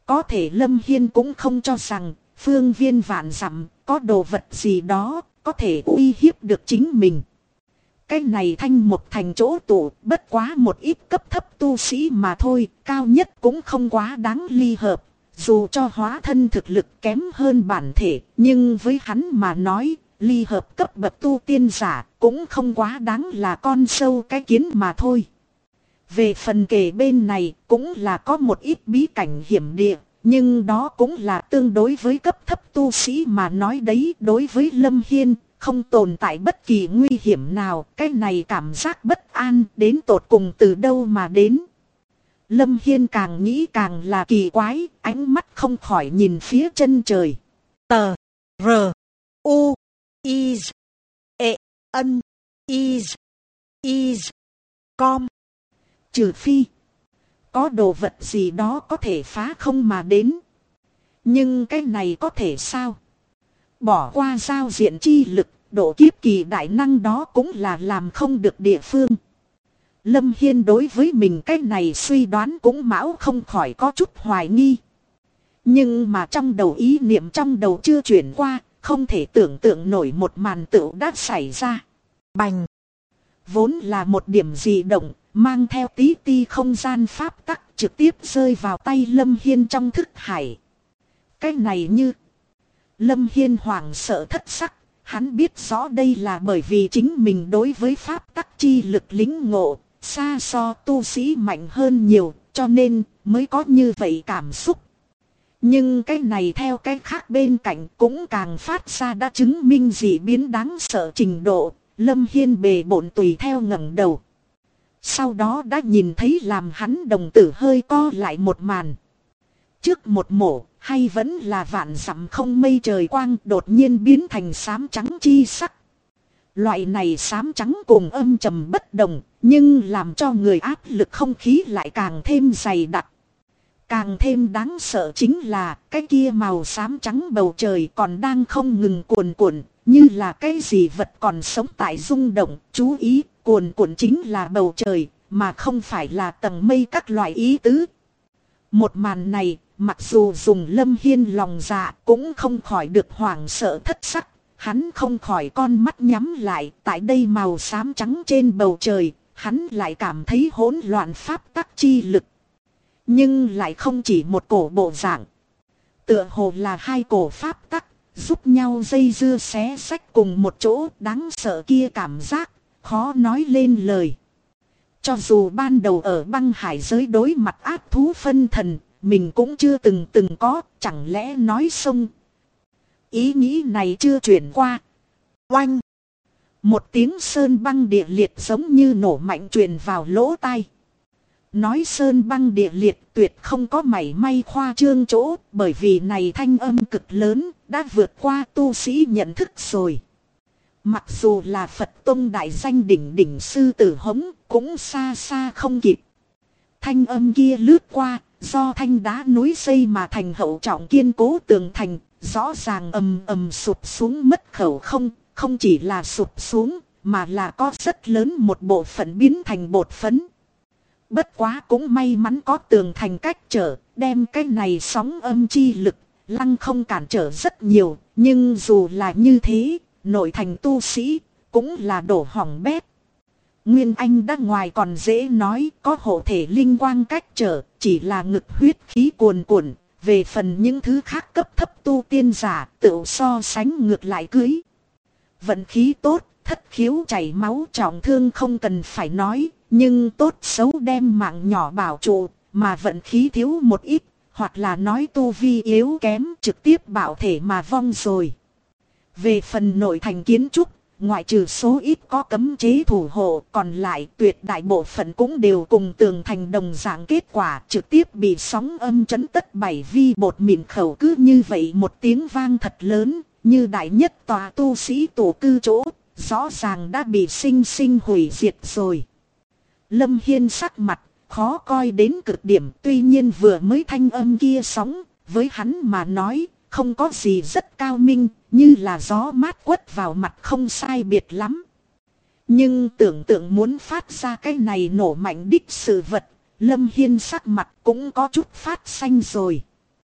Có thể Lâm Hiên cũng không cho rằng phương viên vạn dặm có đồ vật gì đó có thể uy hiếp được chính mình. Cái này Thanh Một Thành chỗ tụ bất quá một ít cấp thấp tu sĩ mà thôi, cao nhất cũng không quá đáng ly hợp. Dù cho hóa thân thực lực kém hơn bản thể, nhưng với hắn mà nói, ly hợp cấp bậc tu tiên giả cũng không quá đáng là con sâu cái kiến mà thôi. Về phần kề bên này cũng là có một ít bí cảnh hiểm địa, nhưng đó cũng là tương đối với cấp thấp tu sĩ mà nói đấy. Đối với Lâm Hiên không tồn tại bất kỳ nguy hiểm nào, cái này cảm giác bất an đến tột cùng từ đâu mà đến. Lâm Hiên càng nghĩ càng là kỳ quái, ánh mắt không khỏi nhìn phía chân trời. Tờ R U I E N I Com. Trừ phi có đồ vật gì đó có thể phá không mà đến. Nhưng cái này có thể sao? Bỏ qua giao diện chi lực, độ kiếp kỳ đại năng đó cũng là làm không được địa phương. Lâm Hiên đối với mình cái này suy đoán cũng mão không khỏi có chút hoài nghi. Nhưng mà trong đầu ý niệm trong đầu chưa chuyển qua, không thể tưởng tượng nổi một màn tựu đã xảy ra. Bành! Vốn là một điểm dị động, mang theo tí ti không gian pháp tắc trực tiếp rơi vào tay Lâm Hiên trong thức hải. Cái này như... Lâm Hiên hoảng sợ thất sắc, hắn biết rõ đây là bởi vì chính mình đối với pháp tắc chi lực lính ngộ, xa so tu sĩ mạnh hơn nhiều, cho nên mới có như vậy cảm xúc. Nhưng cái này theo cái khác bên cạnh cũng càng phát ra đã chứng minh dị biến đáng sợ trình độ. Lâm Hiên bề bộn tùy theo ngẩng đầu. Sau đó đã nhìn thấy làm hắn đồng tử hơi co lại một màn. Trước một mổ, hay vẫn là vạn dặm không mây trời quang đột nhiên biến thành xám trắng chi sắc. Loại này xám trắng cùng âm trầm bất đồng, nhưng làm cho người áp lực không khí lại càng thêm dày đặc. Càng thêm đáng sợ chính là cái kia màu xám trắng bầu trời còn đang không ngừng cuồn cuộn, như là cái gì vật còn sống tại rung động. Chú ý, cuồn cuộn chính là bầu trời, mà không phải là tầng mây các loại ý tứ. Một màn này, mặc dù dùng Lâm Hiên lòng dạ cũng không khỏi được hoảng sợ thất sắc. Hắn không khỏi con mắt nhắm lại, tại đây màu xám trắng trên bầu trời, hắn lại cảm thấy hỗn loạn pháp tắc chi lực. Nhưng lại không chỉ một cổ bộ dạng. Tựa hồ là hai cổ pháp tắc, giúp nhau dây dưa xé xách cùng một chỗ, đáng sợ kia cảm giác, khó nói lên lời. Cho dù ban đầu ở băng hải giới đối mặt ác thú phân thần, mình cũng chưa từng có, chẳng lẽ nói xong. Ý nghĩ này chưa chuyển qua. Oanh! Một tiếng sơn băng địa liệt giống như nổ mạnh truyền vào lỗ tai. Nói sơn băng địa liệt tuyệt không có mảy may khoa trương chỗ, bởi vì này thanh âm cực lớn, đã vượt qua tu sĩ nhận thức rồi. Mặc dù là Phật Tông đại danh đỉnh sư tử hống, cũng xa xa không kịp. Thanh âm kia lướt qua, do thanh đá núi xây mà thành hậu trọng kiên cố tường thành, rõ ràng ầm ầm sụp xuống mất khẩu không chỉ là sụp xuống, mà là có rất lớn một bộ phận biến thành bột phấn. Bất quá cũng may mắn có tường thành cách trở, đem cái này sóng âm chi lực, lăng không cản trở rất nhiều, nhưng dù là như thế, nội thành tu sĩ, cũng là đổ hỏng bét. Nguyên Anh đã ngoài còn dễ nói, có hộ thể linh quang cách trở, chỉ là ngực huyết khí cuồn cuộn, về phần những thứ khác cấp thấp tu tiên giả, tự so sánh ngược lại cưới. Vận khí tốt, thất khiếu chảy máu trọng thương không cần phải nói, nhưng tốt xấu đem mạng nhỏ bảo trụ, mà vận khí thiếu một ít, hoặc là nói tu vi yếu kém trực tiếp bảo thể mà vong rồi. Về phần nội thành kiến trúc, ngoại trừ số ít có cấm chế thủ hộ, còn lại tuyệt đại bộ phận cũng đều cùng tường thành đồng dạng kết quả, trực tiếp bị sóng âm chấn tất bảy vi bột mịn khẩu. Cứ như vậy một tiếng vang thật lớn, như đại nhất tòa tu sĩ tổ cư chỗ, rõ ràng đã bị sinh sinh hủy diệt rồi. Lâm Hiên sắc mặt khó coi đến cực điểm, tuy nhiên vừa mới thanh âm kia sóng, với hắn mà nói, không có gì rất cao minh, như là gió mát quất vào mặt không sai biệt lắm. Nhưng tưởng tượng muốn phát ra cái này nổ mạnh đích sự vật, Lâm Hiên sắc mặt cũng có chút phát xanh rồi.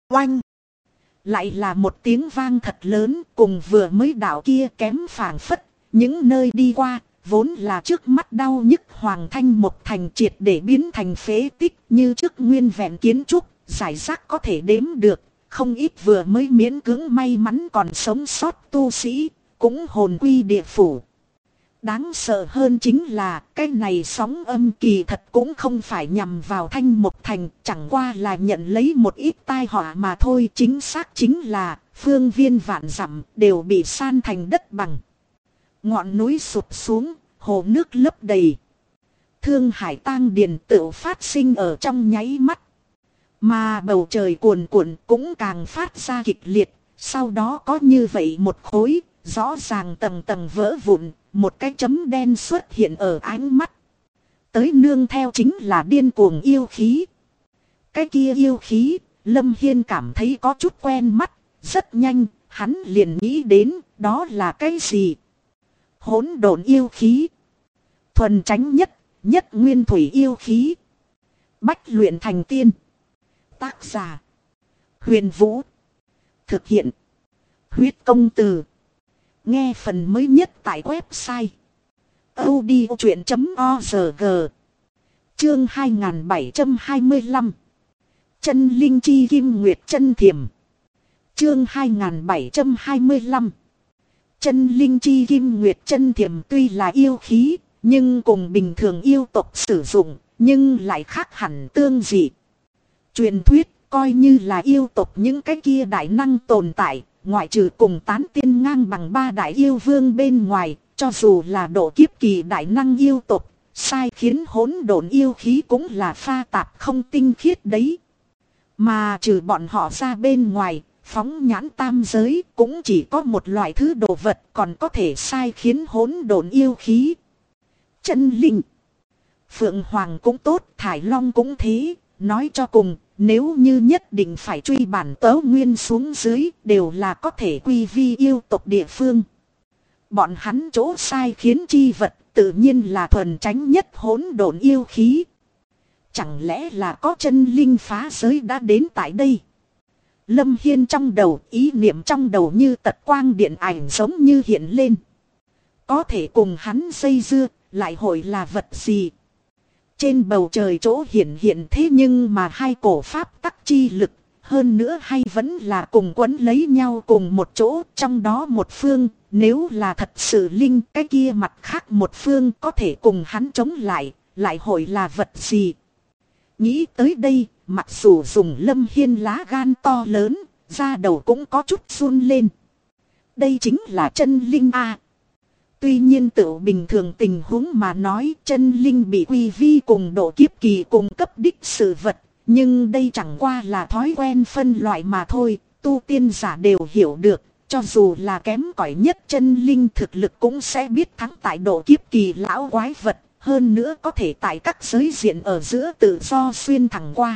Oanh. Lại là một tiếng vang thật lớn, cùng vừa mới đạo kia kém phảng phất. Những nơi đi qua, vốn là trước mắt đau nhức Hoàng Thanh một thành triệt để biến thành phế tích như trước nguyên vẹn kiến trúc, giải rác có thể đếm được. Không ít vừa mới miễn cưỡng may mắn còn sống sót tu sĩ, cũng hồn quy địa phủ. Đáng sợ hơn chính là cái này sóng âm kỳ thật cũng không phải nhằm vào Thanh Mộc Thành, chẳng qua là nhận lấy một ít tai họa mà thôi. Chính xác chính là phương viên vạn dặm đều bị san thành đất bằng. Ngọn núi sụp xuống, hồ nước lấp đầy. Thương hải tang điền tự phát sinh ở trong nháy mắt. Mà bầu trời cuồn cuộn cũng càng phát ra kịch liệt. Sau đó có như vậy một khối, rõ ràng tầng tầng vỡ vụn, một cái chấm đen xuất hiện ở ánh mắt. Tới nương theo chính là điên cuồng yêu khí. Cái kia yêu khí, Lâm Hiên cảm thấy có chút quen mắt. Rất nhanh, hắn liền nghĩ đến, đó là cái gì? Hỗn độn yêu khí. Thuần tránh nhất, nhất nguyên thủy yêu khí. Bách luyện thành tiên. Tác giả: Huyền Vũ. Thực hiện: Huyết Công Từ. Nghe phần mới nhất tại website audiochuyện.org. Chương 2725. Chân linh chi kim nguyệt chân thiềm. Chương 2725. Chân linh chi kim nguyệt chân thiềm tuy là yêu khí, nhưng cùng bình thường yêu tộc sử dụng, nhưng lại khác hẳn tương dị. Truyền thuyết coi như là yêu tộc những cái kia đại năng tồn tại, ngoại trừ cùng tán tiên ngang bằng ba đại yêu vương bên ngoài, cho dù là độ kiếp kỳ đại năng yêu tộc, sai khiến hỗn độn yêu khí cũng là pha tạp không tinh khiết đấy. Mà trừ bọn họ ra bên ngoài, phóng nhãn tam giới cũng chỉ có một loại thứ đồ vật còn có thể sai khiến hỗn độn yêu khí. Chân linh. Phượng Hoàng cũng tốt, Thải Long cũng thế, nói cho cùng, nếu như nhất định phải truy bản tớ nguyên xuống dưới, đều là có thể quy vi yêu tộc địa phương. Bọn hắn chỗ sai khiến chi vật, tự nhiên là thuần tránh nhất hỗn độn yêu khí. Chẳng lẽ là có chân linh phá giới đã đến tại đây? Lâm Hiên trong đầu, ý niệm trong đầu như tật quang điện ảnh giống như hiện lên. Có thể cùng hắn dây dưa, lại hội là vật gì? Trên bầu trời chỗ hiện thế nhưng mà hai cổ pháp tắc chi lực, hơn nữa hay vẫn là cùng quấn lấy nhau cùng một chỗ, trong đó một phương, nếu là thật sự linh, cái kia mặt khác một phương có thể cùng hắn chống lại hội là vật gì? Nghĩ tới đây, mặc dù dùng Lâm Hiên lá gan to lớn, da đầu cũng có chút run lên. Đây chính là chân linh a. Tuy nhiên tự bình thường tình huống mà nói, chân linh bị quy vi cùng độ kiếp kỳ cùng cấp đích sự vật, nhưng đây chẳng qua là thói quen phân loại mà thôi, tu tiên giả đều hiểu được, cho dù là kém cỏi nhất chân linh thực lực cũng sẽ biết thắng tại độ kiếp kỳ lão quái vật, hơn nữa có thể tại các giới diện ở giữa tự do xuyên thẳng qua.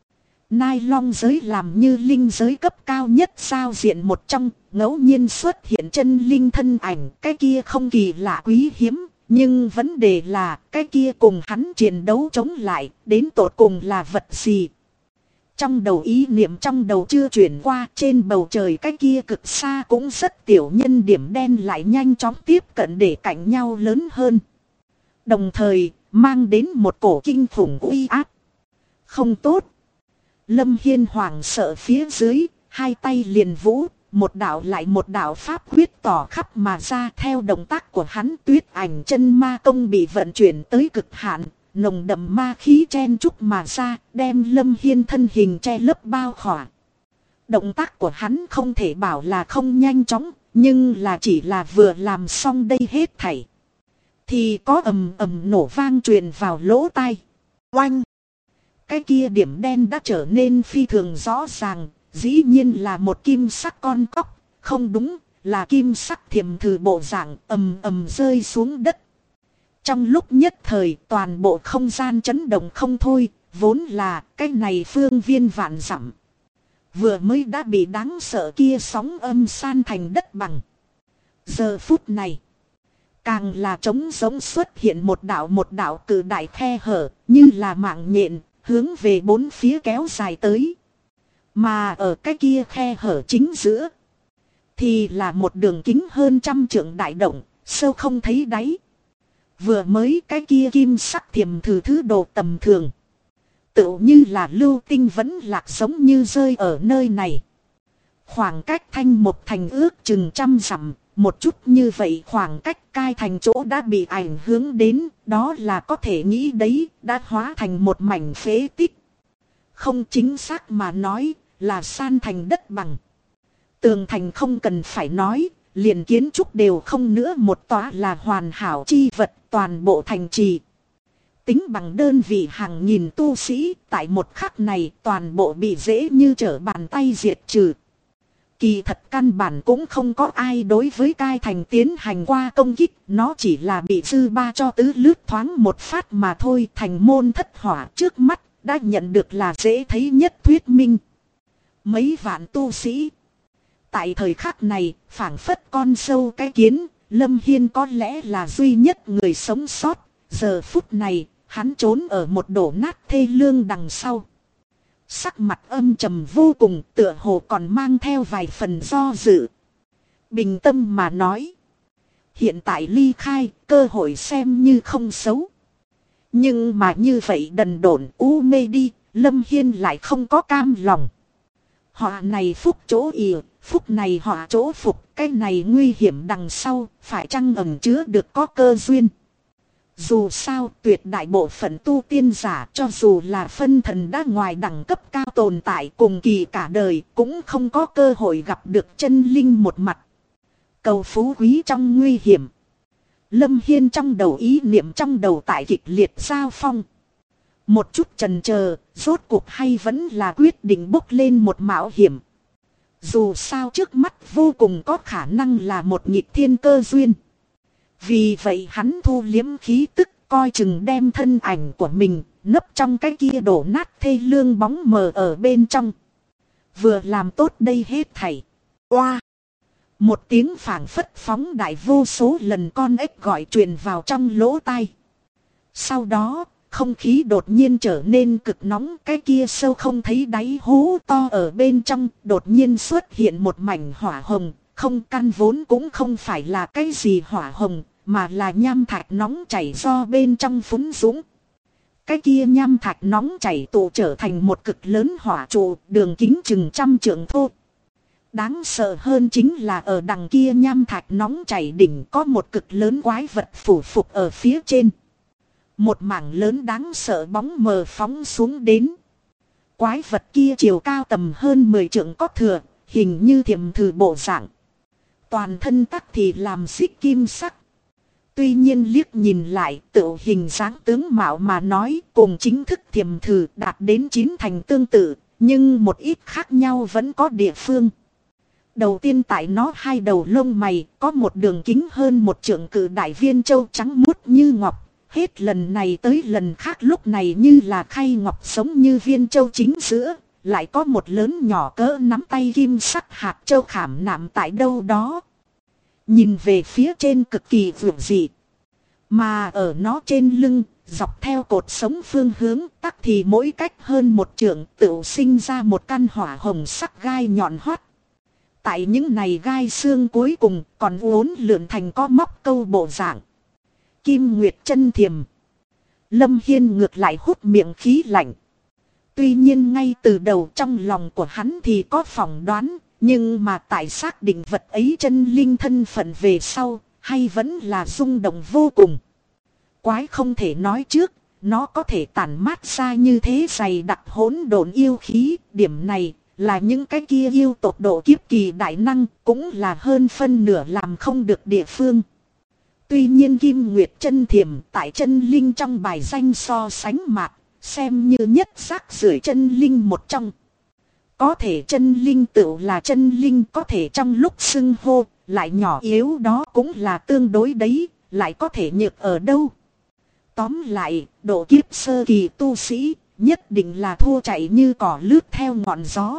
Nai Long giới làm như linh giới cấp cao nhất sao diện một trong, ngẫu nhiên xuất hiện chân linh thân ảnh, cái kia không kỳ lạ quý hiếm, nhưng vấn đề là cái kia cùng hắn chiến đấu chống lại, đến tột cùng là vật gì? Trong đầu ý niệm trong đầu chưa chuyển qua, trên bầu trời cái kia cực xa cũng rất tiểu nhân điểm đen lại nhanh chóng tiếp cận để cạnh nhau lớn hơn. Đồng thời, mang đến một cổ kinh khủng uy áp. Không tốt. Lâm Hiên hoảng sợ phía dưới, hai tay liền vũ, một đạo lại một đạo pháp quyết tỏ khắp mà ra. Theo động tác của hắn, tuyết ảnh chân ma công bị vận chuyển tới cực hạn, nồng đậm ma khí chen chúc mà ra, đem Lâm Hiên thân hình che lấp bao khỏa. Động tác của hắn không thể bảo là không nhanh chóng, nhưng là chỉ là vừa làm xong đây hết thảy, thì có ầm ầm nổ vang truyền vào lỗ tai. Oanh! Cái kia điểm đen đã trở nên phi thường rõ ràng, dĩ nhiên là một kim sắc con cóc, không đúng, là kim sắc thiềm thử bộ dạng ầm ầm rơi xuống đất. Trong lúc nhất thời toàn bộ không gian chấn động không thôi, vốn là cái này phương viên vạn dặm vừa mới đã bị đáng sợ kia sóng âm san thành đất bằng. Giờ phút này càng là trống giống xuất hiện một đạo cự đại khe hở, như là mạng nhện, hướng về bốn phía kéo dài tới. Mà ở cái kia khe hở chính giữa thì là một đường kính hơn 100 trượng đại động, sâu không thấy đáy. Vừa mới cái kia kim sắc thiềm thử thứ đồ tầm thường, tựu như là lưu tinh vẫn lạc giống như rơi ở nơi này. Khoảng cách Thanh Một thành ước chừng 100 dặm, một chút như vậy khoảng cách Cai thành chỗ đã bị ảnh hưởng đến, đó là có thể nghĩ đấy, đã hóa thành một mảnh phế tích. Không, chính xác mà nói là san thành đất bằng. Tường thành không cần phải nói, liền kiến trúc đều không nữa, một tòa là hoàn hảo chi vật, toàn bộ thành trì. Tính bằng đơn vị hàng nghìn tu sĩ, tại một khắc này toàn bộ bị dễ như trở bàn tay diệt trừ. Kỳ thật căn bản cũng không có ai đối với Cai thành tiến hành qua công kích, nó chỉ là bị dư ba cho tứ lướt thoáng một phát mà thôi. Thành môn thất hỏa trước mắt đã nhận được là dễ thấy nhất thuyết minh. Mấy vạn tu sĩ tại thời khắc này phảng phất con sâu cái kiến. Lâm Hiên có lẽ là duy nhất người sống sót. Giờ phút này hắn trốn ở một đổ nát thê lương đằng sau. Sắc mặt âm trầm vô cùng, tựa hồ còn mang theo vài phần do dự. Bình tâm mà nói, hiện tại ly khai, cơ hội xem như không xấu. Nhưng mà như vậy đần độn u mê đi, Lâm Hiên lại không có cam lòng. Họ này phúc chỗ ỉa, phúc này họ chỗ phục, cái này nguy hiểm đằng sau, phải chăng ẩn chứa được có cơ duyên. Dù sao tuyệt đại bộ phận tu tiên giả, cho dù là phân thần đã ngoài đẳng cấp cao tồn tại cùng kỳ cả đời, cũng không có cơ hội gặp được chân linh một mặt. Cầu phú quý trong nguy hiểm. Lâm Hiên trong đầu ý niệm trong đầu tại kịch liệt giao phong. Một chút chần chờ, rốt cuộc hay vẫn là quyết định bốc lên một mạo hiểm. Dù sao trước mắt vô cùng có khả năng là một nghịch thiên cơ duyên. Vì vậy hắn thu liếm khí tức, coi chừng đem thân ảnh của mình nấp trong cái kia đổ nát thê lương bóng mờ ở bên trong. Vừa làm tốt đây hết thảy. Oa! Một tiếng phảng phất phóng đại vô số lần con ếch gọi truyền vào trong lỗ tai. Sau đó, không khí đột nhiên trở nên cực nóng, cái kia sâu không thấy đáy hố to ở bên trong, đột nhiên xuất hiện một mảnh hỏa hồng, không, căn vốn cũng không phải là cái gì hỏa hồng, mà là nham thạch nóng chảy do bên trong phúng dũng. Cái kia nham thạch nóng chảy tụ trở thành một cực lớn hỏa trụ, đường kính chừng 100 trượng thô. Đáng sợ hơn chính là ở đằng kia nham thạch nóng chảy đỉnh có một cực lớn quái vật phủ phục ở phía trên. Một mảng lớn đáng sợ bóng mờ phóng xuống đến. Quái vật kia chiều cao tầm hơn 10 trượng có thừa, hình như thiềm thử bộ dạng. Toàn thân tắc thì làm xích kim sắc. Tuy nhiên liếc nhìn lại, tự hình dáng tướng mạo mà nói cùng chính thức thiềm thử đạt đến 9 thành tương tự, nhưng một ít khác nhau vẫn có địa phương. Đầu tiên tại nó hai đầu lông mày có một đường kính hơn 1 trượng cự đại viên châu trắng muốt như ngọc. Hết lần này tới lần khác lúc này như là khay ngọc sống như viên châu chính giữa, lại có một lớn nhỏ cỡ nắm tay kim sắc hạt châu khảm nạm tại đâu đó. Nhìn về phía trên cực kỳ vượng dị. Mà ở nó trên lưng, dọc theo cột sống phương hướng tắc thì mỗi cách hơn 1 trượng tự sinh ra một căn hỏa hồng sắc gai nhọn hoắt. Tại những này gai xương cuối cùng còn uốn lượn thành có móc câu bộ dạng. Kim Nguyệt chân thiềm. Lâm Hiên ngược lại hút miệng khí lạnh. Tuy nhiên ngay từ đầu trong lòng của hắn thì có phỏng đoán, nhưng mà tại xác định vật ấy chân linh thân phận về sau, hay vẫn là rung động vô cùng. Quái không thể nói trước, nó có thể tản mát ra như thế dày đặc hỗn độn yêu khí, điểm này là những cái kia yêu tột độ kiếp kỳ đại năng, cũng là hơn phân nửa làm không được địa phương. Tuy nhiên Kim Nguyệt chân thiềm tại chân linh trong bài danh so sánh mạc, xem như nhất xác rưởi chân linh một trong. Có thể chân linh tự là chân linh, có thể trong lúc xưng hô, lại nhỏ yếu đó cũng là tương đối đấy, lại có thể nhược ở đâu. Tóm lại, độ kiếp sơ kỳ tu sĩ, nhất định là thua chạy như cỏ lướt theo ngọn gió.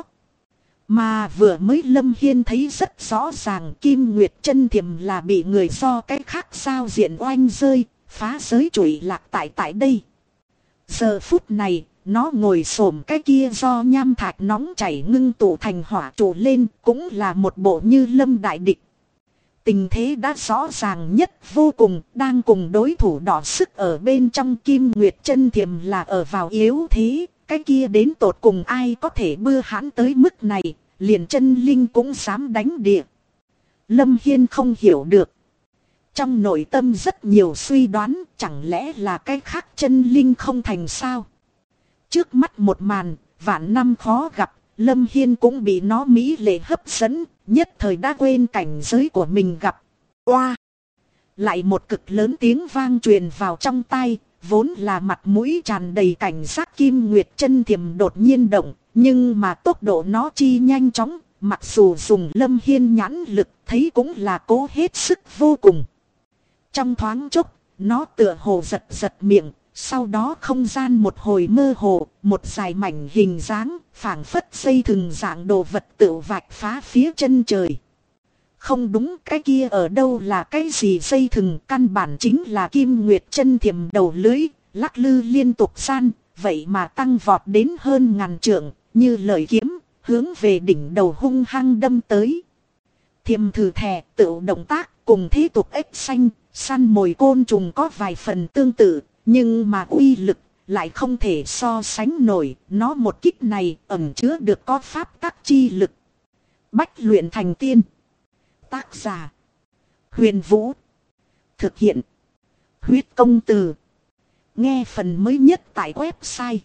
Mà vừa mới Lâm Hiên thấy rất rõ ràng Kim Nguyệt chân thiềm là bị người do cái khác giao diện oanh rơi, phá giới trụy lạc tại đây. Giờ phút này, nó ngồi xổm cái kia do nham thạch nóng chảy ngưng tụ thành hỏa trụ lên, cũng là một bộ như lâm đại địch. Tình thế đã rõ ràng nhất vô cùng, đang cùng đối thủ đọ sức ở bên trong. Kim Nguyệt Chân Thiềm là ở vào yếu thế, cái kia đến tột cùng ai có thể bưa hãn tới mức này, liền chân linh cũng dám đánh địa. Lâm Hiên không hiểu được. Trong nội tâm rất nhiều suy đoán, chẳng lẽ là cái khác chân linh không thành sao? Trước mắt một màn, vạn năm khó gặp, Lâm Hiên cũng bị nó mỹ lệ hấp dẫn, nhất thời đã quên cảnh giới của mình gặp. Oa! Lại một cực lớn tiếng vang truyền vào trong tai, vốn là mặt mũi tràn đầy cảnh giác Kim Nguyệt Chân Thiềm đột nhiên động, nhưng mà tốc độ nó chi nhanh chóng, mặc dù dùng Lâm Hiên nhãn lực thấy cũng là cố hết sức vô cùng. Trong thoáng chốc, nó tựa hồ giật giật miệng, sau đó không gian một hồi mơ hồ, một dài mảnh hình dáng, phảng phất dây thừng dạng đồ vật tự vạch phá phía chân trời. Không đúng, cái kia ở đâu là cái gì dây thừng, căn bản chính là Kim Nguyệt Chân Thiềm đầu lưới, lắc lư liên tục gian, vậy mà tăng vọt đến hơn ngàn trượng, như lợi kiếm, hướng về đỉnh đầu hung hăng đâm tới. Thiềm thử thè, tự động tác, cùng thế tục ếch xanh, săn mồi côn trùng có vài phần tương tự, nhưng mà uy lực lại không thể so sánh nổi. Nó một kích này ẩn chứa được có pháp tắc chi lực. Bách luyện thành tiên. Tác giả: Huyền Vũ. Thực hiện: Huyết Công Từ. Nghe phần mới nhất tại website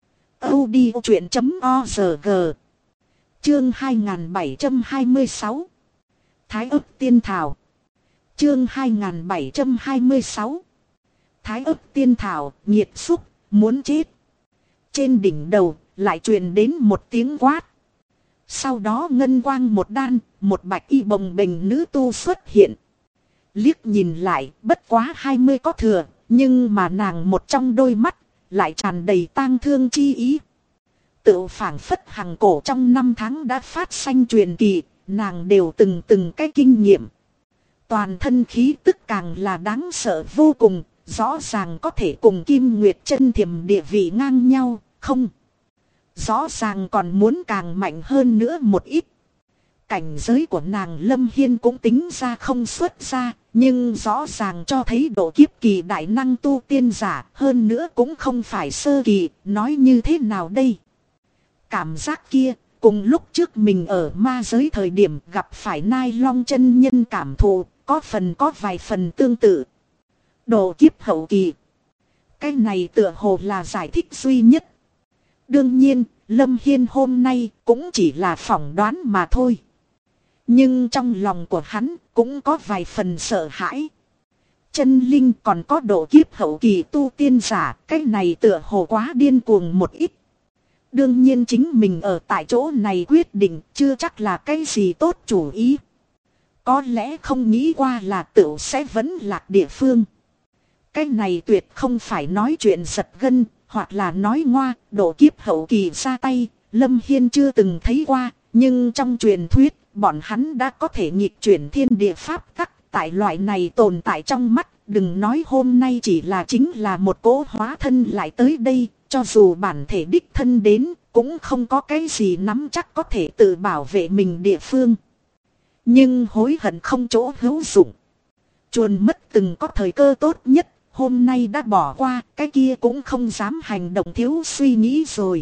audiochuyện.org. Chương 2726 Thái ức tiên thảo. Chương 2726 Thái ức tiên thảo, nhiệt xúc, muốn chết. Trên đỉnh đầu lại truyền đến một tiếng quát. Sau đó ngân quang một đan, một bạch y bồng bềnh nữ tu xuất hiện. Liếc nhìn lại, bất quá 20 có thừa, nhưng mà nàng một trong đôi mắt lại tràn đầy tang thương chi ý. Tự phảng phất hằng cổ trong năm tháng đã phát sanh truyền kỳ, nàng đều từng cái kinh nghiệm. Toàn thân khí tức càng là đáng sợ vô cùng, rõ ràng có thể cùng Kim Nguyệt Chân Thiềm địa vị ngang nhau, không? Rõ ràng còn muốn càng mạnh hơn nữa một ít. Cảnh giới của nàng Lâm Hiên cũng tính ra không xuất ra, nhưng rõ ràng cho thấy độ kiếp kỳ đại năng tu tiên giả, hơn nữa cũng không phải sơ kỳ, nói như thế nào đây? Cảm giác kia, cùng lúc trước mình ở ma giới thời điểm gặp phải Nai Long chân nhân cảm thụ, có vài phần tương tự. Độ kiếp hậu kỳ. Cái này tựa hồ là giải thích duy nhất. Đương nhiên, Lâm Hiên hôm nay cũng chỉ là phỏng đoán mà thôi. Nhưng trong lòng của hắn cũng có vài phần sợ hãi. Chân linh còn có độ kiếp hậu kỳ tu tiên giả, cái này tựa hồ quá điên cuồng một ít. Đương nhiên chính mình ở tại chỗ này quyết định chưa chắc là cái gì tốt chủ ý. Có lẽ không nghĩ qua là tựu sẽ vẫn lạc địa phương. Cái này tuyệt không phải nói chuyện giật gân, hoặc là nói ngoa. Độ kiếp hậu kỳ ra tay, Lâm Hiên chưa từng thấy qua. Nhưng trong truyền thuyết, bọn hắn đã có thể nghịch chuyển thiên địa pháp tắc. Tại loại này tồn tại trong mắt, đừng nói hôm nay chỉ là chính là một cỗ hóa thân lại tới đây. Cho dù bản thể đích thân đến, cũng không có cái gì nắm chắc có thể tự bảo vệ mình địa phương. Nhưng hối hận không chỗ hữu dụng. Chuồn mất từng có thời cơ tốt nhất, hôm nay đã bỏ qua, cái kia cũng không dám hành động thiếu suy nghĩ rồi.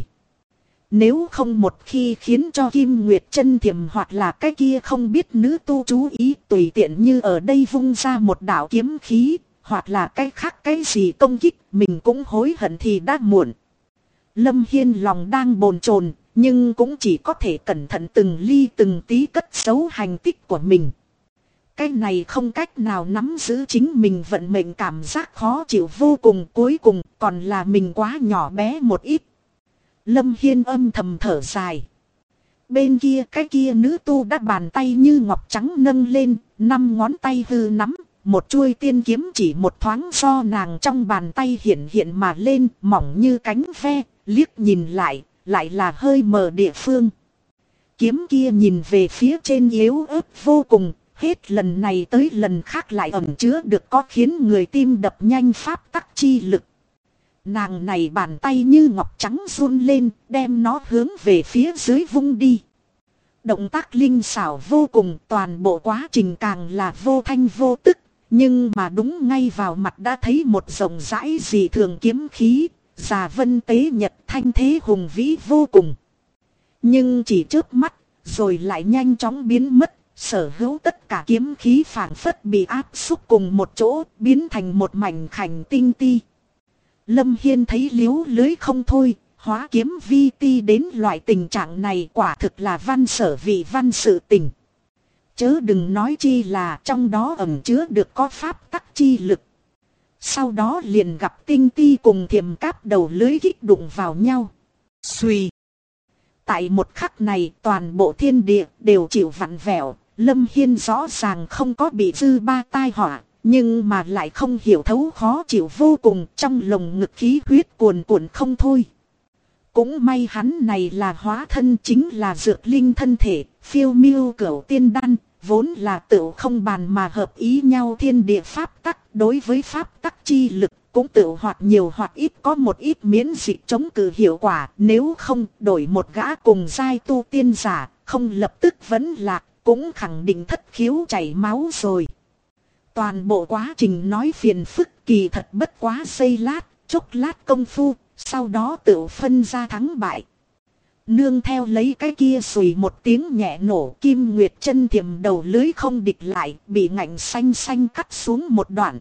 Nếu không một khi khiến cho Kim Nguyệt Chân Thiềm hoặc là cái kia không biết nữ tu chú ý, tùy tiện như ở đây vung ra một đạo kiếm khí, hoặc là cái khác cái gì công kích, mình cũng hối hận thì đã muộn. Lâm Hiên lòng đang bồn chồn, nhưng cũng chỉ có thể cẩn thận từng ly từng tí cất giấu hành tích của mình. Cái này không cách nào nắm giữ chính mình vận mệnh, cảm giác khó chịu vô cùng, cuối cùng còn là mình quá nhỏ bé một ít. Lâm Hiên âm thầm thở dài. Bên kia cái kia nữ tu đã bàn tay như ngọc trắng nâng lên, 5 ngón tay hư nắm, một chuôi tiên kiếm chỉ một thoáng do nàng trong bàn tay hiện mà lên, mỏng như cánh ve, liếc nhìn lại là hơi mờ địa phương. Kiếm kia nhìn về phía trên yếu ớt vô cùng, hết lần này tới lần khác lại ẩn chứa được có khiến người tim đập nhanh pháp tắc chi lực. nàng này bàn tay như ngọc trắng run lên, đem nó hướng về phía dưới vung đi. Động tác linh xảo vô cùng, toàn bộ quá trình càng là vô thanh vô tức. Nhưng mà đúng ngay vào mặt đã thấy một rộng rãi dị thường kiếm khí, già vân tế nhật, thanh thế hùng vĩ vô cùng. Nhưng chỉ chớp mắt, rồi lại nhanh chóng biến mất, sở hữu tất cả kiếm khí phảng phất bị áp xúc cùng một chỗ, biến thành một mảnh khảnh tinh ti. Lâm Hiên thấy liếu lưới không thôi, hóa kiếm vi ti đến loại tình trạng này quả thực là văn sở vị văn sự tình. Chớ đừng nói chi là trong đó ẩn chứa được có pháp tắc chi lực. Sau đó liền gặp tinh ti cùng thiềm cáp đầu lưới kích đụng vào nhau. Xuy. Tại một khắc này toàn bộ thiên địa đều chịu vặn vẹo. Lâm Hiên rõ ràng không có bị dư ba tai họa, nhưng mà lại không hiểu thấu khó chịu vô cùng, trong lồng ngực khí huyết cuồn cuộn không thôi. Cũng may hắn này là hóa thân, chính là dược linh thân thể, phiêu miêu cửu tiên đan, vốn là tựu không bàn mà hợp ý nhau thiên địa pháp tắc. Đối với pháp tắc chi lực cũng tựu hoặc nhiều hoặc ít có một ít miễn dịch chống cự hiệu quả. Nếu không đổi một gã cùng giai tu tiên giả, không lập tức vẫn lạc, cũng khẳng định thất khiếu chảy máu rồi. Toàn bộ quá trình nói phiền phức, kỳ thật bất quá giây lát, chốc lát công phu, sau đó tự phân ra thắng bại. Nương theo lấy cái kia sùi một tiếng nhẹ nổ, Kim Nguyệt chân thiềm đầu lưới không địch lại, bị ngạnh xanh xanh cắt xuống một đoạn.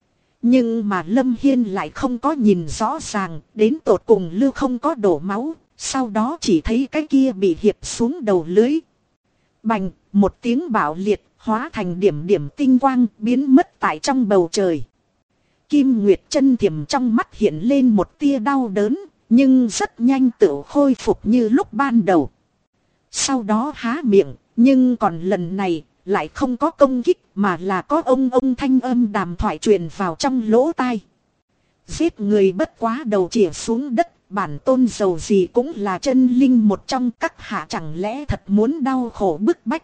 Nhưng mà Lâm Hiên lại không có nhìn rõ ràng, đến tột cùng lưu không có đổ máu, sau đó chỉ thấy cái kia bị hiệp xuống đầu lưới. Bành, một tiếng bạo liệt, hóa thành điểm điểm tinh quang, biến mất tại trong bầu trời. Kim Nguyệt chân thiềm trong mắt hiện lên một tia đau đớn, nhưng rất nhanh tự khôi phục như lúc ban đầu. Sau đó há miệng, nhưng còn lần này lại không có công kích, mà là có ông thanh âm đàm thoại truyền vào trong lỗ tai. Giết người bất quá đầu chĩa xuống đất, bản tôn giàu gì cũng là chân linh một trong các hạ, chẳng lẽ thật muốn đau khổ bức bách.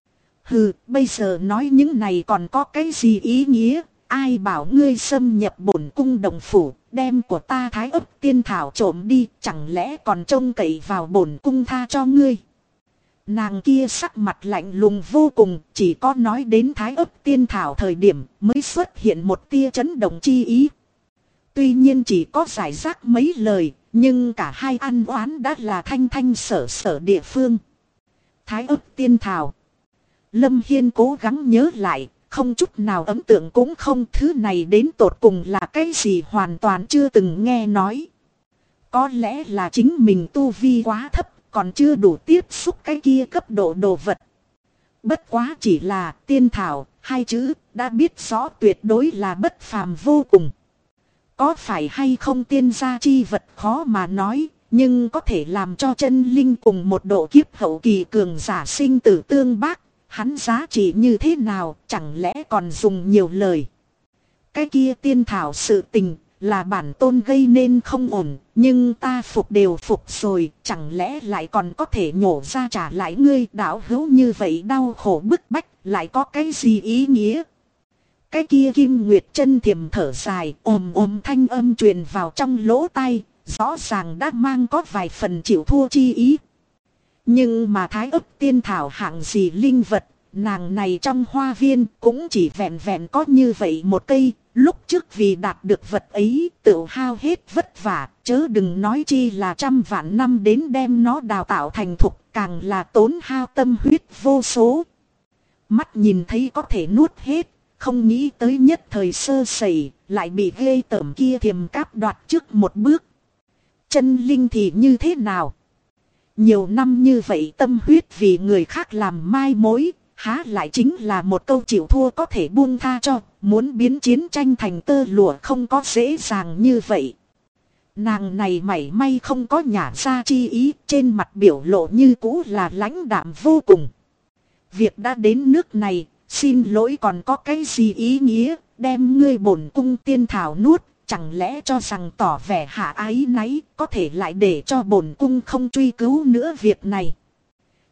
Hừ, bây giờ nói những này còn có cái gì ý nghĩa, ai bảo ngươi xâm nhập bổn cung đồng phủ, đem của ta Thái Ấp tiên thảo trộm đi, chẳng lẽ còn trông cậy vào bổn cung tha cho ngươi. Nàng kia sắc mặt lạnh lùng vô cùng, chỉ có nói đến Thái Ấp tiên thảo thời điểm mới xuất hiện một tia chấn động chi ý. Tuy nhiên chỉ có giải rác mấy lời, nhưng cả hai ăn oán đã là thanh thanh sở sở địa phương. Thái Ấp tiên thảo. Lâm Hiên cố gắng nhớ lại, không chút nào ấn tượng cũng không, thứ này đến tột cùng là cái gì hoàn toàn chưa từng nghe nói. Có lẽ là chính mình tu vi quá thấp, còn chưa đủ tiếp xúc cái kia cấp độ đồ vật. Bất quá chỉ là tiên thảo, hai chữ, đã biết rõ tuyệt đối là bất phàm vô cùng. Có phải hay không tiên gia chi vật khó mà nói, nhưng có thể làm cho chân linh cùng một độ kiếp hậu kỳ cường giả sinh tử tương bác. Hắn giá trị như thế nào, chẳng lẽ còn dùng nhiều lời. Cái kia tiên thảo sự tình là bản tôn gây nên không ổn, nhưng ta phục đều phục rồi, chẳng lẽ lại còn có thể nhổ ra trả lại ngươi. Đạo hữu như vậy đau khổ bức bách, lại có cái gì ý nghĩa. Cái kia Kim Nguyệt chân thiềm thở dài, ồm thanh âm truyền vào trong lỗ tai, rõ ràng đã mang có vài phần chịu thua chi ý. Nhưng mà Thái Ấp tiên thảo hạng gì linh vật, nàng này trong hoa viên cũng chỉ vẹn vẹn có như vậy một cây. Lúc trước vì đạt được vật ấy tự hao hết vất vả, chớ đừng nói chi là trăm vạn năm đến đem nó đào tạo thành thục, càng là tốn hao tâm huyết vô số. Mắt nhìn thấy có thể nuốt hết, không nghĩ tới nhất thời sơ sẩy, lại bị ghê tởm kia thiềm cáp đoạt trước một bước. Chân linh thì như thế nào? Nhiều năm như vậy tâm huyết vì người khác làm mai mối, há lại chính là một câu chịu thua có thể buông tha cho, muốn biến chiến tranh thành tơ lụa không có dễ dàng như vậy. Nàng này mảy may không có nhả ra chi ý, trên mặt biểu lộ như cũ là lãnh đạm vô cùng. Việc đã đến nước này, xin lỗi còn có cái gì ý nghĩa, đem ngươi bổn cung tiên thảo nuốt. Chẳng lẽ cho rằng tỏ vẻ hạ ái náy có thể lại để cho bổn cung không truy cứu nữa việc này.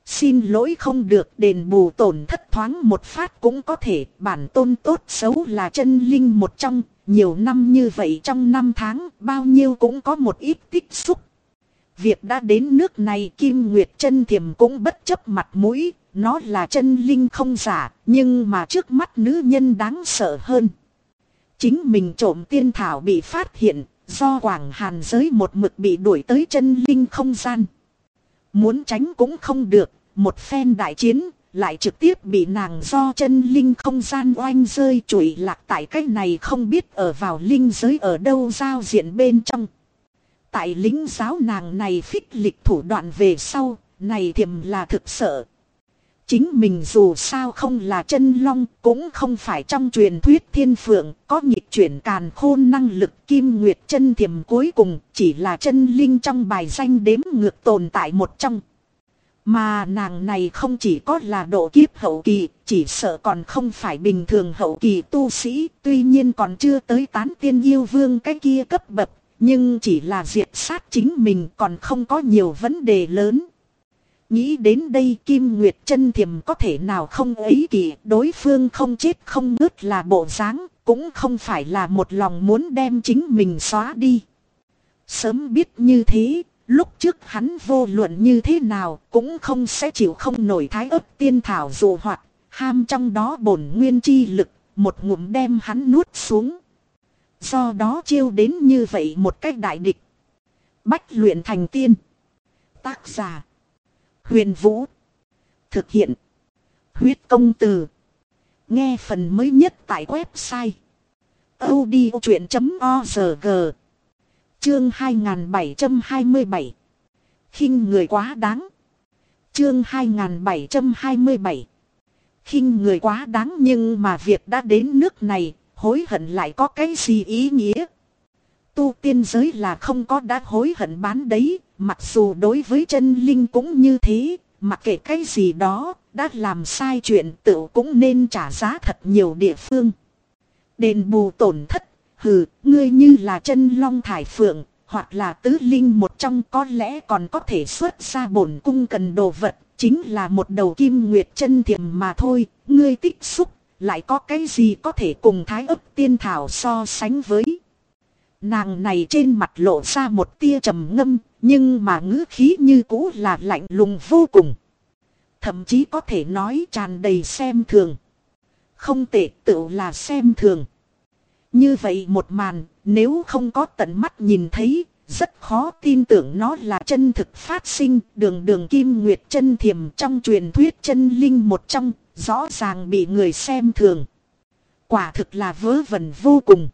Xin lỗi không được, đền bù tổn thất thoáng một phát cũng có thể. Bản tôn tốt xấu là chân linh một trong, nhiều năm như vậy trong năm tháng bao nhiêu cũng có một ít tích xúc. Việc đã đến nước này, Kim Nguyệt Chân Thiềm cũng bất chấp mặt mũi. Nó là chân linh không giả, nhưng mà trước mắt nữ nhân đáng sợ hơn. Chính mình trộm tiên thảo bị phát hiện, do Quảng Hàn giới một mực bị đuổi tới chân linh không gian. Muốn tránh cũng không được, một phen đại chiến, lại trực tiếp bị nàng do chân linh không gian oanh rơi trụi lạc tại cái này không biết ở vào linh giới ở đâu giao diện bên trong. Tại lính giáo nàng này phích lịch thủ đoạn về sau, này Thiềm là thực sợ. Chính mình dù sao không là chân long, cũng không phải trong truyền thuyết thiên phượng, có nghịch chuyển càn khôn năng lực. Kim Nguyệt Chân Thiềm cuối cùng chỉ là chân linh trong bài danh đếm ngược tồn tại một trong. Mà nàng này không chỉ có là độ kiếp hậu kỳ, chỉ sợ còn không phải bình thường hậu kỳ tu sĩ, tuy nhiên còn chưa tới tán tiên yêu vương cái kia cấp bậc, nhưng chỉ là diệt sát chính mình còn không có nhiều vấn đề lớn. Nghĩ đến đây Kim Nguyệt Chân Thiềm có thể nào không ấy kỳ, đối phương không chết không ngớt là bộ dáng, cũng không phải là một lòng muốn đem chính mình xóa đi. Sớm biết như thế, lúc trước hắn vô luận như thế nào cũng không sẽ chịu không nổi thái ấp tiên thảo dụ hoạt, ham trong đó bổn nguyên chi lực, một ngụm đem hắn nuốt xuống. Do đó chiêu đến như vậy một cách đại địch. Bách luyện thành tiên. Tác giả Huyền Vũ. Thực hiện Huyết Công Từ. Nghe phần mới nhất tại website audiochuyện.org. Chương 2727. Khinh người quá đáng. Chương 2727. Khinh người quá đáng, nhưng mà việc đã đến nước này, hối hận lại có cái gì ý nghĩa? Tu tiên giới là không có đã hối hận bán đấy, mặc dù đối với chân linh cũng như thế, mặc kệ cái gì đó, đã làm sai chuyện tự cũng nên trả giá thật nhiều địa phương. Đền bù tổn thất, hừ, ngươi như là chân long thải phượng, hoặc là tứ linh một trong có lẽ còn có thể xuất ra bổn cung cần đồ vật, chính là một đầu Kim Nguyệt Chân Thiềm mà thôi, ngươi tích xúc, lại có cái gì có thể cùng thái ấp tiên thảo so sánh với. Nàng này trên mặt lộ ra một tia trầm ngâm, nhưng mà ngữ khí như cũ là lạnh lùng vô cùng. Thậm chí có thể nói tràn đầy xem thường. Không tệ, tựu là xem thường. Như vậy một màn, nếu không có tận mắt nhìn thấy, rất khó tin tưởng nó là chân thực phát sinh. Đường Kim Nguyệt Chân Thiềm trong truyền thuyết chân linh một trong, rõ ràng bị người xem thường. Quả thực là vớ vẩn vô cùng.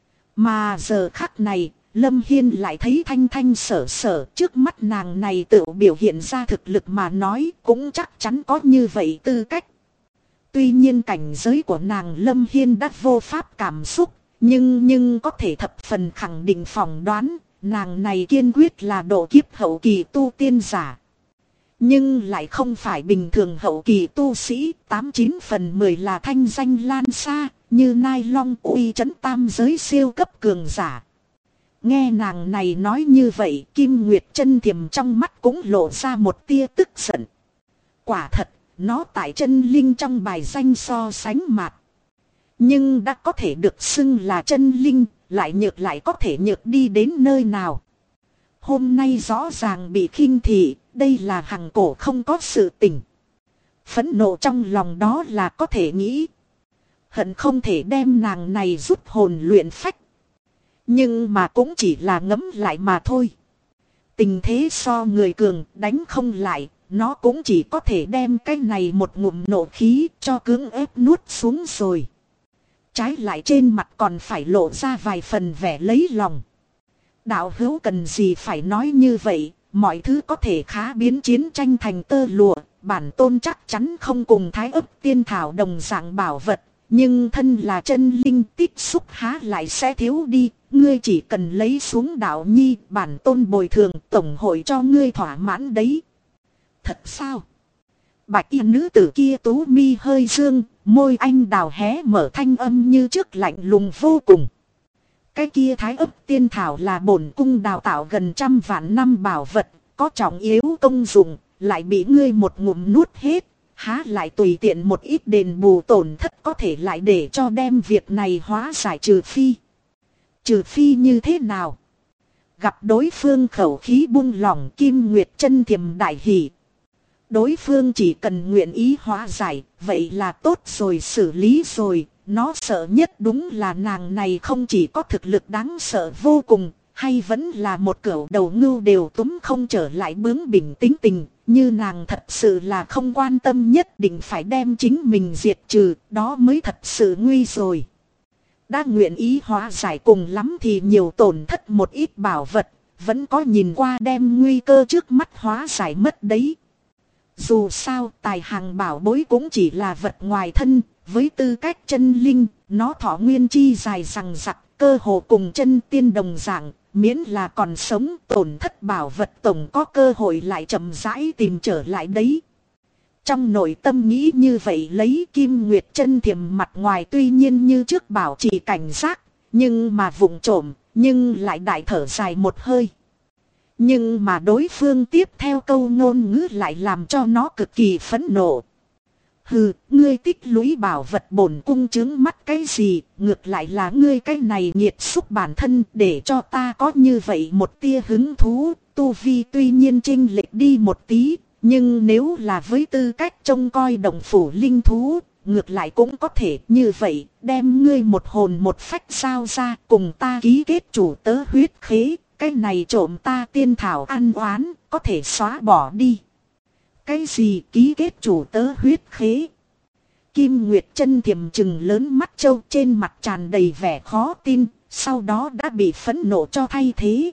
Mà giờ khắc này, Lâm Hiên lại thấy thanh thanh sở sở, trước mắt nàng này tự biểu hiện ra thực lực mà nói cũng chắc chắn có như vậy tư cách. Tuy nhiên cảnh giới của nàng Lâm Hiên đã vô pháp cảm xúc, nhưng có thể thập phần khẳng định phỏng đoán, nàng này kiên quyết là độ kiếp hậu kỳ tu tiên giả. Nhưng lại không phải bình thường hậu kỳ tu sĩ, 89 phần 10 là thanh danh lan xa, như Nai Long uy trấn tam giới siêu cấp cường giả. Nghe nàng này nói như vậy, Kim Nguyệt Chân Thiềm trong mắt cũng lộ ra một tia tức giận. Quả thật, nó tại chân linh trong bài danh so sánh mạt. Nhưng đã có thể được xưng là chân linh, lại có thể nhược đi đến nơi nào. Hôm nay rõ ràng bị khinh thị, đây là hằng cổ không có sự tình. Phẫn nộ trong lòng đó là có thể nghĩ. Hận không thể đem nàng này rút hồn luyện phách. Nhưng mà cũng chỉ là ngấm lại mà thôi. Tình thế so người cường đánh không lại, nó cũng chỉ có thể đem cái này một ngụm nộ khí cho cưỡng ép nuốt xuống rồi. Trái lại trên mặt còn phải lộ ra vài phần vẻ lấy lòng. Đạo hữu cần gì phải nói như vậy, mọi thứ có thể khá biến chiến tranh thành tơ lụa, bản tôn chắc chắn không cùng thái ấp tiên thảo đồng dạng bảo vật, nhưng thân là chân linh tích xúc há lại sẽ thiếu đi, ngươi chỉ cần lấy xuống đạo nhi, bản tôn bồi thường tổng hội cho ngươi thỏa mãn đấy. Thật sao? Bạch y nữ tử kia tú mi hơi dương, môi anh đào hé mở thanh âm như trước lạnh lùng vô cùng. Cái kia thái ấp tiên thảo là bổn cung đào tạo gần 100 vạn năm bảo vật, có trọng yếu công dụng, lại bị ngươi một ngụm nuốt hết. Há lại tùy tiện một ít đền bù tổn thất có thể lại để cho đem việc này hóa giải, trừ phi. Trừ phi như thế nào? Gặp đối phương khẩu khí buông lỏng, Kim Nguyệt chân thiềm đại hỉ. Đối phương chỉ cần nguyện ý hóa giải, vậy là tốt rồi, xử lý rồi. Nó sợ nhất đúng là nàng này không chỉ có thực lực đáng sợ vô cùng, hay vẫn là một cẩu đầu ngưu đều túm không trở lại bướng bỉnh tính tình. Như nàng thật sự là không quan tâm, nhất định phải đem chính mình diệt trừ, đó mới thật sự nguy rồi. Đã nguyện ý hóa giải, cùng lắm thì nhiều tổn thất một ít bảo vật, vẫn có nhìn qua đem nguy cơ trước mắt hóa giải mất đấy. Dù sao tài hàng bảo bối cũng chỉ là vật ngoài thân, với tư cách chân linh, nó thọ nguyên chi dài rằng rặc, cơ hồ cùng chân tiên đồng dạng, miễn là còn sống, tổn thất bảo vật tổng có cơ hội lại chậm rãi tìm trở lại đấy. Trong nội tâm nghĩ như vậy, lấy Kim Nguyệt chân thiềm mặt ngoài tuy nhiên như trước bảo trì cảnh giác, nhưng mà vụng trộm, nhưng lại đại thở dài một hơi. Nhưng mà đối phương tiếp theo câu ngôn ngữ lại làm cho nó cực kỳ phẫn nộ. Hừ, ngươi tích lũy bảo vật bổn cung chướng mắt cái gì, ngược lại là ngươi cái này nghiệt xúc bản thân để cho ta có như vậy một tia hứng thú. Tu vi tuy nhiên chênh lệch đi một tí, nhưng nếu là với tư cách trông coi động phủ linh thú, ngược lại cũng có thể như vậy, đem ngươi một hồn một phách giao ra, cùng ta ký kết chủ tớ huyết khế. Cái này trộm ta tiên thảo ăn oán, có thể xóa bỏ đi. Cái gì ký kết chủ tớ huyết khế? Kim Nguyệt chân thiềm trừng lớn mắt trâu, trên mặt tràn đầy vẻ khó tin, sau đó đã bị phẫn nộ cho thay thế.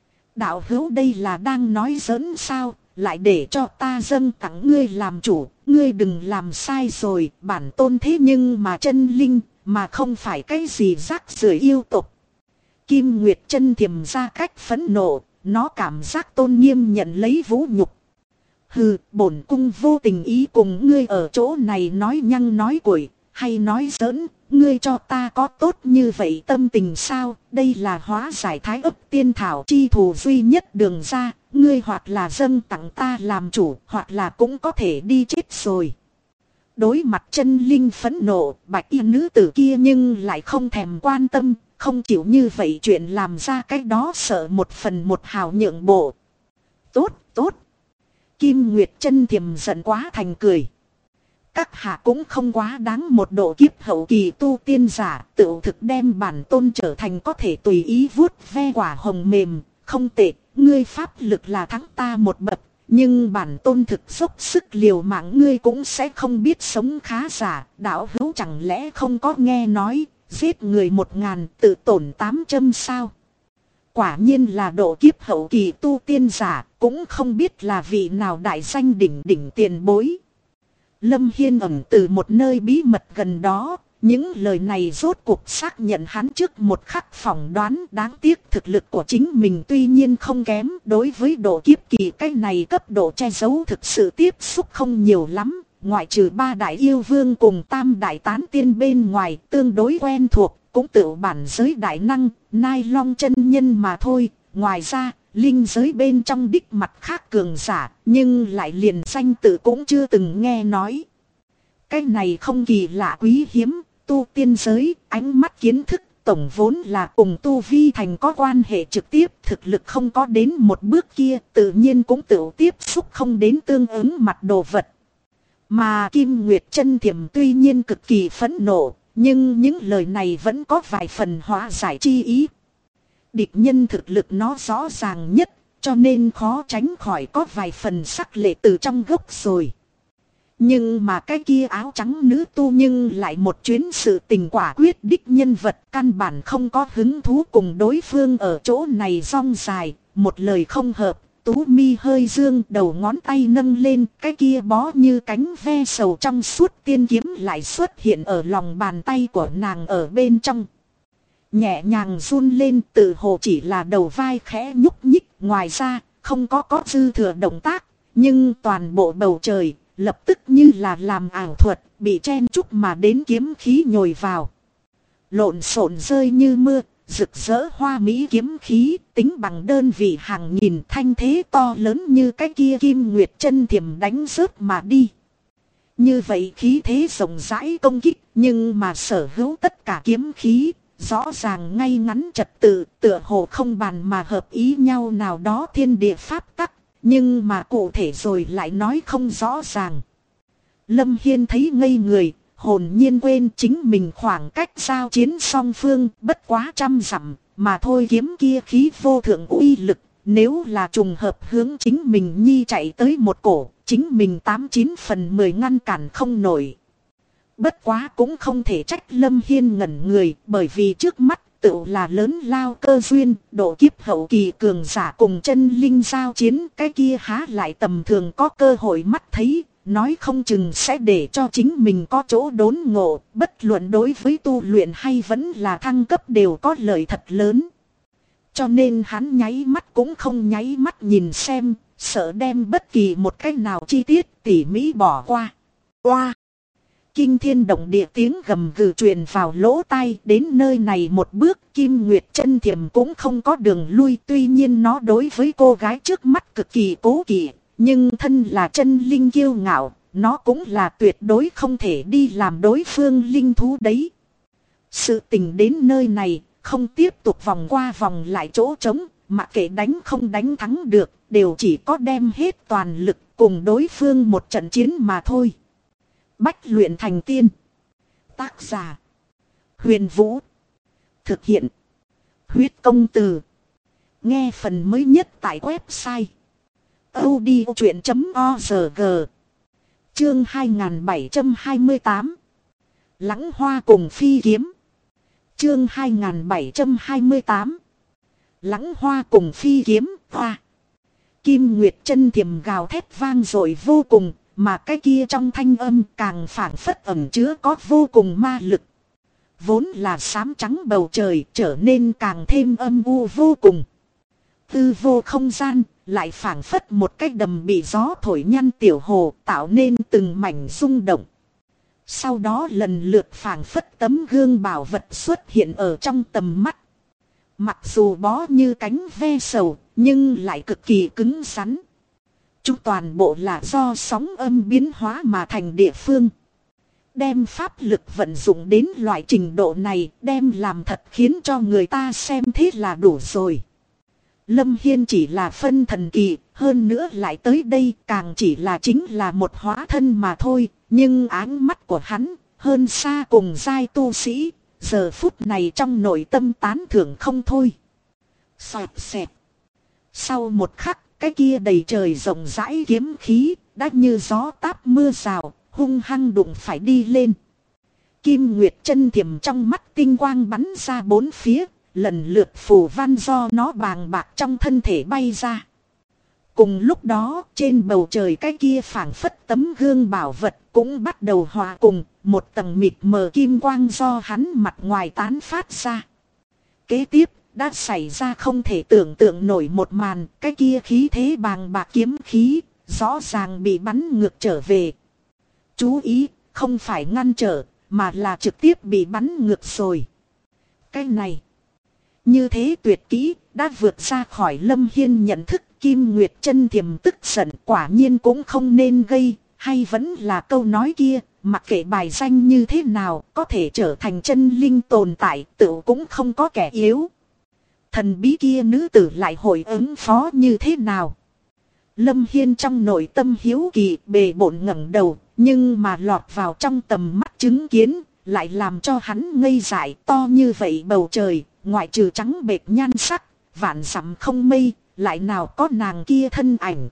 Đạo hữu đây là đang nói giỡn sao, lại để cho ta dâng tặng ngươi làm chủ, ngươi đừng làm sai rồi, bản tôn thế nhưng mà chân linh, mà không phải cái gì rác rưởi yêu tục. Kim Nguyệt chân thiềm ra cách phẫn nộ, nó cảm giác tôn nghiêm nhận lấy vũ nhục. Hừ, bổn cung vô tình ý cùng ngươi ở chỗ này nói nhăng nói cuội, hay nói giỡn, ngươi cho ta có tốt như vậy tâm tình sao? Đây là hóa giải thái ấp tiên thảo chi thù duy nhất đường ra, ngươi hoặc là dâng tặng ta làm chủ, hoặc là cũng có thể đi chết rồi. Đối mặt chân linh phẫn nộ, bạch y nữ tử kia nhưng lại không thèm quan tâm, không chịu như vậy chuyện làm ra cái đó, sợ một phần một hào nhượng bộ. Tốt, tốt. Kim Nguyệt chân thiềm giận quá thành cười. Các hạ cũng không quá đáng một độ kiếp hậu kỳ tu tiên giả, tự thực đem bản tôn trở thành có thể tùy ý vuốt ve quả hồng mềm, không tệ, ngươi pháp lực là thắng ta một bậc, nhưng bản tôn thực dốc sức liều mạng ngươi cũng sẽ không biết sống khá giả, đạo hữu chẳng lẽ không có nghe nói, giết người 1000 tự tổn 800 sao? Quả nhiên là độ kiếp hậu kỳ tu tiên giả, cũng không biết là vị nào đại danh đỉnh đỉnh tiền bối. Lâm Hiên ẩn từ một nơi bí mật gần đó, những lời này rốt cuộc xác nhận hắn trước một khắc phỏng đoán. Đáng tiếc thực lực của chính mình tuy nhiên không kém, đối với độ kiếp kỳ cái này cấp độ che giấu thực sự tiếp xúc không nhiều lắm. Ngoại trừ 3 đại yêu vương cùng tam đại tán tiên bên ngoài tương đối quen thuộc, cũng tự bản giới đại năng, Nai Long chân nhân mà thôi. Ngoài ra, linh giới bên trong đích mặt khác cường giả, nhưng lại liền danh tự cũng chưa từng nghe nói. Cái này không kỳ lạ quý hiếm, tu tiên giới, ánh mắt kiến thức, tổng vốn là cùng tu vi thành có quan hệ trực tiếp, thực lực không có đến một bước kia, tự nhiên cũng tự tiếp xúc không đến tương ứng mặt đồ vật. Mà Kim Nguyệt chân thiềm tuy nhiên cực kỳ phẫn nộ, nhưng những lời này vẫn có vài phần hóa giải chi ý. Địch nhân thực lực nó rõ ràng nhất, cho nên khó tránh khỏi có vài phần sắc lệ từ trong gốc rồi. Nhưng mà cái kia áo trắng nữ tu nhưng lại một chuyến sự tình quả quyết đích nhân vật, căn bản không có hứng thú cùng đối phương ở chỗ này rong dài, một lời không hợp. Tú mi hơi dương, đầu ngón tay nâng lên, cái kia bó như cánh ve sầu trong suốt tiên kiếm lại xuất hiện ở lòng bàn tay của nàng ở bên trong. Nhẹ nhàng run lên, tự hồ chỉ là đầu vai khẽ nhúc nhích, ngoài ra không có dư thừa động tác, nhưng toàn bộ bầu trời lập tức như là làm ảo thuật, bị chen chúc mà đến kiếm khí nhồi vào. Lộn xộn rơi như mưa, rực rỡ hoa mỹ kiếm khí, tính bằng đơn vị hàng nghìn, thanh thế to lớn như cái kia kim nguyệt chân thiểm đánh rớt mà đi. Như vậy khí thế rộng rãi công kích, nhưng mà sở hữu tất cả kiếm khí, rõ ràng ngay ngắn trật tự, tựa hồ không bàn mà hợp ý nhau nào đó thiên địa pháp tắc, nhưng mà cụ thể rồi lại nói không rõ ràng. Lâm Hiên thấy ngây người, hồn nhiên quên chính mình khoảng cách giao chiến song phương bất quá 100 dặm, mà thôi kiếm kia khí vô thượng uy lực, nếu là trùng hợp hướng chính mình nhi chạy tới một cổ, chính mình 89 phần 10 ngăn cản không nổi. Bất quá cũng không thể trách Lâm Hiên ngẩn người, bởi vì trước mắt tự là lớn lao cơ duyên, độ kiếp hậu kỳ cường giả cùng chân linh giao chiến, cái kia há lại tầm thường có cơ hội mắt thấy, nói không chừng sẽ để cho chính mình có chỗ đốn ngộ, bất luận đối với tu luyện hay vẫn là thăng cấp đều có lợi thật lớn. Cho nên hắn nháy mắt cũng không nháy mắt nhìn xem, sợ đem bất kỳ một cách nào chi tiết tỉ mỉ bỏ qua. Oa! Kinh thiên động địa tiếng gầm gừ truyền vào lỗ tai, đến nơi này một bước Kim Nguyệt chân thiểm cũng không có đường lui, tuy nhiên nó đối với cô gái trước mắt cực kỳ cố kỵ, nhưng thân là chân linh kiêu ngạo, nó cũng là tuyệt đối không thể đi làm đối phương linh thú đấy. Sự tình đến nơi này, không tiếp tục vòng qua vòng lại chỗ trống, mặc kệ đánh không đánh thắng được, đều chỉ có đem hết toàn lực cùng đối phương một trận chiến mà thôi. Bách luyện thành tiên. Tác giả: Huyền Vũ. Thực hiện: Huyết Công Từ. Nghe phần mới nhất tại website audiochuyện.org. Chương 2728. Lắng hoa cùng phi kiếm. Chương 2728. Lắng hoa cùng phi kiếm. Hoa. Kim Nguyệt chân thiểm gào thét vang dội vô cùng, mà cái kia trong thanh âm càng phảng phất ẩn chứa có vô cùng ma lực. Vốn là xám trắng bầu trời trở nên càng thêm âm u vô cùng. Tư vô không gian lại phảng phất một cái đầm bị gió thổi nhăn tiểu hồ, tạo nên từng mảnh rung động. Sau đó lần lượt phảng phất tấm gương bảo vật xuất hiện ở trong tầm mắt. Mặc dù bó như cánh ve sầu, nhưng lại cực kỳ cứng rắn. Chúng toàn bộ là do sóng âm biến hóa mà thành địa phương. Đem pháp lực vận dụng đến loại trình độ này, đem làm thật khiến cho người ta xem thế là đủ rồi. Lâm Hiên chỉ là phân thần kỳ, hơn nữa lại tới đây càng chỉ là chính là một hóa thân mà thôi. Nhưng áng mắt của hắn, hơn xa cùng giai tu sĩ, giờ phút này trong nội tâm tán thưởng không thôi. Xoẹt xẹt. Sau một khắc, cái kia đầy trời rộng rãi kiếm khí, đã như gió táp mưa rào, hung hăng đụng phải đi lên. Kim Nguyệt chân thiểm trong mắt tinh quang bắn ra bốn phía, lần lượt phù văn do nó bàng bạc trong thân thể bay ra. Cùng lúc đó, trên bầu trời cái kia phảng phất tấm gương bảo vật cũng bắt đầu hòa cùng, một tầng mịt mờ kim quang do hắn mặt ngoài tán phát ra. Kế tiếp, đã xảy ra không thể tưởng tượng nổi một màn, cái kia khí thế bàng bạc kiếm khí, rõ ràng bị bắn ngược trở về. Chú ý, không phải ngăn trở, mà là trực tiếp bị bắn ngược rồi. Cái này, như thế tuyệt kỹ, đã vượt ra khỏi Lâm Hiên nhận thức. Kim Nguyệt chân thiểm tức giận, quả nhiên cũng không nên gây, hay vẫn là câu nói kia, mặc kệ bài danh như thế nào, có thể trở thành chân linh tồn tại, tự cũng không có kẻ yếu. Thần bí kia nữ tử lại hồi ứng phó như thế nào? Lâm Hiên trong nội tâm hiếu kỳ bề bộn ngẩng đầu, nhưng mà lọt vào trong tầm mắt chứng kiến, lại làm cho hắn ngây dại. To như vậy bầu trời, ngoại trừ trắng bệt nhan sắc, vạn dặm không mây, lại nào có nàng kia thân ảnh.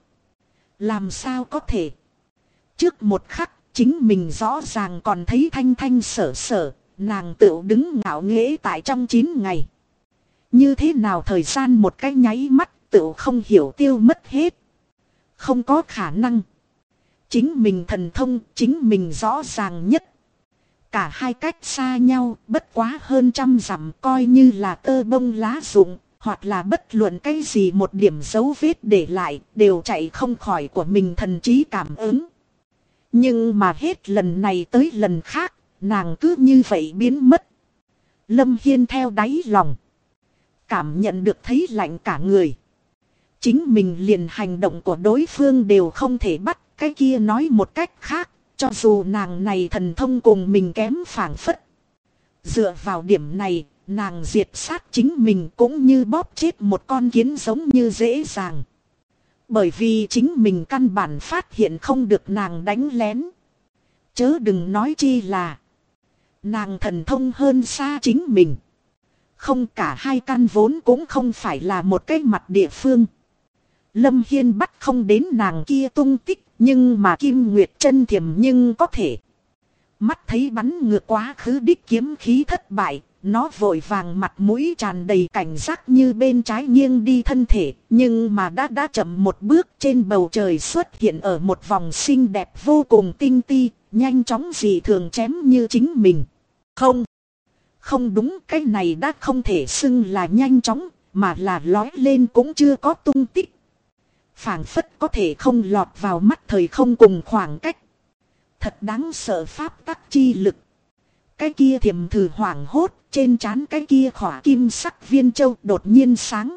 Làm sao có thể? Trước một khắc, chính mình rõ ràng còn thấy thanh thanh sở sở, nàng tự đứng ngạo nghễ tại trong 9 ngày. Như thế nào thời gian một cái nháy mắt tự không hiểu tiêu mất hết. Không có khả năng. Chính mình thần thông, chính mình rõ ràng nhất. Cả hai cách xa nhau, bất quá hơn 100 dặm, coi như là tơ bông lá rụng, hoặc là bất luận cái gì một điểm dấu vết để lại, đều chạy không khỏi của mình thần trí cảm ứng. Nhưng mà hết lần này tới lần khác, nàng cứ như vậy biến mất. Lâm Hiên theo đáy lòng Cảm nhận được thấy lạnh cả người. Chính mình liền hành động của đối phương đều không thể bắt. Cái kia nói một cách khác, cho dù nàng này thần thông cùng mình kém phảng phất. Dựa vào điểm này, nàng diệt sát chính mình cũng như bóp chết một con kiến giống như dễ dàng. Bởi vì chính mình căn bản phát hiện không được nàng đánh lén. Chớ đừng nói chi là nàng thần thông hơn xa chính mình. Không, cả hai căn vốn cũng không phải là một cái mặt địa phương. Lâm Hiên bắt không đến nàng kia tung tích, nhưng mà Kim Nguyệt chân thiềm nhưng có thể. Mắt thấy bắn ngược quá khứ đích kiếm khí thất bại, nó vội vàng mặt mũi tràn đầy cảnh giác như bên trái nghiêng đi thân thể, nhưng mà đã chậm một bước. Trên bầu trời xuất hiện ở một vòng xinh đẹp vô cùng tinh ti, nhanh chóng dị thường chém như chính mình. Không đúng, cái này đã không thể xưng là nhanh chóng, mà là lói lên cũng chưa có tung tích. Phảng phất có thể không lọt vào mắt thời không cùng khoảng cách. Thật đáng sợ pháp tắc chi lực. Cái kia thiềm thử hoảng hốt, trên trán cái kia khỏa kim sắc viên châu đột nhiên sáng.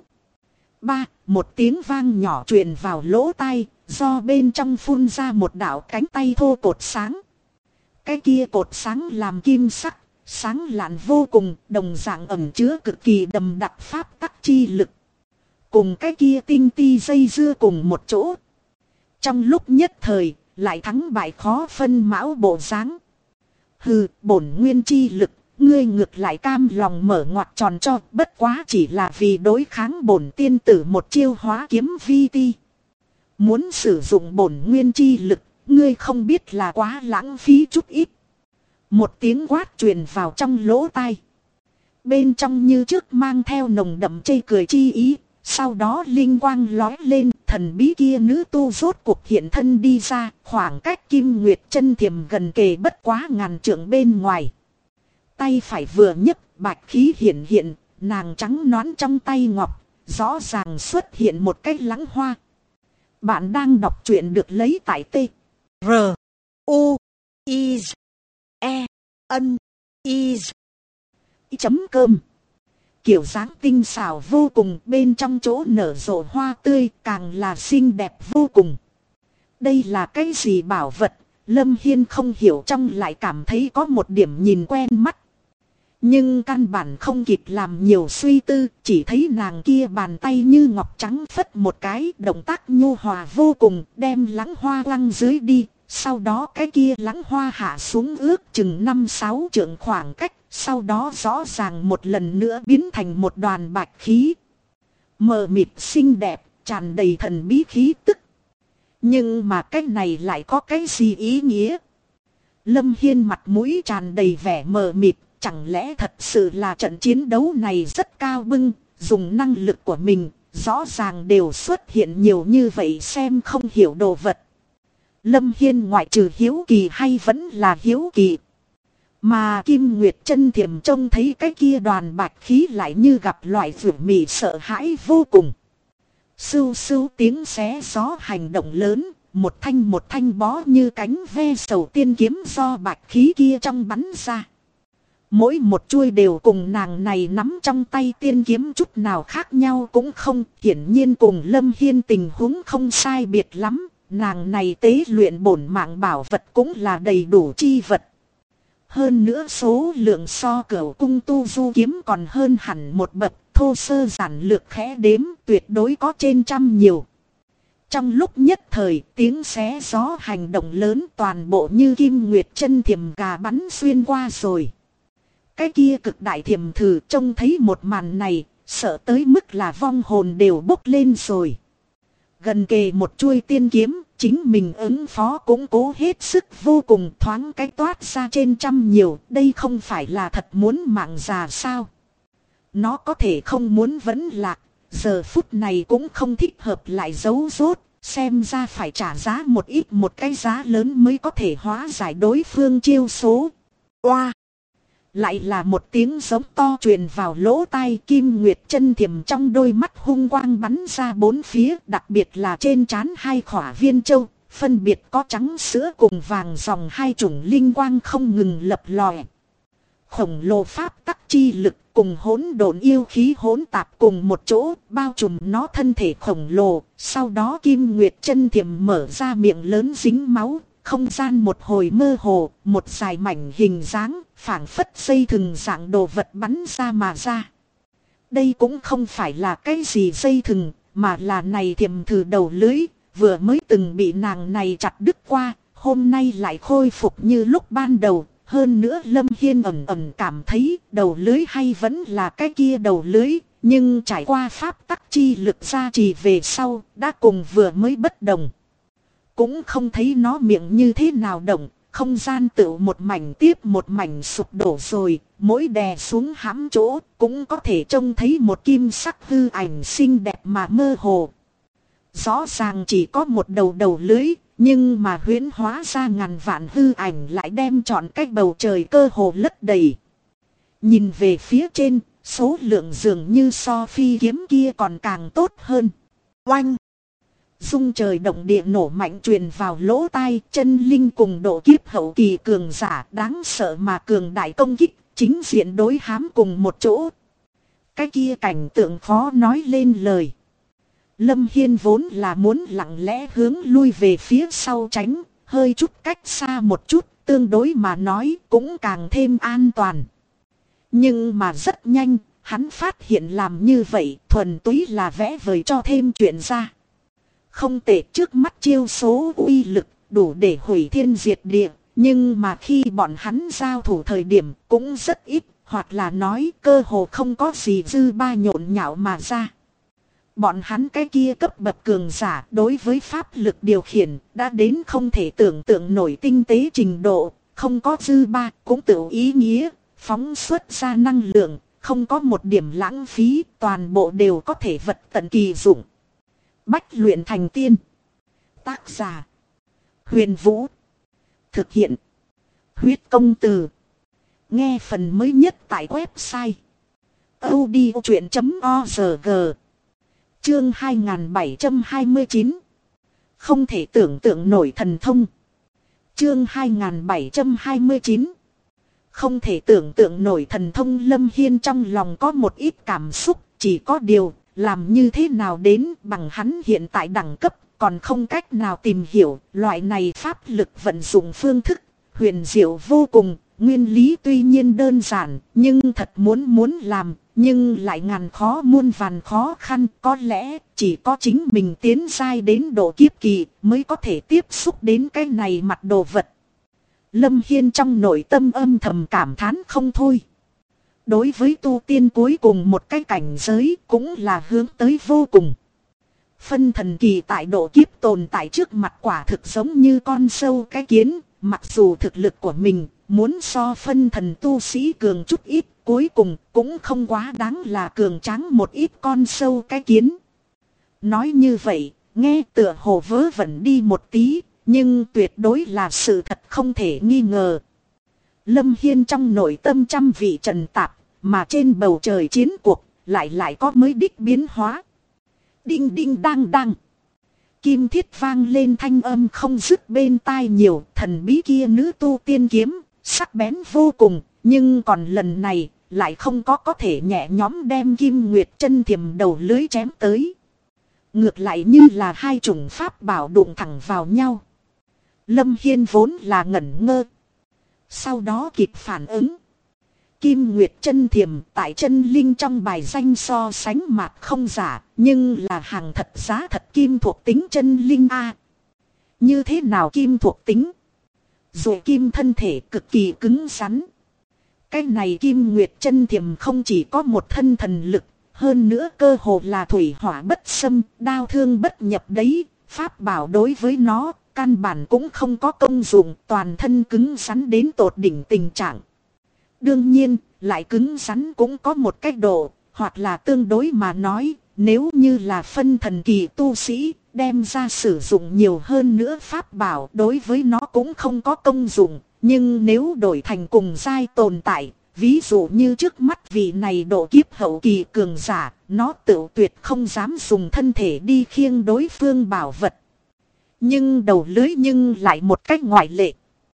Một tiếng vang nhỏ truyền vào lỗ tai, do bên trong phun ra một đạo cánh tay thô cột sáng. Cái kia cột sáng làm kim sắc, sáng lạn vô cùng, đồng dạng ẩn chứa cực kỳ đậm đặc pháp tắc chi lực. Cùng cái kia tinh ti dây dưa cùng một chỗ. Trong lúc nhất thời, lại thắng bại khó phân mão bộ dáng. Hừ, bổn nguyên chi lực, ngươi ngược lại cam lòng mở ngoặt tròn cho, bất quá chỉ là vì đối kháng bổn tiên tử một chiêu hóa kiếm vi ti. Muốn sử dụng bổn nguyên chi lực, ngươi không biết là quá lãng phí chút ít. Một tiếng quát truyền vào trong lỗ tai. Bên trong như trước mang theo nồng đậm chê cười chi ý. Sau đó linh quang lói lên, thần bí kia nữ tu rốt cuộc hiện thân đi ra, khoảng cách Kim Nguyệt chân thiềm gần kề bất quá ngàn trượng bên ngoài. Tay phải vừa nhấc, bạch khí hiện, nàng trắng nõn trong tay ngọc, rõ ràng xuất hiện một cái lãng hoa. Bạn đang đọc truyện được lấy tại T. R. U. I. E. N. I. Chấm cơm. Kiểu dáng tinh xảo vô cùng, bên trong chỗ nở rộ hoa tươi càng là xinh đẹp vô cùng. Đây là cái gì bảo vật? Lâm Hiên không hiểu, trong lại cảm thấy có một điểm nhìn quen mắt. Nhưng căn bản không kịp làm nhiều suy tư, chỉ thấy nàng kia bàn tay như ngọc trắng phất một cái, động tác nhu hòa vô cùng, đem lãng hoa quăng dưới đi. Sau đó cái kia lãng hoa hạ xuống ước chừng 5-6 trượng khoảng cách, sau đó rõ ràng một lần nữa biến thành một đoàn bạch khí. Mờ mịt xinh đẹp, tràn đầy thần bí khí tức. Nhưng mà cái này lại có cái gì ý nghĩa? Lâm Hiên mặt mũi tràn đầy vẻ mờ mịt, chẳng lẽ thật sự là trận chiến đấu này rất cao bưng, dùng năng lực của mình, rõ ràng đều xuất hiện nhiều như vậy xem không hiểu đồ vật. Lâm Hiên ngoại trừ hiếu kỳ hay vẫn là hiếu kỳ. Mà Kim Nguyệt chân thiềm trông thấy cái kia đoàn bạch khí lại như gặp loại vượt mị sợ hãi vô cùng. Sưu sưu tiếng xé gió hành động lớn, một thanh bó như cánh ve sầu tiên kiếm do bạch khí kia trong bắn ra. Mỗi một chuôi đều cùng nàng này nắm trong tay tiên kiếm chút nào khác nhau cũng không, hiển nhiên cùng Lâm Hiên tình huống không sai biệt lắm. Nàng này tế luyện bổn mạng bảo vật cũng là đầy đủ chi vật. Hơn nữa số lượng so cửu cung tu du kiếm còn hơn hẳn một bậc, thô sơ giản lược khẽ đếm tuyệt đối có trên 100 nhiều. Trong lúc nhất thời tiếng xé gió hành động lớn toàn bộ như Kim Nguyệt chân thiềm gà bắn xuyên qua rồi. Cái kia cực đại thiềm thử trông thấy một màn này, sợ tới mức là vong hồn đều bốc lên rồi. Gần kề một chuôi tiên kiếm, chính mình ứng phó cũng cố hết sức vô cùng, thoáng cái toát ra trên 100 nhiều, đây không phải là thật muốn mạng già sao? Nó có thể không muốn vẫn lạc, giờ phút này cũng không thích hợp lại giấu rốt, xem ra phải trả giá một ít một cái giá lớn mới có thể hóa giải đối phương chiêu số. Oa! Lại là một tiếng giống to truyền vào lỗ tai, Kim Nguyệt chân thiềm trong đôi mắt hung quang bắn ra bốn phía, đặc biệt là trên trán hai khỏa viên châu, phân biệt có trắng sữa cùng vàng dòng hai chủng linh quang không ngừng lập lòe. khổng lồ pháp tắc chi lực cùng hỗn độn yêu khí hỗn tạp cùng một chỗ, bao trùm nó thân thể khổng lồ. Sau đó Kim Nguyệt chân thiềm mở ra miệng lớn dính máu, không gian một hồi mơ hồ, một dài mảnh hình dáng, phảng phất dây thừng dạng đồ vật bắn ra mà ra. Đây cũng không phải là cái gì dây thừng, mà là này thiềm thử đầu lưới, vừa mới từng bị nàng này chặt đứt qua, hôm nay lại khôi phục như lúc ban đầu. Hơn nữa Lâm Hiên ẩn ẩn cảm thấy đầu lưới hay vẫn là cái kia đầu lưới, nhưng trải qua pháp tắc chi lực gia trì về sau, đã cùng vừa mới bất đồng. Cũng không thấy nó miệng như thế nào động, không gian tự một mảnh tiếp một mảnh sụp đổ rồi, mỗi đè xuống hãm chỗ cũng có thể trông thấy một kim sắc hư ảnh xinh đẹp mà mơ hồ. Rõ ràng chỉ có một đầu lưới, nhưng mà huyễn hóa ra ngàn vạn hư ảnh lại đem trọn cái bầu trời cơ hồ lấp đầy. Nhìn về phía trên, số lượng dường như so phi kiếm kia còn càng tốt hơn. Oanh! Rung trời động địa nổ mạnh truyền vào lỗ tai, chân linh cùng độ kiếp hậu kỳ cường giả đáng sợ mà cường đại công kích, chính diện đối hám cùng một chỗ. Cái kia cảnh tượng khó nói lên lời. Lâm Hiên vốn là muốn lặng lẽ hướng lui về phía sau tránh, hơi chút cách xa một chút, tương đối mà nói cũng càng thêm an toàn. Nhưng mà rất nhanh, hắn phát hiện làm như vậy thuần túy là vẽ vời cho thêm chuyện ra. Không tệ, trước mắt chiêu số uy lực đủ để hủy thiên diệt địa, nhưng mà khi bọn hắn giao thủ thời điểm cũng rất ít, hoặc là nói cơ hồ không có gì dư ba nhộn nhạo mà ra. Bọn hắn cái kia cấp bậc cường giả đối với pháp lực điều khiển đã đến không thể tưởng tượng nổi tinh tế trình độ, không có dư ba cũng tự ý nghĩa, phóng xuất ra năng lượng, không có một điểm lãng phí, toàn bộ đều có thể vật tận kỳ dụng. Bách luyện thành tiên. Tác giả: Huyền Vũ. Thực hiện: Huyết Công Từ. Nghe phần mới nhất tại website audiochuyện.org. Chương 2729. Không thể tưởng tượng nổi thần thông. Chương 2729. Không thể tưởng tượng nổi thần thông. Lâm Hiên trong lòng có một ít cảm xúc, chỉ có điều làm như thế nào đến bằng hắn hiện tại đẳng cấp, còn không cách nào tìm hiểu loại này pháp lực vận dụng phương thức, huyền diệu vô cùng. Nguyên lý tuy nhiên đơn giản, nhưng thật muốn làm, nhưng lại ngàn khó muôn vàn khó khăn. Có lẽ chỉ có chính mình tiến giai đến độ kiếp kỳ mới có thể tiếp xúc đến cái này mặt đồ vật. Lâm Hiên trong nội tâm âm thầm cảm thán không thôi. Đối với tu tiên cuối cùng một cái cảnh giới cũng là hướng tới vô cùng. Phân thần kỳ tại độ kiếp tồn tại trước mặt quả thực giống như con sâu cái kiến. Mặc dù thực lực của mình muốn so phân thần tu sĩ cường chút ít, cuối cùng cũng không quá đáng là cường tráng một ít con sâu cái kiến. Nói như vậy, nghe tựa hồ vớ vẩn đi một tí, nhưng tuyệt đối là sự thật không thể nghi ngờ. Lâm Hiên trong nội tâm trăm vị trần tạp, mà trên bầu trời chiến cuộc lại có mới đích biến hóa. Đinh đinh đang đang. Kim thiết vang lên thanh âm không dứt bên tai nhiều, thần bí kia nữ tu tiên kiếm, sắc bén vô cùng, nhưng còn lần này lại không có thể nhẹ nhõm đem Kim Nguyệt chân thiềm đầu lưới chém tới. Ngược lại như là hai chủng pháp bảo đụng thẳng vào nhau. Lâm Hiên vốn là ngẩn ngơ, sau đó kịp phản ứng. Kim Nguyệt chân thiềm tại chân linh trong bài danh so sánh mạt không giả, nhưng là hàng thật giá thật kim thuộc tính chân linh a. Như thế nào kim thuộc tính? Dù kim thân thể cực kỳ cứng rắn. Cái này Kim Nguyệt chân thiềm không chỉ có một thân thần lực, hơn nữa cơ hồ là thủy hỏa bất xâm, đao thương bất nhập đấy. Pháp bảo đối với nó căn bản cũng không có công dụng, toàn thân cứng rắn đến tột đỉnh tình trạng. Đương nhiên, lại cứng rắn cũng có một cách độ, hoặc là tương đối mà nói, nếu như là phân thần kỳ tu sĩ, đem ra sử dụng nhiều hơn nữa pháp bảo đối với nó cũng không có công dụng. Nhưng nếu đổi thành cùng giai tồn tại, ví dụ như trước mắt vị này độ kiếp hậu kỳ cường giả, nó tự tuyệt không dám dùng thân thể đi khiêng đối phương bảo vật. Nhưng đầu lưới nhưng lại một cách ngoại lệ.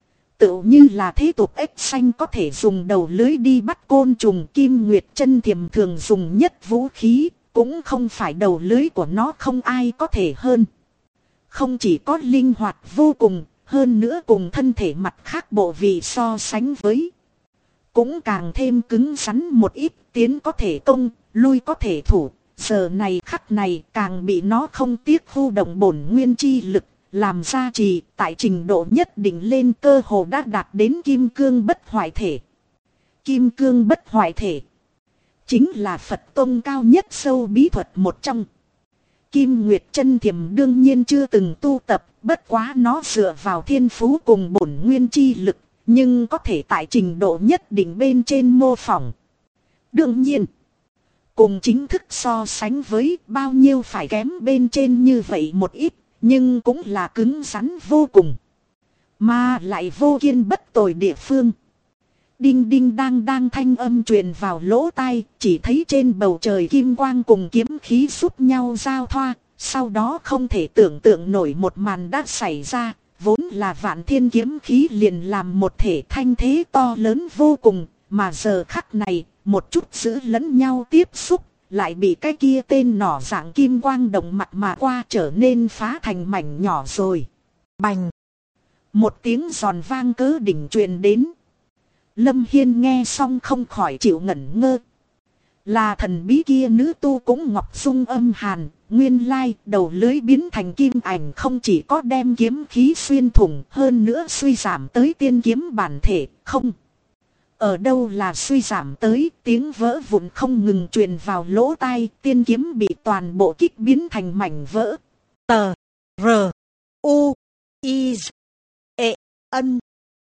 tựu như là thế tục ếch xanh có thể dùng đầu lưới đi bắt côn trùng. Kim Nguyệt chân thiềm thường dùng nhất vũ khí, cũng không phải đầu lưới của nó không ai có thể hơn. Không chỉ có linh hoạt vô cùng, hơn nữa cùng thân thể mặt khác bộ vị so sánh với, cũng càng thêm cứng rắn một ít, tiến có thể công, lui có thể thủ. Giờ này khắc này càng bị nó không tiếc khu động bổn nguyên chi lực, làm gia trì tại trình độ nhất định lên, cơ hồ đã đạt đến kim cương bất hoại thể. Kim cương bất hoại thể chính là Phật tông cao nhất sâu bí thuật một trong. Kim Nguyệt chân thiềm đương nhiên chưa từng tu tập, bất quá nó dựa vào thiên phú cùng bổn nguyên chi lực, nhưng có thể tại trình độ nhất định bên trên mô phỏng. Đương nhiên, cùng chính thức so sánh với bao nhiêu phải kém bên trên như vậy một ít, nhưng cũng là cứng rắn vô cùng. Mà lại vô kiên bất tồi địa phương. Đinh đinh đang đang thanh âm truyền vào lỗ tai, chỉ thấy trên bầu trời kim quang cùng kiếm khí giúp nhau giao thoa, sau đó không thể tưởng tượng nổi một màn đã xảy ra, vốn là vạn thiên kiếm khí liền làm một thể thanh thế to lớn vô cùng, mà giờ khắc này, một chút giữ lẫn nhau tiếp xúc, lại bị cái kia tên nỏ dạng kim quang động mặt mà qua trở nên phá thành mảnh nhỏ rồi. Bành! Một tiếng giòn vang cớ đỉnh truyền đến. Lâm Hiên nghe xong không khỏi chịu ngẩn ngơ. Là thần bí kia nữ tu cũng ngọc dung âm hàn, nguyên lai đầu lưới biến thành kim ảnh không chỉ có đem kiếm khí xuyên thủng, hơn nữa suy giảm tới tiên kiếm bản thể, không. Ở đâu là suy giảm tới, tiếng vỡ vụn không ngừng truyền vào lỗ tai, tiên kiếm bị toàn bộ kích biến thành mảnh vỡ. Tờ, R, U, I, E, N,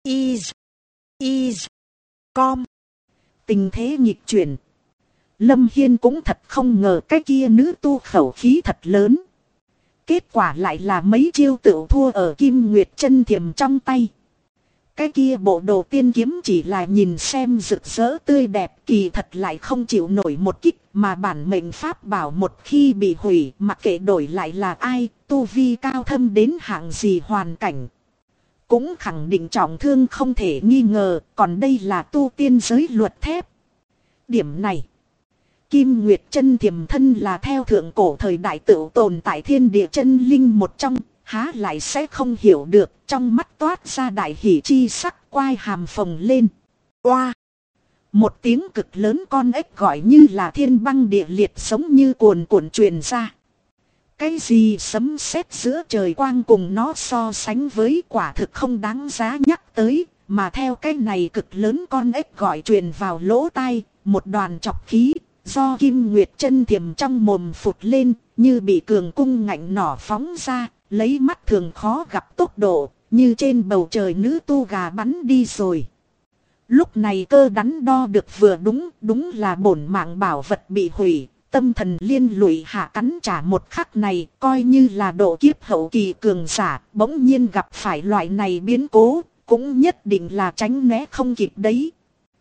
I, Com. Tình thế nghịch chuyển. Lâm Hiên cũng thật không ngờ cái kia nữ tu khẩu khí thật lớn. Kết quả lại là mấy chiêu tựu thua ở Kim Nguyệt chân thiềm trong tay. Cái kia bộ đồ tiên kiếm chỉ là nhìn xem rực rỡ tươi đẹp, kỳ thật lại không chịu nổi một kích, mà bản mệnh pháp bảo một khi bị hủy, mặc kệ đổi lại là ai, tu vi cao thâm đến hạng gì hoàn cảnh, cũng khẳng định trọng thương không thể nghi ngờ, còn đây là tu tiên giới luật thép. Điểm này, Kim Nguyệt chân thiềm thân là theo thượng cổ thời đại tự tồn tại thiên địa chân linh một trong, há lại sẽ không hiểu được, trong mắt toát ra đại hỉ chi sắc, quai hàm phồng lên. Oa! Một tiếng cực lớn con ếch gọi như là thiên băng địa liệt giống như cuồn cuộn truyền ra. Cái gì sấm sét giữa trời quang cùng nó so sánh với quả thực không đáng giá nhắc tới, mà theo cái này cực lớn con ếch gọi truyền vào lỗ tai, một đoàn chọc khí, do Kim Nguyệt chân thiềm trong mồm phụt lên, như bị cường cung ngạnh nỏ phóng ra, lấy mắt thường khó gặp tốc độ, như trên bầu trời nữ tu gà bắn đi rồi. Lúc này cơ đắn đo được vừa đúng, đúng là bổn mạng bảo vật bị hủy, tâm thần liên lụy hạ cắn trả một khắc này, coi như là độ kiếp hậu kỳ cường giả, bỗng nhiên gặp phải loại này biến cố, cũng nhất định là tránh né không kịp đấy.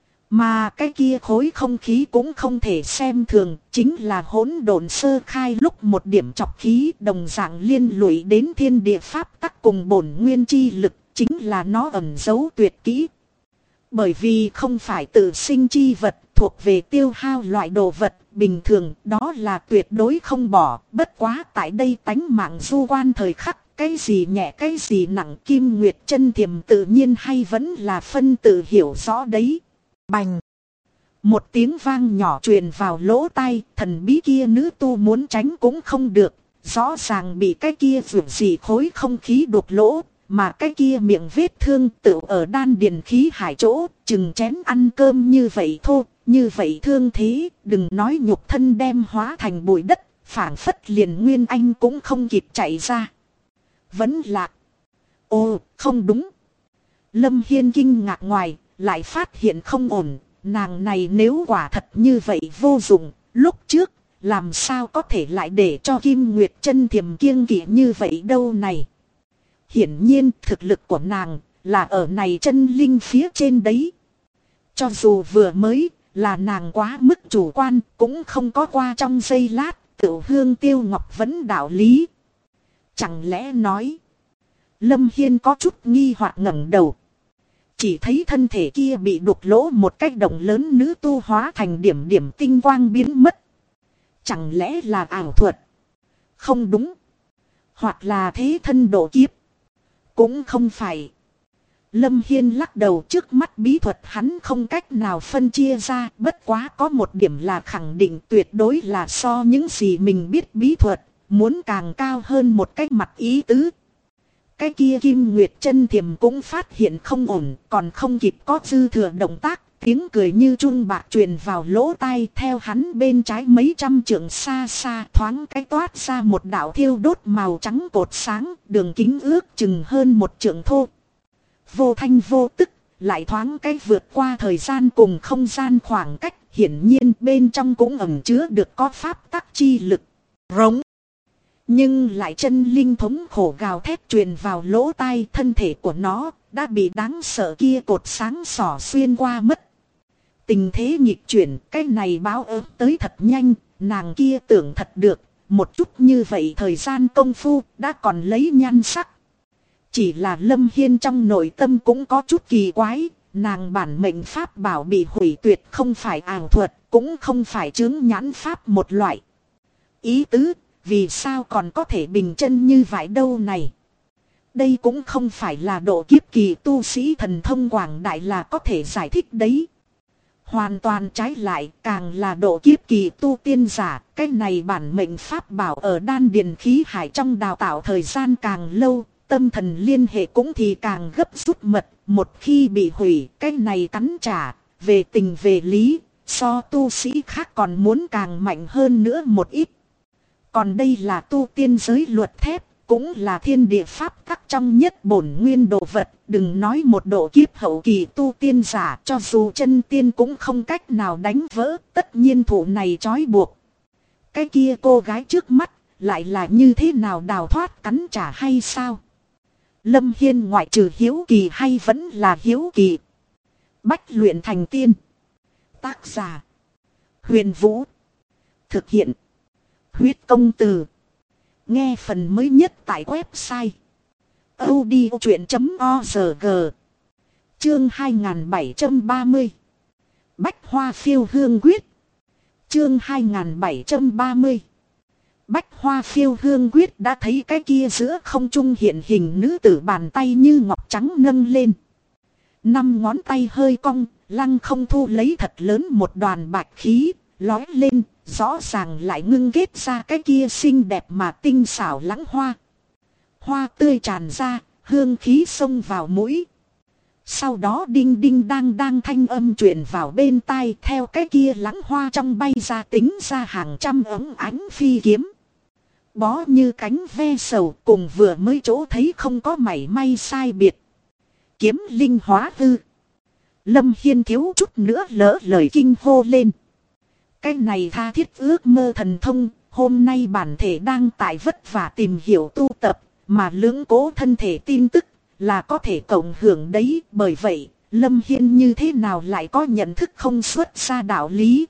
Mà cái kia khối không khí cũng không thể xem thường, chính là hỗn độn sơ khai lúc một điểm chọc khí đồng dạng liên lụy đến thiên địa pháp tắc cùng bổn nguyên chi lực, chính là nó ẩn giấu tuyệt kỹ. Bởi vì không phải tự sinh chi vật, thuộc về tiêu hao loại đồ vật, bình thường đó là tuyệt đối không bỏ, bất quá tại đây tánh mạng du quan thời khắc, cái gì nhẹ cái gì nặng, Kim Nguyệt chân thiềm tự nhiên hay vẫn là phân tự hiểu rõ đấy. Bành! Một tiếng vang nhỏ truyền vào lỗ tai, thần bí kia nữ tu muốn tránh cũng không được, rõ ràng bị cái kia vượt gì khối không khí đục lỗ, mà cái kia miệng vết thương tự ở đan điền khí hải chỗ, chừng chén ăn cơm như vậy thôi, như vậy thương thế, đừng nói nhục thân đem hóa thành bụi đất, phảng phất liền Nguyên Anh cũng không kịp chạy ra. Vẫn lạc. Ồ, không đúng. Lâm Hiên kinh ngạc ngoài, lại phát hiện không ổn, nàng này nếu quả thật như vậy vô dụng, lúc trước, làm sao có thể lại để cho Kim Nguyệt chân thiềm kiêng kỵ như vậy đâu này. Hiển nhiên thực lực của nàng là ở này chân linh phía trên đấy. Cho dù vừa mới là nàng quá mức chủ quan, cũng không có qua trong giây lát, Tửu Hương Tiêu Ngọc vấn đạo lý. Chẳng lẽ nói, Lâm Hiên có chút nghi hoặc ngẩng đầu. Chỉ thấy thân thể kia bị đục lỗ một cái động lớn, nữ tu hóa thành điểm điểm tinh quang biến mất. Chẳng lẽ là ảo thuật? Không đúng. Hoặc là thế thân độ kiếp? Cũng không phải. Lâm Hiên lắc đầu, trước mắt bí thuật hắn không cách nào phân chia ra. Bất quá có một điểm là khẳng định, tuyệt đối là so những gì mình biết bí thuật, muốn càng cao hơn một cái mặt ý tứ. Cái kia Kim Nguyệt Chân Thiềm cũng phát hiện không ổn, còn không kịp có dư thừa động tác, tiếng cười như chuông bạc truyền vào lỗ tai. Theo hắn bên trái mấy trăm trượng xa xa thoáng cái toát ra một đạo thiêu đốt màu trắng cột sáng, đường kính ước chừng hơn một trượng thô. Vô thanh vô tức, lại thoáng cái vượt qua thời gian cùng không gian khoảng cách, hiển nhiên bên trong cũng ẩn chứa được có pháp tắc chi lực. Rống. Nhưng lại chân linh thống khổ gào thét truyền vào lỗ tai, thân thể của nó đã bị đáng sợ kia cột sáng xỏ xuyên qua mất. Tình thế nghịch chuyển, cái này báo ớt tới thật nhanh, nàng kia tưởng thật được, một chút như vậy thời gian công phu đã còn lấy nhan sắc. Chỉ là Lâm Hiên trong nội tâm cũng có chút kỳ quái, nàng bản mệnh pháp bảo bị hủy tuyệt không phải ảo thuật, cũng không phải chướng nhãn pháp một loại. Ý tứ, vì sao còn có thể bình chân như vậy đâu này? Đây cũng không phải là độ kiếp kỳ tu sĩ thần thông quảng đại là có thể giải thích đấy. Hoàn toàn trái lại, càng là độ kiếp kỳ tu tiên giả, cái này bản mệnh pháp bảo ở đan điền khí hải trong đào tạo thời gian càng lâu, tâm thần liên hệ cũng thì càng gấp rút mật, một khi bị hủy, cái này cắn trả, về tình về lý, so tu sĩ khác còn muốn càng mạnh hơn nữa một ít. Còn đây là tu tiên giới luật thép, cũng là thiên địa pháp tắc trong nhất bổn nguyên đồ vật, đừng nói một độ kiếp hậu kỳ tu tiên giả, cho dù chân tiên cũng không cách nào đánh vỡ, tất nhiên thủ này trói buộc. Cái kia cô gái trước mắt, lại là như thế nào đào thoát cắn trả hay sao? Lâm Hiên ngoại trừ hiếu kỳ hay vẫn là hiếu kỳ? Bách luyện thành tiên. Tác giả Huyền Vũ. Thực hiện Huyết Công Từ. Nghe phần mới nhất tại website audiochuyện.org. Chương 2730 Bách Hoa Phiêu Hương Quyết. Chương 2730 Bách Hoa Phiêu Hương Quyết. Đã thấy cái kia giữa không trung hiện hình nữ tử, bàn tay như ngọc trắng nâng lên. 5 ngón tay hơi cong, lăng không thu lấy thật lớn một đoàn bạch khí, lói lên, rõ ràng lại ngưng kết ra cái kia xinh đẹp mà tinh xảo lãng hoa. Hoa tươi tràn ra, hương khí xông vào mũi. Sau đó đinh đinh đang đang thanh âm truyền vào bên tai, theo cái kia lãng hoa trong bay ra tính ra hàng trăm ống ánh phi kiếm. Bó như cánh ve sầu, cùng vừa mới chỗ thấy không có mảy may sai biệt. Kiếm linh hóa hư. Lâm Hiên thiếu chút nữa lỡ lời kinh hô lên. Cái này tha thiết ước mơ thần thông, hôm nay bản thể đang tại vất vả tìm hiểu tu tập, mà lưỡng cố thân thể tin tức là có thể cộng hưởng đấy. Bởi vậy, Lâm Hiên như thế nào lại có nhận thức không xuất ra đạo lý.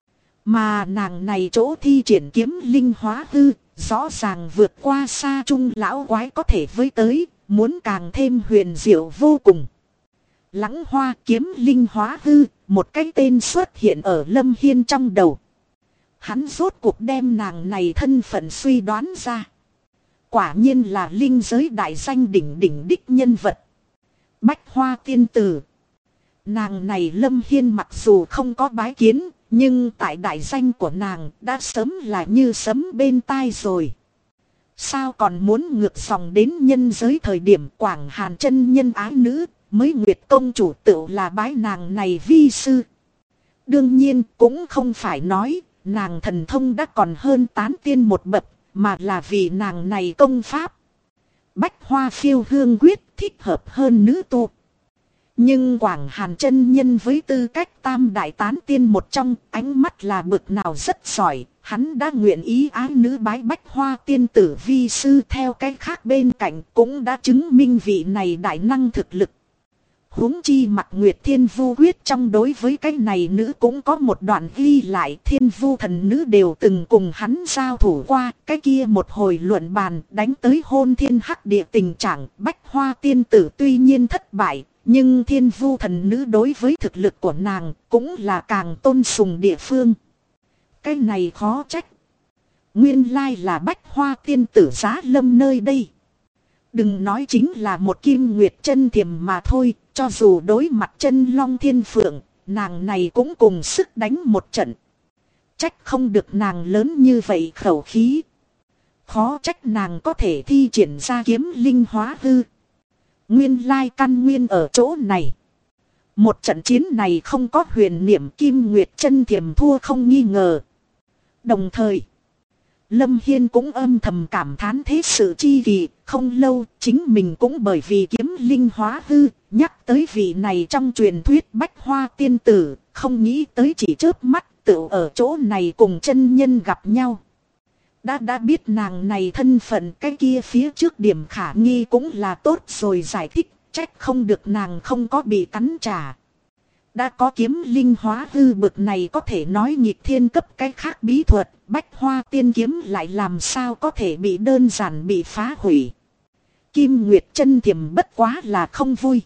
Mà nàng này chỗ thi triển kiếm linh hóa hư, rõ ràng vượt qua xa trung lão quái có thể với tới, muốn càng thêm huyền diệu vô cùng. Lãng hoa kiếm linh hóa hư, một cái tên xuất hiện ở Lâm Hiên trong đầu. Hắn rốt cuộc đem nàng này thân phận suy đoán ra. Quả nhiên là linh giới đại danh đỉnh đỉnh đích nhân vật. Bách Hoa tiên tử. Nàng này Lâm Hiên mặc dù không có bái kiến, nhưng tại đại danh của nàng đã sớm là như sấm bên tai rồi. Sao còn muốn ngược dòng đến nhân giới thời điểm Quảng Hàn chân nhân ái nữ, mới Nguyệt công chủ tựu là bái nàng này vi sư. Đương nhiên cũng không phải nói nàng thần thông đã còn hơn tán tiên một bậc, mà là vì nàng này công pháp Bách Hoa Phiêu Hương Quyết thích hợp hơn nữ tu. Nhưng Quảng Hàn chân nhân với tư cách tam đại tán tiên một trong, ánh mắt là bực nào rất giỏi, hắn đã nguyện ý ái nữ bái Bách Hoa tiên tử vi sư. Theo cái khác bên cạnh cũng đã chứng minh vị này đại năng thực lực. Huống chi Mặc Nguyệt Thiên Vu Quyết trong đối với cái này nữ cũng có một đoạn ghi lại, Thiên Vu thần nữ đều từng cùng hắn giao thủ qua, cái kia một hồi luận bàn đánh tới hôn thiên hắc địa tình trạng. Bách Hoa tiên tử tuy nhiên thất bại, Nhưng Thiên Vu thần nữ đối với thực lực của nàng cũng là càng tôn sùng địa phương. Cái này khó trách. Nguyên lai là Bách Hoa tiên tử Giá Lâm nơi đây. Đừng nói chính là một Kim Nguyệt chân thiềm mà thôi, cho dù đối mặt Chân Long Thiên Phượng, nàng này cũng cùng sức đánh một trận. Trách không được nàng lớn như vậy khẩu khí. Khó trách nàng có thể thi triển ra kiếm linh hóa hư. Nguyên lai căn nguyên ở chỗ này. Một trận chiến này không có huyền niệm, Kim Nguyệt chân thiềm thua không nghi ngờ. Đồng thời, Lâm Hiên cũng âm thầm cảm thán thế sự chi kỳ. Không lâu chính mình cũng bởi vì kiếm linh hóa hư nhắc tới vị này trong truyền thuyết Bách Hoa tiên tử. Không nghĩ tới chỉ chớp mắt tự ở chỗ này cùng chân nhân gặp nhau. Đã biết nàng này thân phận, cái kia phía trước điểm khả nghi cũng là tốt rồi giải thích. Trách không được nàng không có bị cắn trả. Đã có kiếm linh hóa hư bực này có thể nói nghịch thiên cấp cái khác bí thuật. Bách Hoa tiên kiếm lại làm sao có thể bị đơn giản bị phá hủy. Kim Nguyệt chân thiềm bất quá là không vui.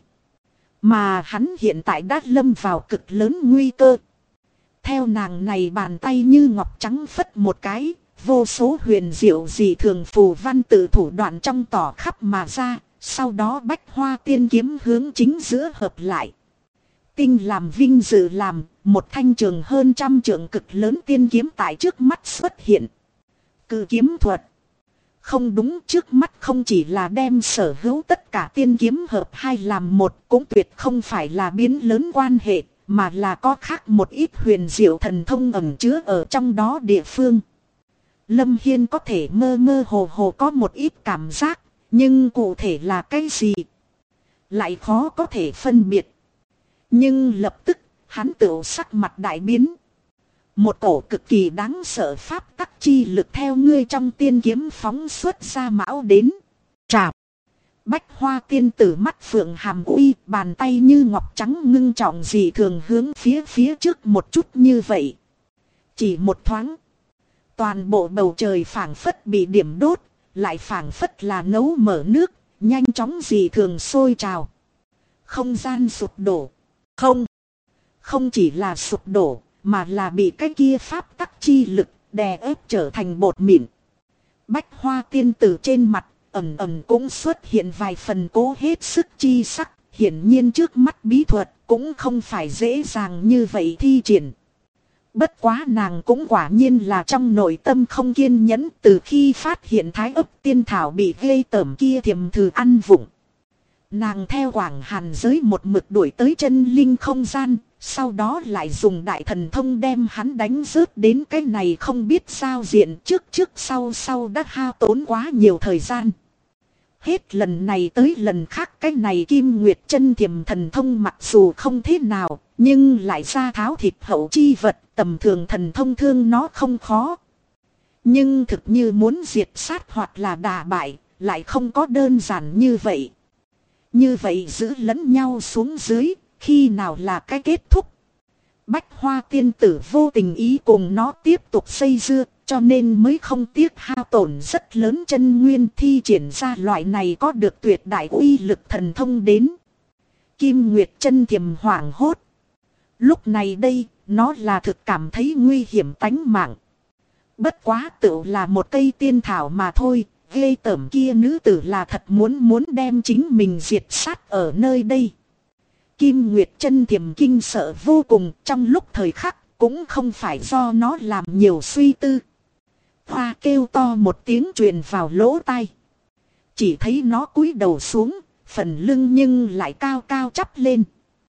Mà hắn hiện tại đã lâm vào cực lớn nguy cơ. Theo nàng này bàn tay như ngọc trắng phất một cái. Vô số huyền diệu dị thường phù văn tự thủ đoạn trong tỏ khắp mà ra. Sau đó Bách Hoa tiên kiếm hướng chính giữa hợp lại. Tinh làm vinh dự làm, một thanh trường hơn 100 trượng cực lớn tiên kiếm tại trước mắt xuất hiện. Cự kiếm thuật. Không đúng, trước mắt không chỉ là đem sở hữu tất cả tiên kiếm hợp hai làm một, cũng tuyệt không phải là biến lớn quan hệ, mà là có khác một ít huyền diệu thần thông ẩn chứa ở trong đó địa phương. Lâm Hiên có thể mơ mơ hồ hồ có một ít cảm giác, nhưng cụ thể là cái gì lại khó có thể phân biệt. Nhưng lập tức, hắn tự sắc mặt đại biến. Một cổ cực kỳ đáng sợ pháp tắc chi lực theo ngươi trong tiên kiếm phóng xuất ra mão đến. Trạp. Bách Hoa tiên tử mắt phượng hàm uy, bàn tay như ngọc trắng ngưng trọng dị thường hướng phía trước một chút như vậy. Chỉ một thoáng. Toàn bộ bầu trời phảng phất bị điểm đốt, lại phảng phất là nấu mở nước, nhanh chóng dị thường sôi trào. Không gian sụp đổ. Không chỉ là sụp đổ, mà là bị cái kia pháp tắc chi lực đè ép trở thành bột mịn. Bách Hoa tiên tử trên mặt ẩn ẩn cũng xuất hiện vài phần cố hết sức chi sắc. Hiển nhiên trước mắt bí thuật cũng không phải dễ dàng như vậy thi triển. Bất quá nàng cũng quả nhiên là trong nội tâm không kiên nhẫn, từ khi phát hiện thái ấp tiên thảo bị ghê tởm kia thiềm thử ăn vụng. Nàng theo Quảng Hàn giới một mực đuổi tới chân linh không gian, sau đó lại dùng đại thần thông đem hắn đánh rớt đến cái này không biết sao diện, trước sau đã hao tốn quá nhiều thời gian. Hết lần này tới lần khác cái này Kim Nguyệt chân thiềm thần thông mặc dù không thế nào, nhưng lại ra tháo thịt hậu chi vật, tầm thường thần thông thương nó không khó. Nhưng thực như muốn diệt sát hoặc là đả bại, lại không có đơn giản như vậy. Như vậy giữ lẫn nhau xuống dưới, khi nào là cái kết thúc. Bách Hoa tiên tử vô tình ý cùng nó tiếp tục xây dưa, cho nên mới không tiếc hao tổn rất lớn chân nguyên thi triển ra loại này có được tuyệt đại uy lực thần thông đến. Kim Nguyệt chân thiềm hoảng hốt. Lúc này đây, nó là thực cảm thấy nguy hiểm tánh mạng. Bất quá tự là một cây tiên thảo mà thôi. Ghê tởm kia nữ tử là thật muốn đem chính mình diệt sát ở nơi đây. Kim Nguyệt chân thiềm kinh sợ vô cùng, trong lúc thời khắc cũng không phải do nó làm nhiều suy tư. Hoa kêu to một tiếng truyền vào lỗ tai. Chỉ thấy nó cúi đầu xuống, phần lưng nhưng lại cao cao chắp lên.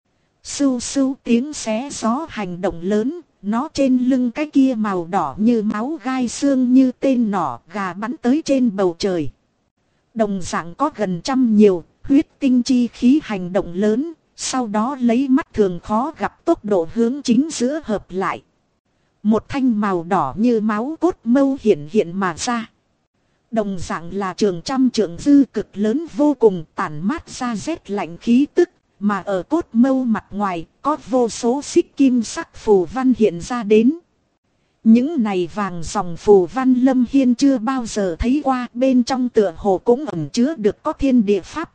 Sưu sưu tiếng xé gió hành động lớn. Nó trên lưng cái kia màu đỏ như máu gai xương như tên nỏ gà bắn tới trên bầu trời. Đồng dạng có gần 100 nhiều, huyết tinh chi khí hành động lớn, sau đó lấy mắt thường khó gặp tốc độ hướng chính giữa hợp lại. Một thanh màu đỏ như máu cốt mâu hiện mà ra. Đồng dạng là trường trăm trượng dư cực lớn vô cùng tản mát ra rét lạnh khí tức. Mà ở cốt mâu mặt ngoài có vô số xích kim sắc phù văn hiện ra đến. Những này vàng dòng phù văn Lâm Hiên chưa bao giờ thấy qua, bên trong tựa hồ cũng ẩn chứa được có thiên địa pháp tắc,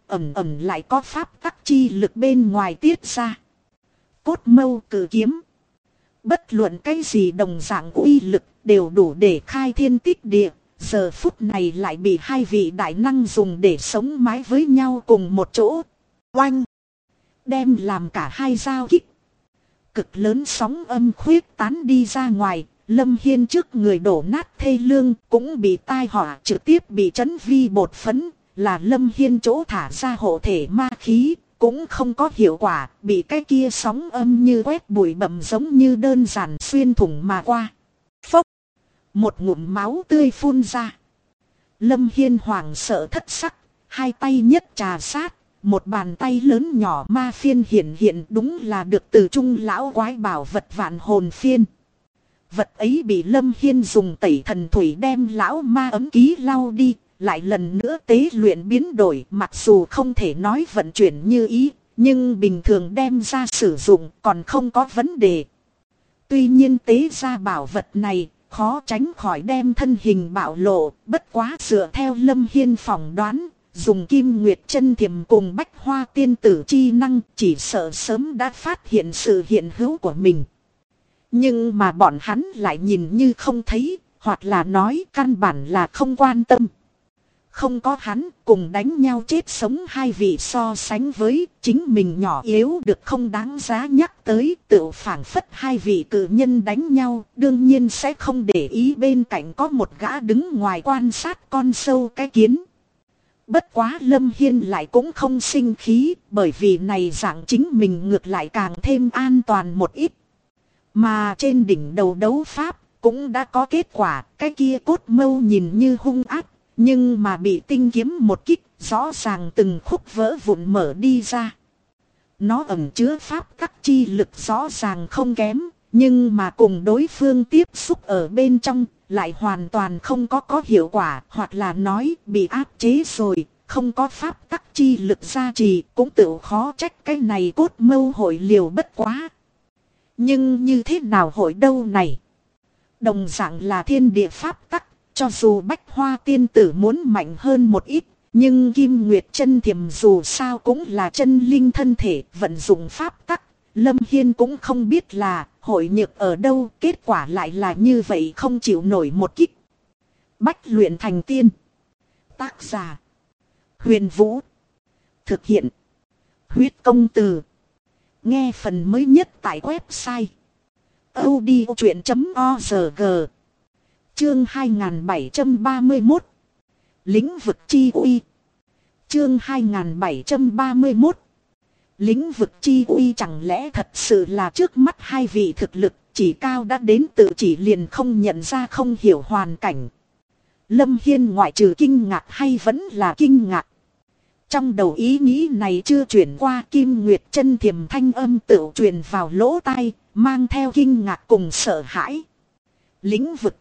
ẩn ẩn lại có pháp tắc chi lực bên ngoài tiết ra. Cốt mâu cử kiếm. Bất luận cái gì đồng dạng uy lực đều đủ để khai thiên tích địa. Giờ phút này lại bị hai vị đại năng dùng để sống mái với nhau cùng một chỗ. Oanh! Đem làm cả hai giao kích. Cực lớn sóng âm khuyết tán đi ra ngoài. Lâm Hiên trước người đổ nát thê lương cũng bị tai họa trực tiếp bị chấn vi bột phấn. Là Lâm Hiên chỗ thả ra hộ thể ma khí. Cũng không có hiệu quả. Bị cái kia sóng âm như quét bụi bặm giống như đơn giản xuyên thủng mà qua. Phốc! Một ngụm máu tươi phun ra. Lâm Hiên hoảng sợ thất sắc. Hai tay nhất trà sát. Một bàn tay lớn nhỏ ma phiên hiện đúng là được từ trung lão quái bảo vật vạn hồn phiên. Vật ấy bị Lâm Hiên dùng tẩy thần thủy đem lão ma ấm ký lau đi. Lại lần nữa tế luyện biến đổi. Mặc dù không thể nói vận chuyển như ý. Nhưng bình thường đem ra sử dụng còn không có vấn đề. Tuy nhiên tế ra bảo vật này khó tránh khỏi đem thân hình bạo lộ. Bất quá dựa theo Lâm Hiên phỏng đoán. Dùng Kim Nguyệt Chân Thiềm cùng Bách Hoa Tiên Tử chi năng chỉ sợ sớm đã phát hiện sự hiện hữu của mình. Nhưng mà bọn hắn lại nhìn như không thấy, hoặc là nói căn bản là không quan tâm. Không có hắn cùng đánh nhau chết sống hai vị so sánh với chính mình nhỏ yếu được không đáng giá nhắc tới. Tự phảng phất hai vị cử nhân đánh nhau đương nhiên sẽ không để ý bên cạnh có một gã đứng ngoài quan sát con sâu cái kiến. Bất quá Lâm Hiên lại cũng không sinh khí bởi vì này dạng chính mình ngược lại càng thêm an toàn một ít. Mà trên đỉnh đầu đấu pháp cũng đã có kết quả. Cái kia cốt mâu nhìn như hung ác nhưng mà bị tinh kiếm một kích rõ ràng từng khúc vỡ vụn mở đi ra. Nó ẩn chứa pháp tắc chi lực rõ ràng không kém. Nhưng mà cùng đối phương tiếp xúc ở bên trong lại hoàn toàn không có hiệu quả. Hoặc là nói bị áp chế rồi. Không có pháp tắc chi lực gia trì cũng tự khó trách cái này cốt mâu hội liều bất quá. Nhưng như thế nào hội đâu này? Đồng dạng là thiên địa pháp tắc. Cho dù Bách Hoa Tiên Tử muốn mạnh hơn một ít. Nhưng Kim Nguyệt Chân Thiềm dù sao cũng là chân linh thân thể vận dụng pháp tắc. Lâm Hiên cũng không biết là hội nhược ở đâu. Kết quả lại là như vậy không chịu nổi một kích. Bách luyện thành tiên. Tác giả Huyền Vũ. Thực hiện Huyết Công Từ. Nghe phần mới nhất tại website audiochuyện.org. Chương 2731 Lĩnh vực chi uy. Chương 2731 Lĩnh vực chi uy chẳng lẽ thật sự là trước mắt hai vị thực lực chỉ cao đã đến tự chỉ liền không nhận ra không hiểu hoàn cảnh. Lâm Hiên ngoại trừ kinh ngạc hay vẫn là kinh ngạc. Trong đầu ý nghĩ này chưa chuyển qua Kim Nguyệt Chân Thiềm thanh âm tự truyền vào lỗ tai, mang theo kinh ngạc cùng sợ hãi. Lĩnh vực.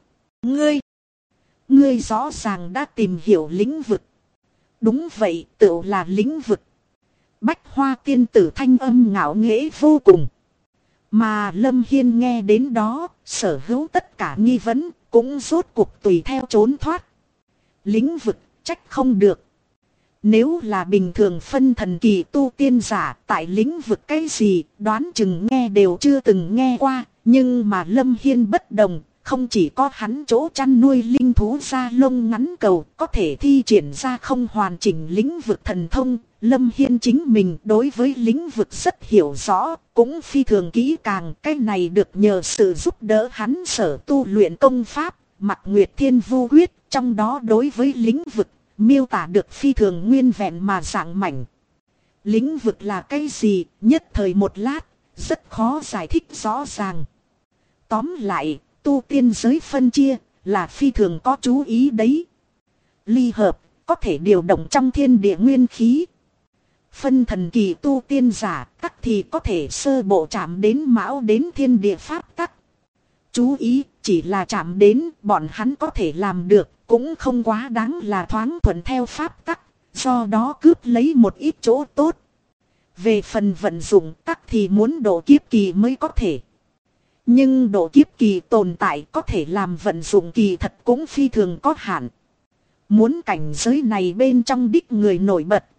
Ngươi rõ ràng đã tìm hiểu lĩnh vực. Đúng vậy, tự là lĩnh vực. Bách Hoa Tiên Tử thanh âm ngạo nghễ vô cùng. Mà Lâm Hiên nghe đến đó, sở hữu tất cả nghi vấn, cũng rốt cuộc tùy theo trốn thoát. Lĩnh vực, trách không được. Nếu là bình thường phân thần kỳ tu tiên giả tại lĩnh vực cái gì, đoán chừng nghe đều chưa từng nghe qua. Nhưng mà Lâm Hiên bất đồng, không chỉ có hắn chỗ chăn nuôi linh thú da lông ngắn cầu có thể thi triển ra không hoàn chỉnh lĩnh vực thần thông. Lâm Hiên chính mình đối với lĩnh vực rất hiểu rõ, cũng phi thường kỹ càng. Cái này được nhờ sự giúp đỡ hắn sở tu luyện công pháp, Mặc Nguyệt Thiên Vu Quyết, trong đó đối với lĩnh vực, miêu tả được phi thường nguyên vẹn mà dạng mảnh. Lĩnh vực là cái gì, nhất thời một lát, rất khó giải thích rõ ràng. Tóm lại, tu tiên giới phân chia, là phi thường có chú ý đấy. Ly hợp, có thể điều động trong thiên địa nguyên khí. Phân thần kỳ tu tiên giả, tắc thì có thể sơ bộ chạm đến mão đến thiên địa pháp tắc. Chú ý, chỉ là chạm đến, bọn hắn có thể làm được, cũng không quá đáng là thoáng thuận theo pháp tắc, do đó cướp lấy một ít chỗ tốt. Về phần vận dụng tắc thì muốn độ kiếp kỳ mới có thể. Nhưng độ kiếp kỳ tồn tại có thể làm vận dụng kỳ thật cũng phi thường có hạn. Muốn cảnh giới này bên trong đích người nổi bật,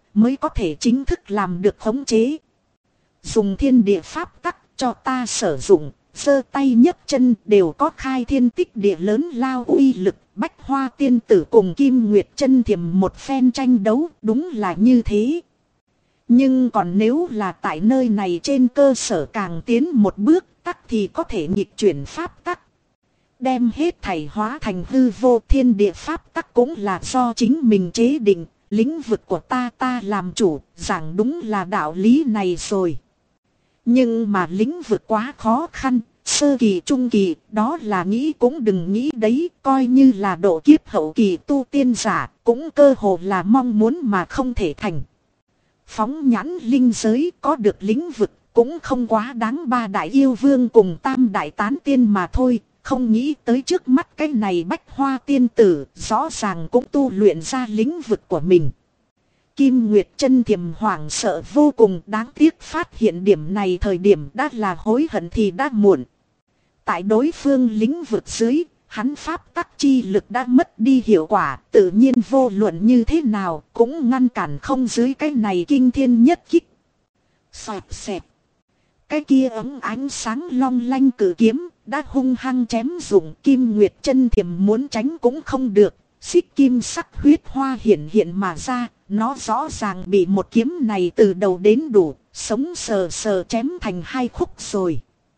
mới có thể chính thức làm được khống chế. Dùng thiên địa pháp tắc cho ta sử dụng, giơ tay nhấc chân đều có khai thiên tích địa lớn lao uy lực. Bách Hoa tiên tử cùng Kim Nguyệt chân thiềm một phen tranh đấu, đúng là như thế. Nhưng còn nếu là tại nơi này trên cơ sở càng tiến một bước tắc thì có thể nghịch chuyển pháp tắc. Đem hết thảy hóa thành hư vô, thiên địa pháp tắc cũng là do chính mình chế định. Lĩnh vực của ta làm chủ, giảng đúng là đạo lý này rồi. Nhưng mà lĩnh vực quá khó khăn, sơ kỳ trung kỳ, đó là nghĩ cũng đừng nghĩ đấy, coi như là độ kiếp hậu kỳ tu tiên giả, cũng cơ hồ là mong muốn mà không thể thành. Phóng nhãn linh giới có được lĩnh vực, cũng không quá đáng ba đại yêu vương cùng tam đại tán tiên mà thôi, không nghĩ tới trước mắt cái này Bách Hoa tiên tử, rõ ràng cũng tu luyện ra lĩnh vực của mình. Kim Nguyệt chân thiềm hoảng sợ vô cùng, đáng tiếc phát hiện điểm này thời điểm đã là hối hận thì đã muộn. Tại đối phương lĩnh vực dưới, hắn pháp tắc chi lực đã mất đi hiệu quả, tự nhiên vô luận như thế nào cũng ngăn cản không dưới cái này kinh thiên nhất kích. Xoẹt xẹt. Cái kia ấm ánh sáng long lanh cử kiếm đã hung hăng chém dụng. Kim Nguyệt chân thiềm muốn tránh cũng không được, xích kim sắc huyết hoa hiện hiện mà ra. Nó rõ ràng bị một kiếm này từ đầu đến đủ, sống sờ sờ chém thành hai khúc rồi.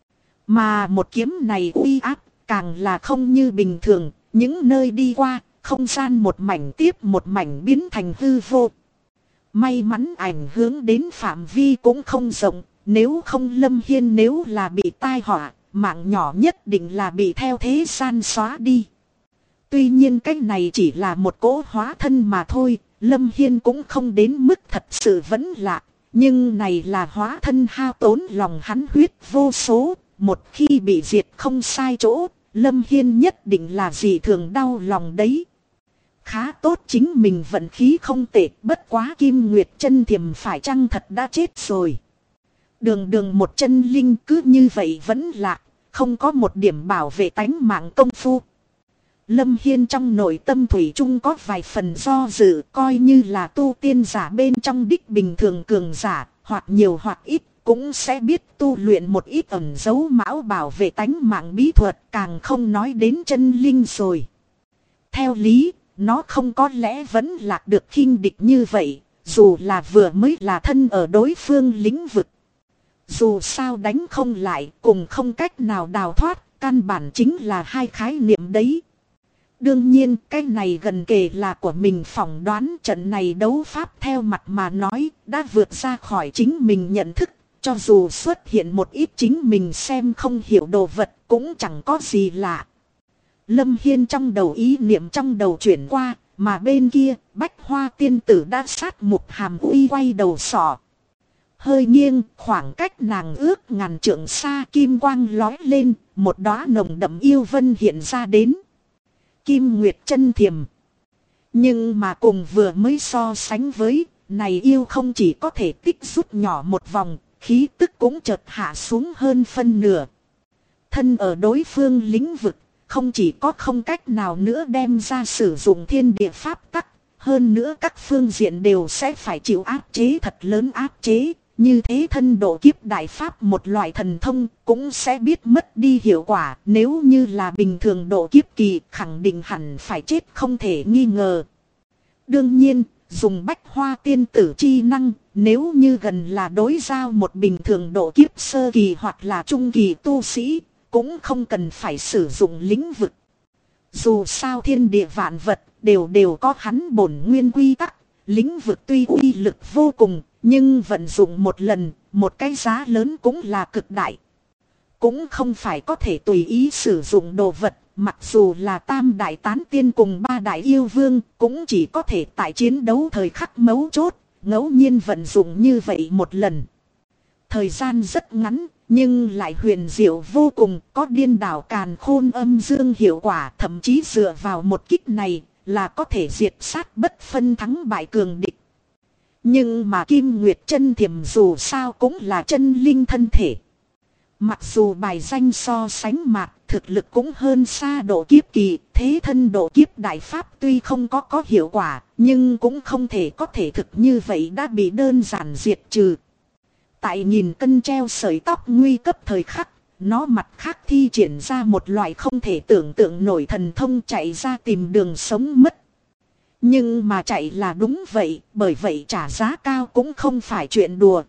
Mà một kiếm này uy áp càng là không như bình thường, những nơi đi qua, không gian một mảnh tiếp một mảnh biến thành hư vô. May mắn ảnh hưởng đến phạm vi cũng không rộng, nếu không Lâm Hiên nếu là bị tai họa, mạng nhỏ nhất định là bị theo thế gian xóa đi. Tuy nhiên cái này chỉ là một cỗ hóa thân mà thôi, Lâm Hiên cũng không đến mức thật sự vẫn lạ, nhưng này là hóa thân hao tốn lòng hắn huyết vô số, một khi bị diệt không sai chỗ, Lâm Hiên nhất định là gì thường đau lòng đấy. Khá tốt chính mình vận khí không tệ, bất quá Kim Nguyệt chân thiềm phải chăng thật đã chết rồi. Đường một chân linh cứ như vậy vẫn lạc, không có một điểm bảo vệ tánh mạng công phu. Lâm Hiên trong nội tâm thủy chung có vài phần do dự, coi như là tu tiên giả bên trong đích bình thường cường giả, hoặc nhiều hoặc ít, cũng sẽ biết tu luyện một ít ẩn dấu mão bảo vệ tánh mạng bí thuật, càng không nói đến chân linh rồi. Theo lý, nó không có lẽ vẫn lạc được khinh địch như vậy, dù là vừa mới là thân ở đối phương lĩnh vực. Dù sao đánh không lại, cùng không cách nào đào thoát, căn bản chính là hai khái niệm đấy. Đương nhiên cái này gần kề là của mình phỏng đoán, trận này đấu pháp theo mặt mà nói đã vượt ra khỏi chính mình nhận thức. Cho dù xuất hiện một ít chính mình xem không hiểu đồ vật cũng chẳng có gì lạ. Lâm Hiên trong đầu ý niệm trong đầu chuyển qua, mà bên kia Bách Hoa tiên tử đã sát mục hàm uy quay đầu sọ. Hơi nghiêng, khoảng cách nàng ước ngàn trượng xa, kim quang lói lên, một đóa nồng đậm yêu vân hiện ra đến. Kim Nguyệt chân thiềm. Nhưng mà cùng vừa mới so sánh với, này yêu không chỉ có thể tích rút nhỏ một vòng, khí tức cũng chợt hạ xuống hơn phân nửa. Thân ở đối phương lĩnh vực, không chỉ có không cách nào nữa đem ra sử dụng thiên địa pháp tắc, hơn nữa các phương diện đều sẽ phải chịu áp chế thật lớn áp chế. Như thế thân độ kiếp đại pháp một loại thần thông cũng sẽ biết mất đi hiệu quả, nếu như là bình thường độ kiếp kỳ khẳng định hẳn phải chết không thể nghi ngờ. Đương nhiên, dùng Bách Hoa tiên tử chi năng, nếu như gần là đối giao một bình thường độ kiếp sơ kỳ hoặc là trung kỳ tu sĩ, cũng không cần phải sử dụng lĩnh vực. Dù sao thiên địa vạn vật đều có hắn bổn nguyên quy tắc, lĩnh vực tuy uy lực vô cùng, nhưng vận dụng một lần, một cái giá lớn cũng là cực đại. Cũng không phải có thể tùy ý sử dụng đồ vật, mặc dù là tam đại tán tiên cùng ba đại yêu vương, cũng chỉ có thể tại chiến đấu thời khắc mấu chốt, ngẫu nhiên vận dụng như vậy một lần. Thời gian rất ngắn, nhưng lại huyền diệu vô cùng, có điên đảo càn khôn âm dương hiệu quả, thậm chí dựa vào một kích này là có thể diệt sát bất phân thắng bại cường địch. Nhưng mà Kim Nguyệt chân thiềm dù sao cũng là chân linh thân thể. Mặc dù bài danh so sánh mạc, thực lực cũng hơn xa độ kiếp kỳ, thế thân độ kiếp đại pháp tuy không có hiệu quả, nhưng cũng không thể có thể thực như vậy đã bị đơn giản diệt trừ. Tại nghìn cân treo sợi tóc nguy cấp thời khắc, nó mặt khác thi triển ra một loại không thể tưởng tượng nổi thần thông chạy ra tìm đường sống mất. Nhưng mà chạy là đúng vậy, bởi vậy trả giá cao cũng không phải chuyện đùa.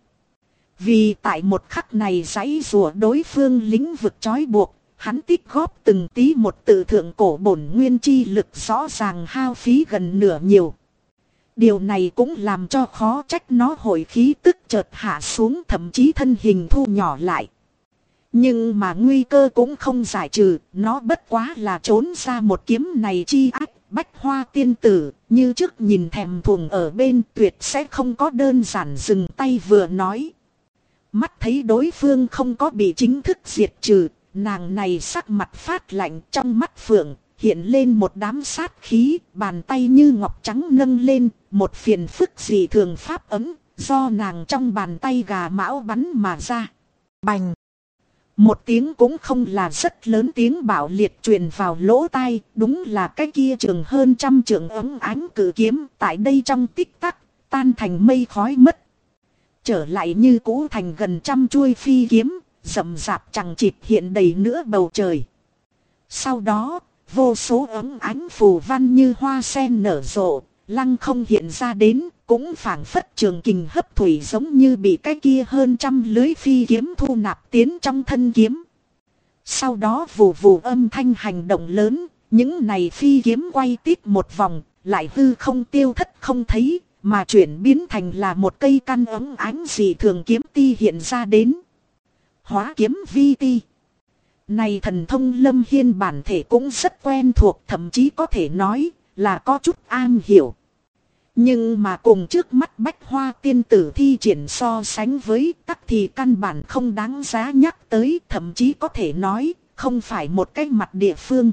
Vì tại một khắc này giãy rùa đối phương lĩnh vực trói buộc, hắn tích góp từng tí một tự thượng cổ bổn nguyên chi lực rõ ràng hao phí gần nửa nhiều. Điều này cũng làm cho khó trách nó hồi khí tức chợt hạ xuống, thậm chí thân hình thu nhỏ lại. Nhưng mà nguy cơ cũng không giải trừ, nó bất quá là trốn ra một kiếm này chi ách. Bách Hoa tiên tử như trước nhìn thèm thuồng ở bên, tuyệt sẽ không có đơn giản dừng tay vừa nói. Mắt thấy đối phương không có bị chính thức diệt trừ, nàng này sắc mặt phát lạnh, trong mắt phượng hiện lên một đám sát khí, bàn tay như ngọc trắng nâng lên, một phiền phức dị thường pháp ấm, do nàng trong bàn tay gà mão bắn mà ra. Bành! Một tiếng cũng không là rất lớn, tiếng bạo liệt truyền vào lỗ tai, đúng là cái kia trường hơn trăm trượng ấm ánh cử kiếm, tại đây trong tích tắc, tan thành mây khói mất. Trở lại như cũ thành gần trăm chuôi phi kiếm, rậm rạp chẳng chịt hiện đầy nữa bầu trời. Sau đó, vô số ấm ánh phù văn như hoa sen nở rộ, lăng không hiện ra đến, cũng phảng phất trường kình hấp thủy giống như bị cái kia hơn trăm lưới phi kiếm thu nạp tiến trong thân kiếm. Sau đó vù vù âm thanh hành động lớn, những này phi kiếm quay tít một vòng, lại hư không tiêu thất không thấy, mà chuyển biến thành là một cây căn ấm ánh dị thường kiếm ti hiện ra đến. Hóa kiếm vi ti. Này thần thông Lâm Hiên bản thể cũng rất quen thuộc, thậm chí có thể nói là có chút an hiểu. Nhưng mà cùng trước mắt Bách Hoa tiên tử thi triển so sánh với tắc thì căn bản không đáng giá nhắc tới, thậm chí có thể nói không phải một cái mặt địa phương.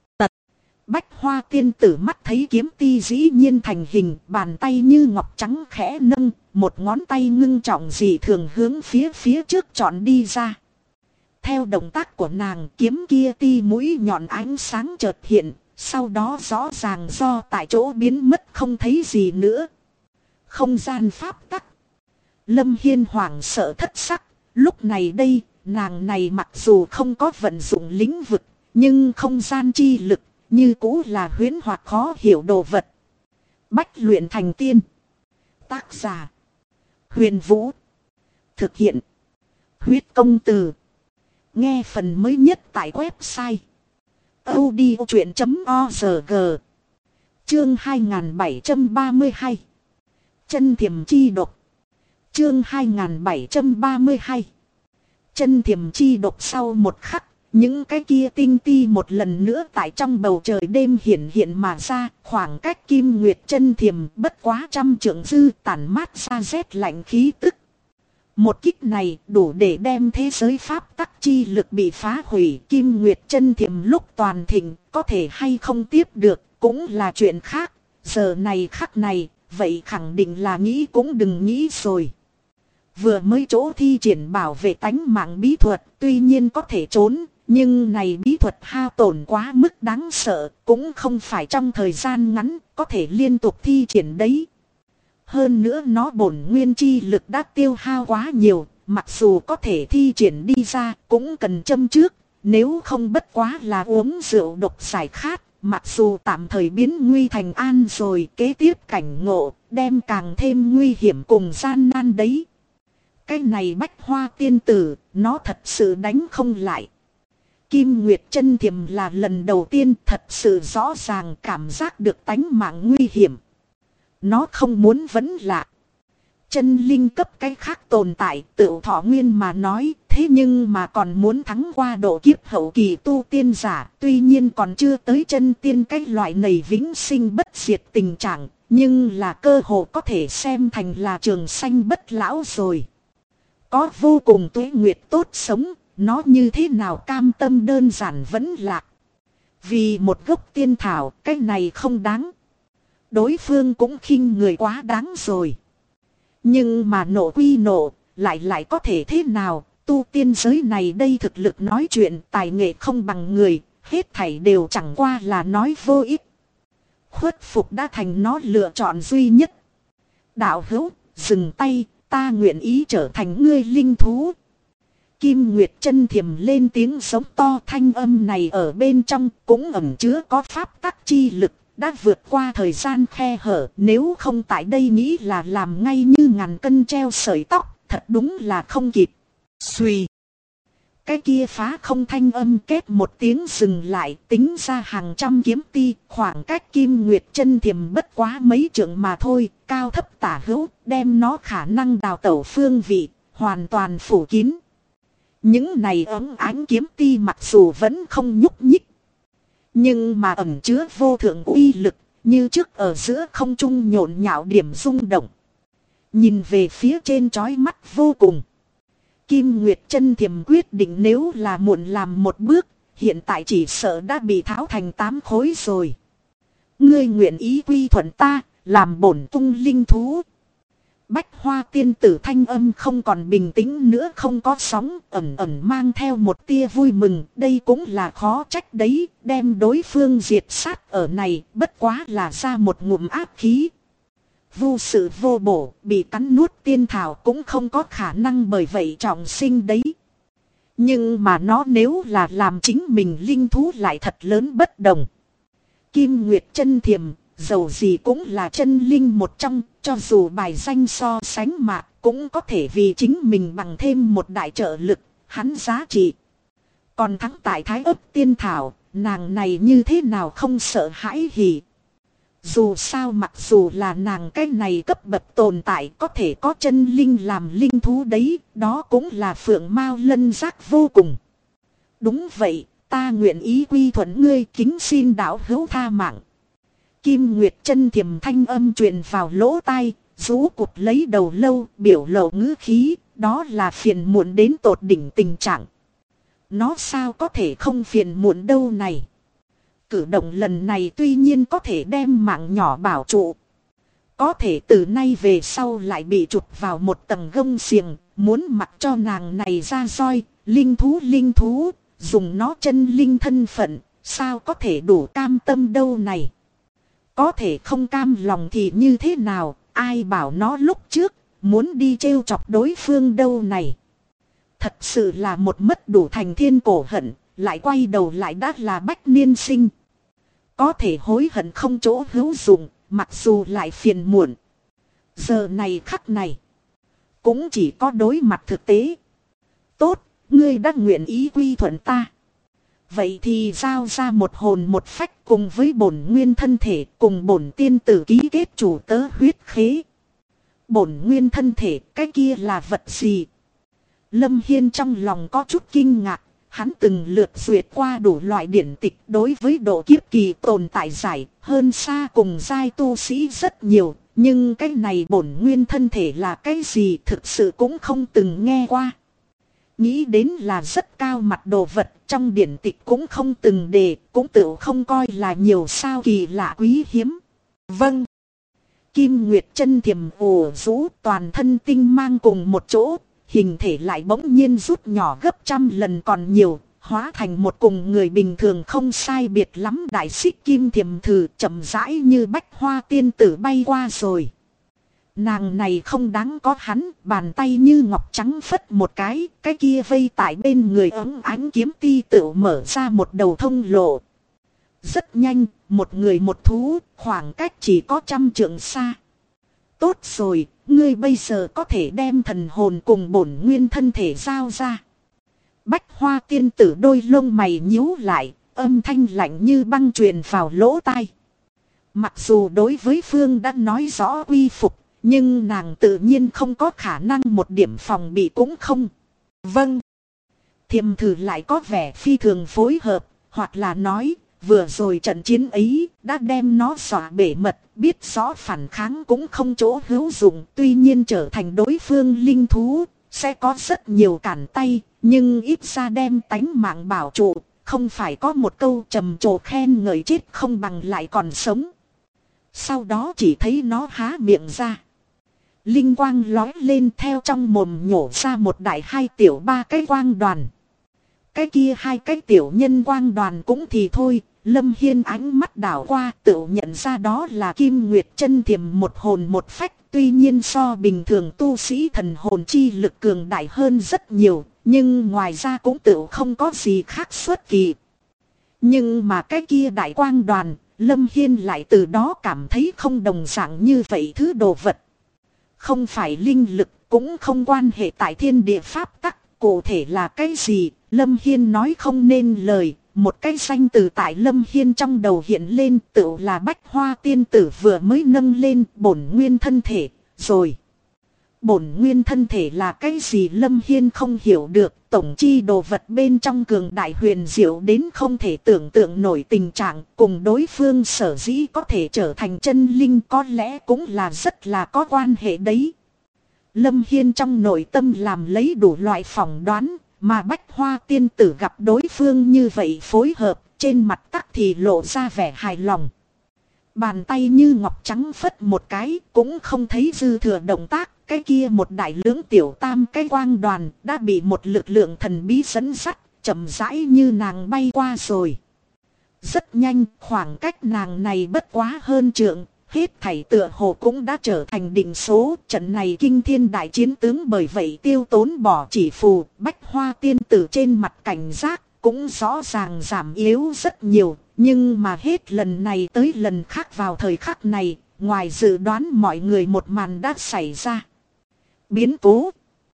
Bách Hoa tiên tử mắt thấy kiếm ti dĩ nhiên thành hình, bàn tay như ngọc trắng khẽ nâng, một ngón tay ngưng trọng dị thường hướng phía trước chọn đi ra. Theo động tác của nàng, kiếm kia ti mũi nhọn ánh sáng chợt hiện, sau đó rõ ràng do tại chỗ biến mất không thấy gì nữa. Không gian pháp tắc. Lâm Hiên hoảng sợ thất sắc, lúc này đây, nàng này mặc dù không có vận dụng lĩnh vực, nhưng không gian chi lực như cũ là huyễn hoặc khó hiểu đồ vật. Bách luyện thành tiên. Tác giả: Huyền Vũ. Thực hiện: Huyết Công Từ. Nghe phần mới nhất tại website audiochuyện.org. Chương 2732. Chân thiềm chi độc. Chương 2732. Chân thiềm chi độc. Sau một khắc, những cái kia tinh ti một lần nữa tại trong bầu trời đêm hiện mà ra, khoảng cách Kim Nguyệt chân thiềm bất quá trăm trượng dư, tản mát ra rét lạnh khí tức. Một kích này đủ để đem thế giới pháp tắc chi lực bị phá hủy. Kim Nguyệt chân thiềm lúc toàn thịnh có thể hay không tiếp được cũng là chuyện khác. Giờ này khắc này, vậy khẳng định là nghĩ cũng đừng nghĩ rồi. Vừa mới chỗ thi triển bảo vệ tánh mạng bí thuật tuy nhiên có thể trốn, nhưng này bí thuật hao tổn quá mức đáng sợ, cũng không phải trong thời gian ngắn có thể liên tục thi triển đấy. Hơn nữa nó bổn nguyên chi lực đã tiêu hao quá nhiều, mặc dù có thể thi triển đi ra cũng cần châm trước, nếu không bất quá là uống rượu độc giải khát, mặc dù tạm thời biến nguy thành an rồi, kế tiếp cảnh ngộ đem càng thêm nguy hiểm cùng gian nan đấy. Cái này Bách Hoa tiên tử, nó thật sự đánh không lại. Kim Nguyệt chân thiềm là lần đầu tiên thật sự rõ ràng cảm giác được tánh mạng nguy hiểm. Nó không muốn vẫn lạ. Chân linh cấp cái khác tồn tại tự thọ nguyên mà nói, thế nhưng mà còn muốn thắng qua độ kiếp hậu kỳ tu tiên giả, tuy nhiên còn chưa tới chân tiên cái loại này vĩnh sinh bất diệt tình trạng, nhưng là cơ hội có thể xem thành là trường sanh bất lão rồi. Có vô cùng tuế nguyệt tốt sống, nó như thế nào cam tâm đơn giản vẫn lạc. Vì một gốc tiên thảo, cái này không đáng. Đối phương cũng khinh người quá đáng rồi. Nhưng mà nộ quy nộ, lại có thể thế nào, tu tiên giới này đây thực lực nói chuyện, tài nghệ không bằng người, hết thảy đều chẳng qua là nói vô ích. Khuất phục đã thành nó lựa chọn duy nhất. Đạo hữu, dừng tay, ta nguyện ý trở thành ngươi linh thú. Kim Nguyệt Chân Thiềm lên tiếng giống to, thanh âm này ở bên trong cũng ẩn chứa có pháp tắc chi lực, đã vượt qua thời gian khe hở. Nếu không tại đây nghĩ là làm ngay như ngàn cân treo sợi tóc, thật đúng là không kịp. Xùy. Cái kia phá không thanh âm kết một tiếng dừng lại, tính ra hàng trăm kiếm ti, khoảng cách Kim Nguyệt Chân Thiềm bất quá mấy trượng mà thôi, cao thấp tả hữu, đem nó khả năng đào tẩu phương vị, hoàn toàn phủ kín. Những này ấm ánh kiếm ti mặc dù vẫn không nhúc nhích, nhưng mà ẩn chứa vô thượng uy lực, như trước ở giữa không trung nhộn nhạo điểm rung động. Nhìn về phía trên chói mắt vô cùng. Kim Nguyệt Chân Thiềm quyết định nếu là muộn làm một bước, hiện tại chỉ sợ đã bị tháo thành 8 khối rồi. Ngươi nguyện ý quy thuận ta, làm bổn tung linh thú. Bách Hoa tiên tử thanh âm không còn bình tĩnh nữa, không có sóng, ẩn ẩn mang theo một tia vui mừng. Đây cũng là khó trách đấy, đem đối phương diệt sát ở này, bất quá là ra một ngụm áp khí. Vô sự vô bổ, bị cắn nuốt tiên thảo cũng không có khả năng bởi vậy trọng sinh đấy. Nhưng mà nó nếu là làm chính mình linh thú lại thật lớn bất đồng. Kim Nguyệt Chân Thiềm, dầu gì cũng là chân linh một trong, cho dù bài danh so sánh mạc cũng có thể vì chính mình bằng thêm một đại trợ lực, hắn giá trị. Còn thắng tại Thái Ấp tiên thảo, nàng này như thế nào không sợ hãi hỉ. Dù sao mặc dù là nàng cái này cấp bậc tồn tại có thể có chân linh làm linh thú đấy, đó cũng là phượng mao lân giác vô cùng. Đúng vậy, ta nguyện ý quy thuận ngươi, kính xin đạo hữu tha mạng. Kim Nguyệt Chân Thiềm thanh âm truyền vào lỗ tai, rũ cụp lấy đầu lâu, biểu lộ ngữ khí, đó là phiền muộn đến tột đỉnh tình trạng. Nó sao có thể không phiền muộn đâu này. Cử động lần này tuy nhiên có thể đem mạng nhỏ bảo trụ. Có thể từ nay về sau lại bị chụp vào một tầng gông xiềng, muốn mặc cho nàng này ra roi, linh thú, dùng nó chân linh thân phận, sao có thể đủ cam tâm đâu này. Có thể không cam lòng thì như thế nào, ai bảo nó lúc trước, muốn đi trêu chọc đối phương đâu này. Thật sự là một mất đủ thành thiên cổ hận, lại quay đầu lại đã là bách niên sinh. Có thể hối hận không chỗ hữu dụng, mặc dù lại phiền muộn. Giờ này khắc này, cũng chỉ có đối mặt thực tế. Tốt, ngươi đã nguyện ý quy thuận ta. Vậy thì giao ra một hồn một phách cùng với bổn nguyên thân thể, cùng bổn tiên tử ký kết chủ tớ huyết khế. Bổn nguyên thân thể, cái kia là vật gì? Lâm Hiên trong lòng có chút kinh ngạc. Hắn từng lượt duyệt qua đủ loại điển tịch, đối với độ kiếp kỳ tồn tại giải hơn xa cùng giai tu sĩ rất nhiều. Nhưng cái này bổn nguyên thân thể là cái gì thực sự cũng không từng nghe qua. Nghĩ đến là rất cao mặt đồ vật, trong điển tịch cũng không từng đề, cũng tự không coi là nhiều sao kỳ lạ quý hiếm. Vâng. Kim Nguyệt Chân Thiềm ồ rũ, toàn thân tinh mang cùng một chỗ, hình thể lại bỗng nhiên rút nhỏ gấp trăm lần còn nhiều, hóa thành một cùng người bình thường không sai biệt lắm đại xích kim thiềm thử, chậm rãi như bách hoa tiên tử bay qua rồi. Nàng này không đáng có hắn, bàn tay như ngọc trắng phất một cái kia vây tại bên người ấm ánh kiếm ti tự mở ra một đầu thông lộ. Rất nhanh, một người một thú, khoảng cách chỉ có 100 trượng xa. Tốt rồi, ngươi bây giờ có thể đem thần hồn cùng bổn nguyên thân thể giao ra. Bách Hoa tiên tử đôi lông mày nhíu lại, âm thanh lạnh như băng truyền vào lỗ tai. Mặc dù đối với Phương đã nói rõ quy phục, nhưng nàng tự nhiên không có khả năng một điểm phòng bị cũng không. Vâng. Thiềm thử lại có vẻ phi thường phối hợp, hoặc là nói, vừa rồi trận chiến ấy đã đem nó xóa bể mật, biết rõ phản kháng cũng không chỗ hữu dụng. Tuy nhiên trở thành đối phương linh thú, sẽ có rất nhiều cản tay, nhưng ít ra đem tánh mạng bảo trụ, không phải có một câu trầm trồ khen ngợi chết không bằng lại còn sống. Sau đó chỉ thấy nó há miệng ra. linh quang lói lên, theo trong mồm nhổ ra một đại hai tiểu ba cái quang đoàn. Cái kia hai cái tiểu nhân quang đoàn cũng thì thôi, Lâm Hiên ánh mắt đảo qua tự nhận ra đó là Kim Nguyệt chân thiềm một hồn một phách. Tuy nhiên so bình thường tu sĩ thần hồn chi lực cường đại hơn rất nhiều, nhưng ngoài ra cũng tự không có gì khác xuất kỳ. Nhưng mà cái kia đại quang đoàn, Lâm Hiên lại từ đó cảm thấy không đồng dạng như vậy thứ đồ vật. Không phải linh lực, cũng không quan hệ tại thiên địa pháp tắc, cụ thể là cái gì, Lâm Hiên nói không nên lời. Một cái danh từ tại Lâm Hiên trong đầu hiện lên, tự là Bách Hoa tiên tử vừa mới nâng lên bổn nguyên thân thể, rồi. Bổn nguyên thân thể là cái gì Lâm Hiên không hiểu được, tổng chi đồ vật bên trong cường đại huyền diệu đến không thể tưởng tượng nổi tình trạng, cùng đối phương sở dĩ có thể trở thành chân linh có lẽ cũng là rất là có quan hệ đấy. Lâm Hiên trong nội tâm làm lấy đủ loại phỏng đoán. Mà Bách Hoa tiên tử gặp đối phương như vậy phối hợp, trên mặt tắc thì lộ ra vẻ hài lòng. Bàn tay như ngọc trắng phất một cái, cũng không thấy dư thừa động tác. Cái kia một đại lưỡng tiểu tam cái quang đoàn đã bị một lực lượng thần bí dẫn dắt, chậm rãi như nàng bay qua rồi. Rất nhanh, khoảng cách nàng này bất quá hơn trượng. Hết thảy tựa hồ cũng đã trở thành định số, trận này kinh thiên đại chiến tướng bởi vậy tiêu tốn bỏ chỉ phù, Bách Hoa tiên tử trên mặt cảnh giác, cũng rõ ràng giảm yếu rất nhiều, nhưng mà hết lần này tới lần khác vào thời khắc này, ngoài dự đoán mọi người một màn đã xảy ra. Biến cố.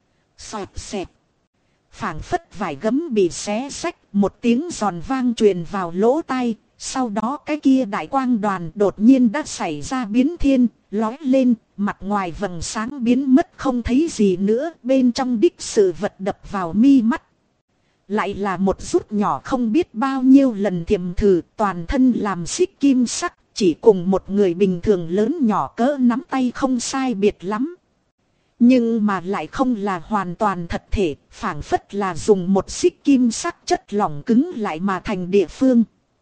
Xoẹt xẹt. Phảng phất vải gấm bị xé xách, một tiếng giòn vang truyền vào lỗ tai. Sau đó cái kia đại quang đoàn đột nhiên đã xảy ra biến thiên, lói lên, mặt ngoài vầng sáng biến mất không thấy gì nữa, bên trong đích sự vật đập vào mi mắt. Lại là một rút nhỏ không biết bao nhiêu lần thiềm thử, toàn thân làm xích kim sắc, chỉ cùng một người bình thường lớn nhỏ cỡ nắm tay không sai biệt lắm. Nhưng mà lại không là hoàn toàn thật thể, phảng phất là dùng một xích kim sắc chất lỏng cứng lại mà thành địa phương.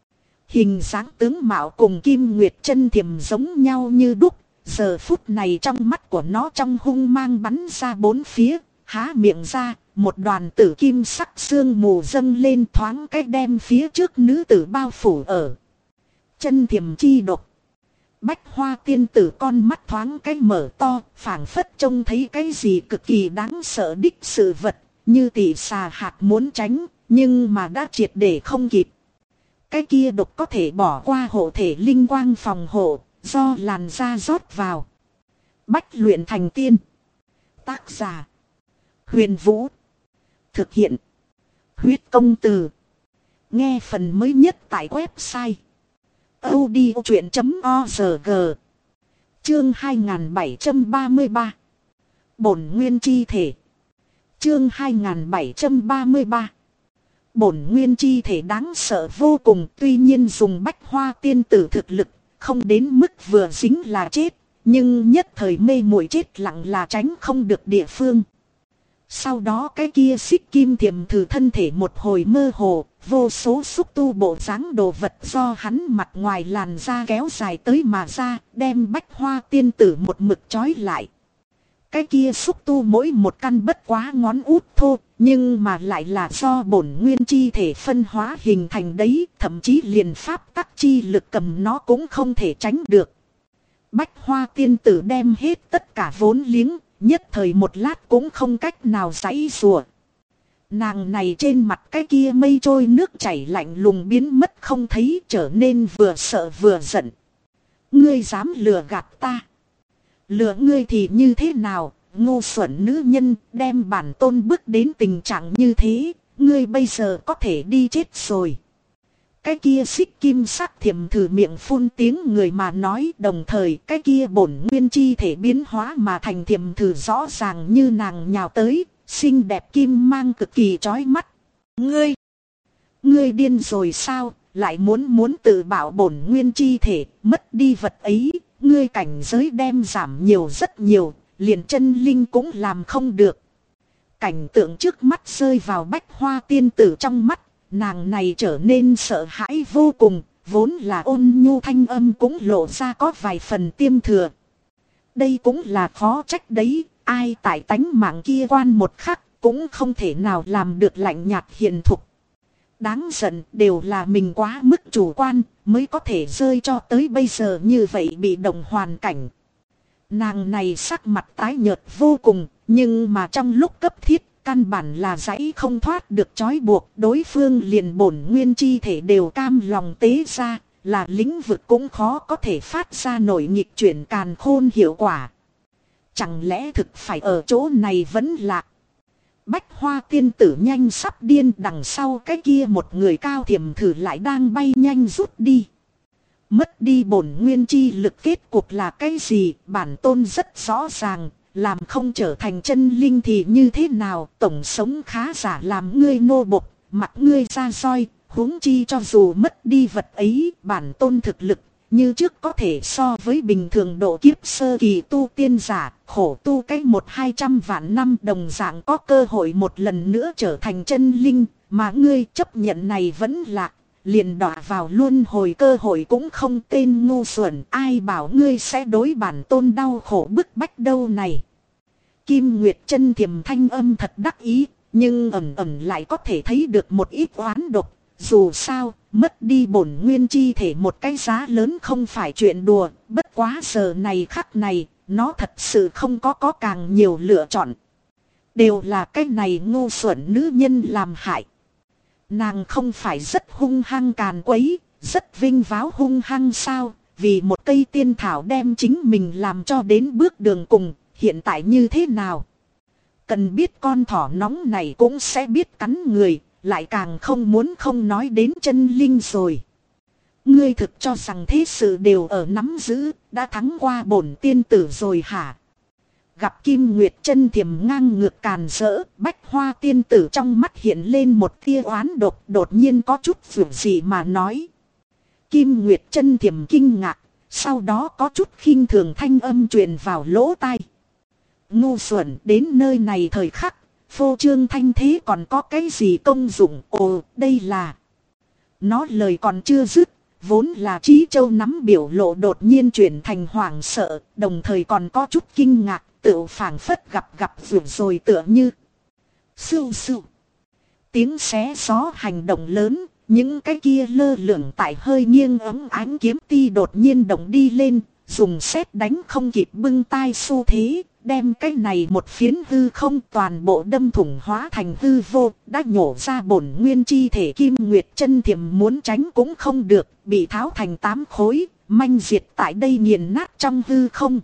Hình dáng tướng mạo cùng Kim Nguyệt chân thiềm giống nhau như đúc, giờ phút này trong mắt của nó trong hung mang bắn ra bốn phía, há miệng ra, một đoàn tử kim sắc sương mù dâng lên thoáng cách đem phía trước nữ tử bao phủ ở. Chân thiềm chi độc. Bách Hoa tiên tử con mắt thoáng cái mở to, phảng phất trông thấy cái gì cực kỳ đáng sợ đích sự vật, như tỷ xà hạt muốn tránh, nhưng mà đã triệt để không kịp. Cái kia độc có thể bỏ qua hộ thể linh quang phòng hộ, do làn da rót vào. Bách luyện thành tiên. Tác giả. Huyền Vũ. Thực hiện. Huyết công từ. Nghe phần mới nhất tại website. audiochuyện.org. Chương 2733. Bổn nguyên chi thể. Chương 2733. Bổn nguyên chi thể đáng sợ vô cùng, tuy nhiên dùng Bách Hoa tiên tử thực lực, không đến mức vừa dính là chết, nhưng nhất thời mê muội chết lặng là tránh không được địa phương. Sau đó cái kia xích kim thiềm thử thân thể một hồi mơ hồ, vô số xúc tu bộ dáng đồ vật do hắn mặt ngoài làn da kéo dài tới mà ra, đem Bách Hoa tiên tử một mực trói lại. Cái kia xúc tu mỗi một căn bất quá ngón út thô, nhưng mà lại là do bổn nguyên chi thể phân hóa hình thành đấy, thậm chí liền pháp tắc chi lực cầm nó cũng không thể tránh được. Bách Hoa tiên tử đem hết tất cả vốn liếng, nhất thời một lát cũng không cách nào giãy giụa. Nàng này trên mặt cái kia mây trôi nước chảy lạnh lùng biến mất không thấy, trở nên vừa sợ vừa giận. Ngươi dám lừa gạt ta? Lừa ngươi thì như thế nào, ngu xuẩn nữ nhân, đem bản tôn bước đến tình trạng như thế, ngươi bây giờ có thể đi chết rồi. Cái kia xích kim sắc thiềm thử miệng phun tiếng người mà nói, đồng thời cái kia bổn nguyên chi thể biến hóa mà thành thiềm thử rõ ràng như nàng nhào tới, xinh đẹp kim mang cực kỳ chói mắt. Ngươi điên rồi sao, lại muốn tự bảo bổn nguyên chi thể, mất đi vật ấy, ngươi cảnh giới đem giảm nhiều rất nhiều, liền chân linh cũng làm không được. Cảnh tượng trước mắt rơi vào Bách Hoa tiên tử trong mắt, nàng này trở nên sợ hãi vô cùng, vốn là ôn nhu thanh âm cũng lộ ra có vài phần tiêm thừa. Đây cũng là khó trách đấy, ai tại tánh mạng kia quan một khắc cũng không thể nào làm được lạnh nhạt hiền thục. Đáng giận đều là mình quá mức chủ quan mới có thể rơi cho tới bây giờ như vậy bị động hoàn cảnh. Nàng này sắc mặt tái nhợt vô cùng, nhưng mà trong lúc cấp thiết, căn bản là giãy không thoát được trói buộc. Đối phương liền bổn nguyên chi thể đều cam lòng tế ra, là lĩnh vực cũng khó có thể phát ra nổi nghịch chuyển càn khôn hiệu quả. Chẳng lẽ thực phải ở chỗ này vẫn lạc? Bách Hoa tiên tử nhanh sắp điên, đằng sau cái kia một người cao thiểm thử lại đang bay nhanh rút đi. Mất đi bổn nguyên chi lực kết cục là cái gì? Bản tôn rất rõ ràng, làm không trở thành chân linh thì như thế nào? Tổng sống khá giả làm ngươi nô bộc, mặc ngươi ra roi, huống chi cho dù mất đi vật ấy, bản tôn thực lực như trước có thể so với bình thường độ kiếp sơ kỳ tu tiên giả, khổ tu cái 100-200 vạn năm đồng dạng có cơ hội một lần nữa trở thành chân linh, mà ngươi chấp nhận này vẫn lạc, liền đọa vào luân hồi cơ hội cũng không. Tên ngu xuẩn, ai bảo ngươi sẽ đối bản tôn đau khổ bức bách đâu này. Kim Nguyệt Chân Thiềm thanh âm thật đắc ý, nhưng ẩn ẩn lại có thể thấy được một ít oán độc. Dù sao, mất đi bổn nguyên chi thể một cái giá lớn không phải chuyện đùa, bất quá giờ này khắc này, nó thật sự không có càng nhiều lựa chọn. Đều là cái này ngu xuẩn nữ nhân làm hại. Nàng không phải rất hung hăng càn quấy, rất vinh váo hung hăng sao, vì một cây tiên thảo đem chính mình làm cho đến bước đường cùng, hiện tại như thế nào? Cần biết con thỏ nóng này cũng sẽ biết cắn người. Lại càng không muốn không nói đến chân linh rồi. Ngươi thực cho rằng thế sự đều ở nắm giữ, đã thắng qua bổn tiên tử rồi hả? Gặp Kim Nguyệt Chân Thiềm ngang ngược càn rỡ, Bách Hoa tiên tử trong mắt hiện lên một tia oán độc, đột nhiên có chút vượng gì mà nói. Kim Nguyệt Chân Thiềm kinh ngạc, sau đó có chút khinh thường thanh âm truyền vào lỗ tai. Ngu xuẩn, đến nơi này thời khắc. Phô trương thanh thế còn có cái gì công dụng? Ồ, đây là... Nó lời còn chưa dứt, vốn là Trí Châu nắm biểu lộ đột nhiên chuyển thành hoảng sợ, đồng thời còn có chút kinh ngạc, tựu phảng phất gặp vừa rồi tựa như. Sưu sưu. Tiếng xé gió hành động lớn, những cái kia lơ lửng tại hơi nghiêng ấm ánh kiếm ti đột nhiên động đi lên, dùng sét đánh không kịp bưng tai xu thế. Đem cái này một phiến hư không toàn bộ đâm thủng hóa thành hư vô, đã nhổ ra bổn nguyên chi thể. Kim Nguyệt Chân Thiềm muốn tránh cũng không được, bị tháo thành 8 khối, manh diệt tại đây nghiền nát trong hư không.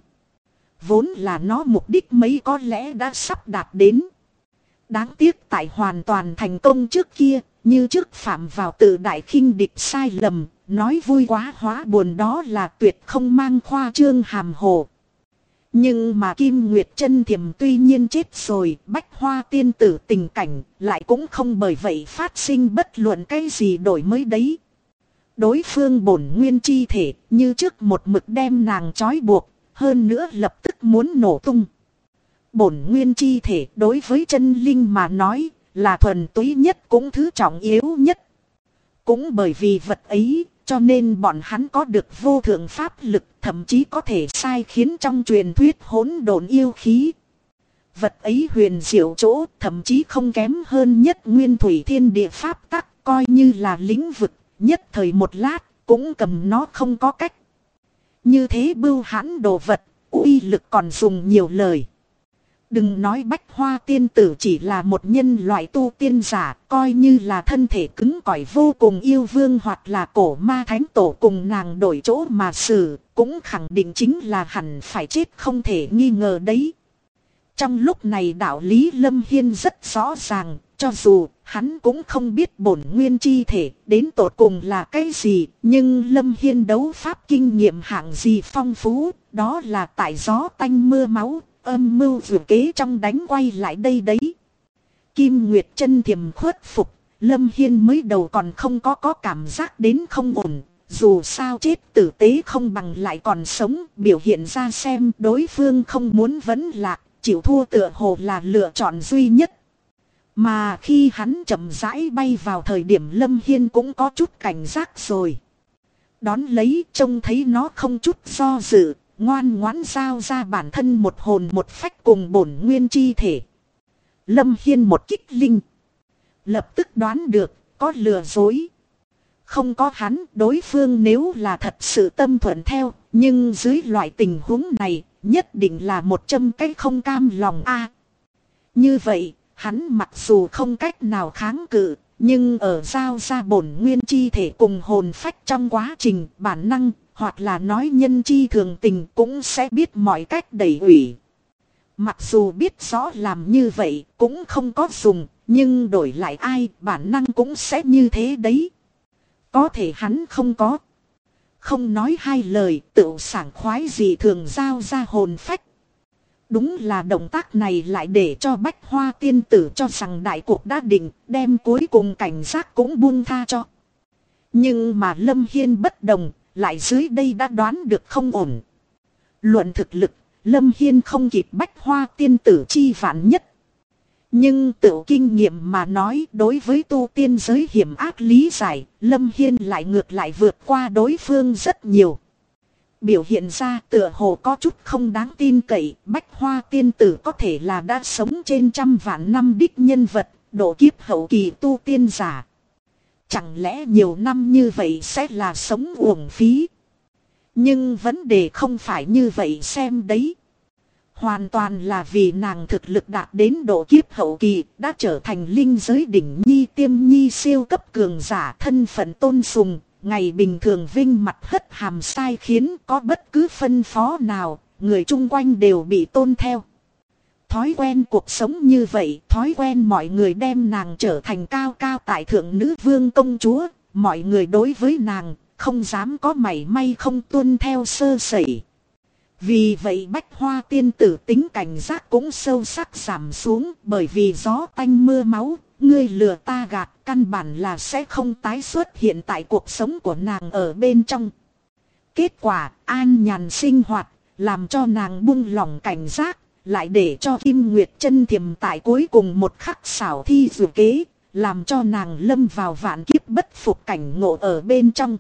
Vốn là nó mục đích mấy có lẽ đã sắp đạt đến. Đáng tiếc tại hoàn toàn thành công trước kia, như trước phạm vào tự đại khinh địch sai lầm, nói vui quá hóa buồn đó là tuyệt không mang khoa trương hàm hồ. Nhưng mà Kim Nguyệt Chân Thiềm tuy nhiên chết rồi, Bách Hoa tiên tử tình cảnh lại cũng không bởi vậy phát sinh bất luận cái gì đổi mới đấy. Đối phương bổn nguyên chi thể như trước một mực đem nàng trói buộc, hơn nữa lập tức muốn nổ tung. Bổn nguyên chi thể đối với chân linh mà nói là thuần túy nhất cũng thứ trọng yếu nhất. Cũng bởi vì vật ấy, cho nên bọn hắn có được vô thượng pháp lực, thậm chí có thể sai khiến trong truyền thuyết hỗn độn yêu khí. Vật ấy huyền diệu chỗ, thậm chí không kém hơn nhất nguyên thủy thiên địa pháp tắc, coi như là lĩnh vực, nhất thời một lát, cũng cầm nó không có cách. Như thế bưu hãn đồ vật, uy lực còn dùng nhiều lời. Đừng nói Bách Hoa tiên tử chỉ là một nhân loại tu tiên giả, coi như là thân thể cứng cỏi vô cùng yêu vương hoặc là cổ ma thánh tổ cùng nàng đổi chỗ mà xử, cũng khẳng định chính là hẳn phải chết không thể nghi ngờ đấy. Trong lúc này đạo lý Lâm Hiên rất rõ ràng, cho dù hắn cũng không biết bổn nguyên chi thể đến tột cùng là cái gì, nhưng Lâm Hiên đấu pháp kinh nghiệm hạng gì phong phú, đó là tại gió tanh mưa máu. Âm mưu vừa kế trong đánh quay lại đây đấy. Kim Nguyệt Chân Thiềm khuất phục, Lâm Hiên mới đầu còn không có cảm giác đến không ổn. Dù sao chết tử tế không bằng lại còn sống, biểu hiện ra xem đối phương không muốn vấn lạc, chịu thua tựa hồ là lựa chọn duy nhất. Mà khi hắn chậm rãi bay vào thời điểm Lâm Hiên cũng có chút cảnh giác rồi. Đón lấy trông thấy nó không chút do dự. ngoan ngoãn giao ra bản thân một hồn một phách cùng bổn nguyên chi thể. Lâm Hiên một kích linh. Lập tức đoán được, có lừa dối. Không có hắn, đối phương nếu là thật sự tâm thuận theo, nhưng dưới loại tình huống này, nhất định là một châm cái không cam lòng a. Như vậy, hắn mặc dù không cách nào kháng cự, nhưng ở giao ra bổn nguyên chi thể cùng hồn phách trong quá trình bản năng, hoặc là nói nhân chi thường tình cũng sẽ biết mọi cách đẩy hủy. Mặc dù biết rõ làm như vậy cũng không có dùng, nhưng đổi lại ai bản năng cũng sẽ như thế đấy. Có thể hắn không có. Không nói hai lời, tự sảng khoái gì thường giao ra hồn phách. Đúng là động tác này lại để cho Bách Hoa tiên tử cho rằng đại cuộc đã định, đem cuối cùng cảnh giác cũng buông tha cho. Nhưng mà Lâm Hiên bất đồng, lại dưới đây đã đoán được không ổn. Luận thực lực, Lâm Hiên không kịp Bách Hoa tiên tử chi vạn nhất. Nhưng tự kinh nghiệm mà nói, đối với tu tiên giới hiểm ác lý giải, Lâm Hiên lại ngược lại vượt qua đối phương rất nhiều. Biểu hiện ra tựa hồ có chút không đáng tin cậy, Bách Hoa tiên tử có thể là đã sống trên trăm vạn năm đích nhân vật, độ kiếp hậu kỳ tu tiên giả. Chẳng lẽ nhiều năm như vậy sẽ là sống uổng phí? Nhưng vấn đề không phải như vậy xem đấy. Hoàn toàn là vì nàng thực lực đạt đến độ kiếp hậu kỳ, đã trở thành linh giới đỉnh nhi tiêm nhi siêu cấp cường giả, thân phận tôn sùng, ngày bình thường vinh mặt hất hàm sai khiến có bất cứ phân phó nào, người chung quanh đều bị tôn theo. Thói quen cuộc sống như vậy, thói quen mọi người đem nàng trở thành cao cao tại thượng nữ vương công chúa, mọi người đối với nàng không dám có mảy may không tuân theo sơ sẩy. Vì vậy Bách Hoa tiên tử tính cảnh giác cũng sâu sắc giảm xuống, bởi vì gió tanh mưa máu, ngươi lừa ta gạt, căn bản là sẽ không tái xuất hiện tại cuộc sống của nàng ở bên trong. Kết quả an nhàn sinh hoạt, làm cho nàng buông lỏng cảnh giác, lại để cho Kim Nguyệt Chân Thiềm tại cuối cùng một khắc xảo thi dù kế, làm cho nàng lâm vào vạn kiếp bất phục cảnh ngộ ở bên trong.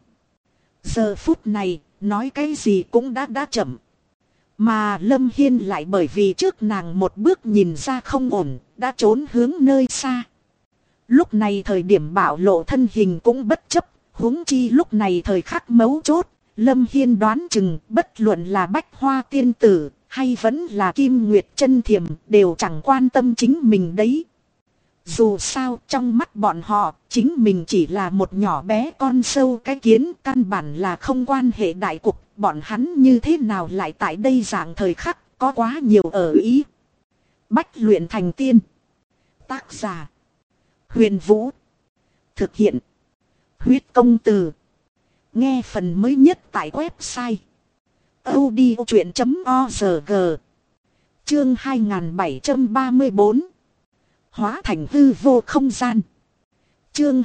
Giờ phút này, nói cái gì cũng đã chậm. Mà Lâm Hiên lại bởi vì trước nàng một bước nhìn ra không ổn, đã trốn hướng nơi xa. Lúc này thời điểm bạo lộ thân hình cũng bất chấp, huống chi lúc này thời khắc mấu chốt, Lâm Hiên đoán chừng bất luận là Bách Hoa tiên tử, hay vẫn là Kim Nguyệt Chân Thiềm đều chẳng quan tâm chính mình đấy. Dù sao trong mắt bọn họ, chính mình chỉ là một nhỏ bé con sâu cái kiến, căn bản là không quan hệ đại cục, bọn hắn như thế nào lại tại đây dạng thời khắc, có quá nhiều ở ý. Bách luyện thành tiên. Tác giả Huyền Vũ. Thực hiện Huyết Công Từ. Nghe phần mới nhất tại website audiochuyện.org. Chương 2734. Hóa thành hư vô không gian. Chương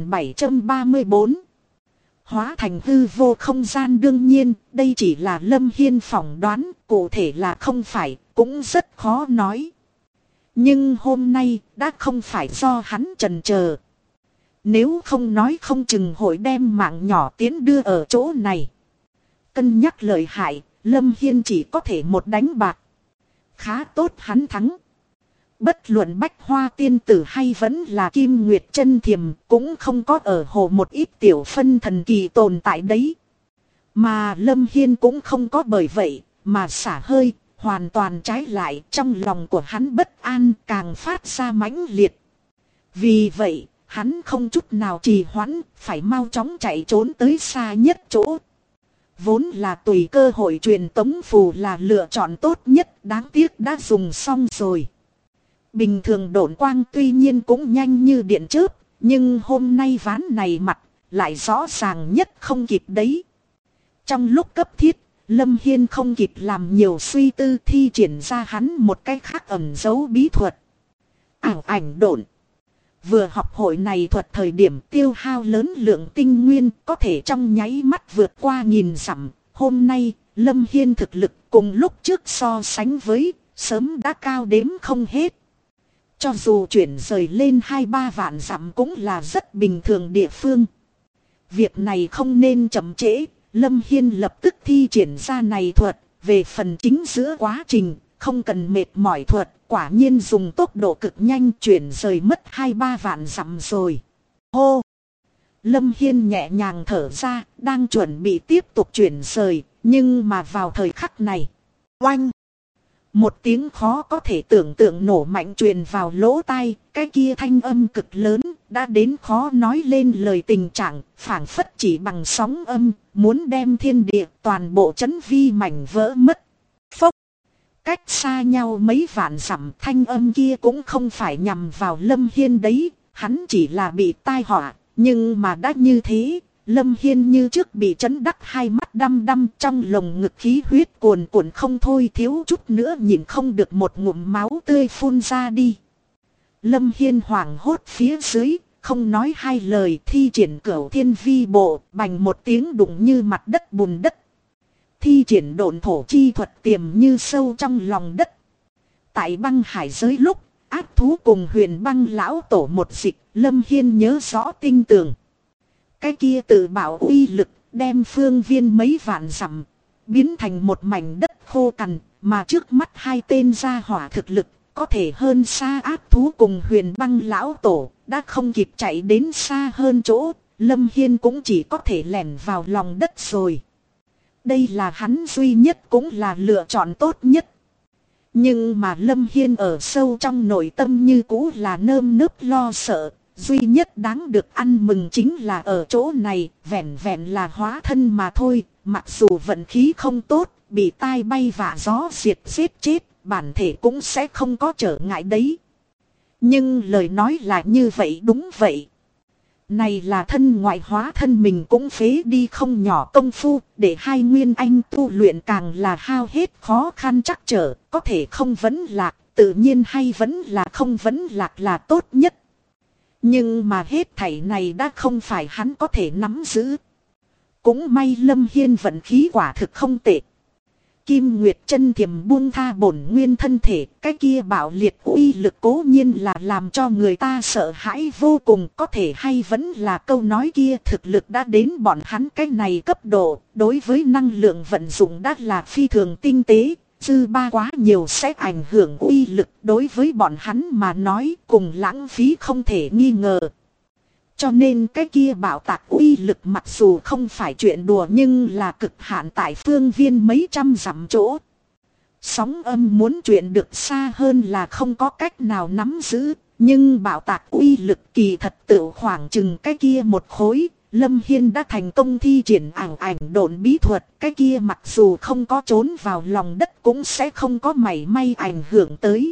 2734. Hóa thành hư vô không gian, đương nhiên, đây chỉ là Lâm Hiên phỏng đoán, cụ thể là không phải, cũng rất khó nói. Nhưng hôm nay, đã không phải do hắn chần chờ. Nếu không nói không chừng hội đem mạng nhỏ tiến đưa ở chỗ này. Cân nhắc lợi hại, Lâm Hiên chỉ có thể một đánh bạc. Khá tốt hắn thắng. Bất luận Bách Hoa tiên tử hay vẫn là Kim Nguyệt Chân Thiềm cũng không có ở hồ một ít tiểu phân thần kỳ tồn tại đấy. Mà Lâm Hiên cũng không có bởi vậy mà xả hơi, hoàn toàn trái lại, trong lòng của hắn bất an càng phát ra mãnh liệt. Vì vậy, hắn không chút nào trì hoãn, phải mau chóng chạy trốn tới xa nhất chỗ. Vốn là tùy cơ hội truyền tống phù là lựa chọn tốt nhất, đáng tiếc đã dùng xong rồi. Bình thường độn quang tuy nhiên cũng nhanh như điện chớp, nhưng hôm nay ván này mặt lại rõ ràng nhất không kịp đấy. Trong lúc cấp thiết, Lâm Hiên không kịp làm nhiều suy tư, thi triển ra hắn một cách khác ẩn giấu bí thuật. Ảo ảnh độn. Vừa học hội này thuật thời điểm tiêu hao lớn lượng tinh nguyên, có thể trong nháy mắt vượt qua 1000 dặm. Hôm nay, Lâm Hiên thực lực cùng lúc trước so sánh với, sớm đã cao đếm không hết. Cho dù chuyển rời lên 2-3 vạn dặm cũng là rất bình thường địa phương. Việc này không nên chậm trễ, Lâm Hiên lập tức thi triển ra này thuật, Về phần chính giữa quá trình, không cần mệt mỏi thuật, quả nhiên dùng tốc độ cực nhanh chuyển rời mất 2-3 vạn dặm rồi. Hô! Lâm Hiên nhẹ nhàng thở ra, đang chuẩn bị tiếp tục chuyển rời, nhưng mà vào thời khắc này. Oanh! Một tiếng khó có thể tưởng tượng nổ mạnh truyền vào lỗ tai, cái kia thanh âm cực lớn, đã đến khó nói lên lời tình trạng, phảng phất chỉ bằng sóng âm, muốn đem thiên địa toàn bộ chấn vi mảnh vỡ mất. Phốc! Cách xa nhau mấy vạn dặm, thanh âm kia cũng không phải nhằm vào Lâm Hiên đấy, hắn chỉ là bị tai họa, nhưng mà đã như thế. Lâm Hiên như trước bị chấn đắc, hai mắt đăm đăm, trong lồng ngực khí huyết cuồn cuộn không thôi, thiếu chút nữa nhìn không được một ngụm máu tươi phun ra đi. Lâm Hiên hoảng hốt phía dưới, không nói hai lời, thi triển Cửu Thiên Vi Bộ, bành một tiếng đụng như mặt đất bùn đất. Thi triển Độn Thổ chi thuật tiềm như sâu trong lòng đất. Tại băng hải giới lúc, ác thú cùng Huyền Băng lão tổ một dịch, Lâm Hiên nhớ rõ tinh tường. Cái kia tự bảo uy lực, đem phương viên mấy vạn dặm biến thành một mảnh đất khô cằn, mà trước mắt hai tên gia hỏa thực lực, có thể hơn xa ác thú cùng Huyền Băng lão tổ, đã không kịp chạy đến xa hơn chỗ, Lâm Hiên cũng chỉ có thể lẻn vào lòng đất rồi. Đây là hắn duy nhất cũng là lựa chọn tốt nhất. Nhưng mà Lâm Hiên ở sâu trong nội tâm như cũ là nơm nớp lo sợ. Duy nhất đáng được ăn mừng chính là ở chỗ này, vẹn vẹn là hóa thân mà thôi, mặc dù vận khí không tốt, bị tai bay vạ gió diệt giết chết, bản thể cũng sẽ không có trở ngại đấy. Nhưng lời nói là như vậy, đúng vậy. Này là thân ngoại hóa thân mình cũng phế đi không nhỏ công phu, để hai nguyên anh tu luyện càng là hao hết khó khăn trắc trở, có thể không vấn lạc, tự nhiên hay vẫn là không vấn lạc là tốt nhất. Nhưng mà hết thảy này đã không phải hắn có thể nắm giữ. Cũng may Lâm Hiên vận khí quả thực không tệ. Kim Nguyệt chân thiềm buông tha bổn nguyên thân thể, cái kia bạo liệt uy lực cố nhiên là làm cho người ta sợ hãi vô cùng, có thể hay vẫn là câu nói kia, thực lực đã đến bọn hắn cái này cấp độ, đối với năng lượng vận dụng đã là phi thường tinh tế. Dư ba quá nhiều sẽ ảnh hưởng uy lực, đối với bọn hắn mà nói cùng lãng phí không thể nghi ngờ. Cho nên cái kia bạo tạc uy lực mặc dù không phải chuyện đùa nhưng là cực hạn tại phương viên mấy trăm dặm chỗ. Sóng âm muốn chuyện được xa hơn là không có cách nào nắm giữ, nhưng bạo tạc uy lực kỳ thật tự khoảng chừng cái kia một khối. Lâm Hiên đã thành công thi triển ảnh độn bí thuật, cái kia mặc dù không có trốn vào lòng đất cũng sẽ không có mảy may ảnh hưởng tới.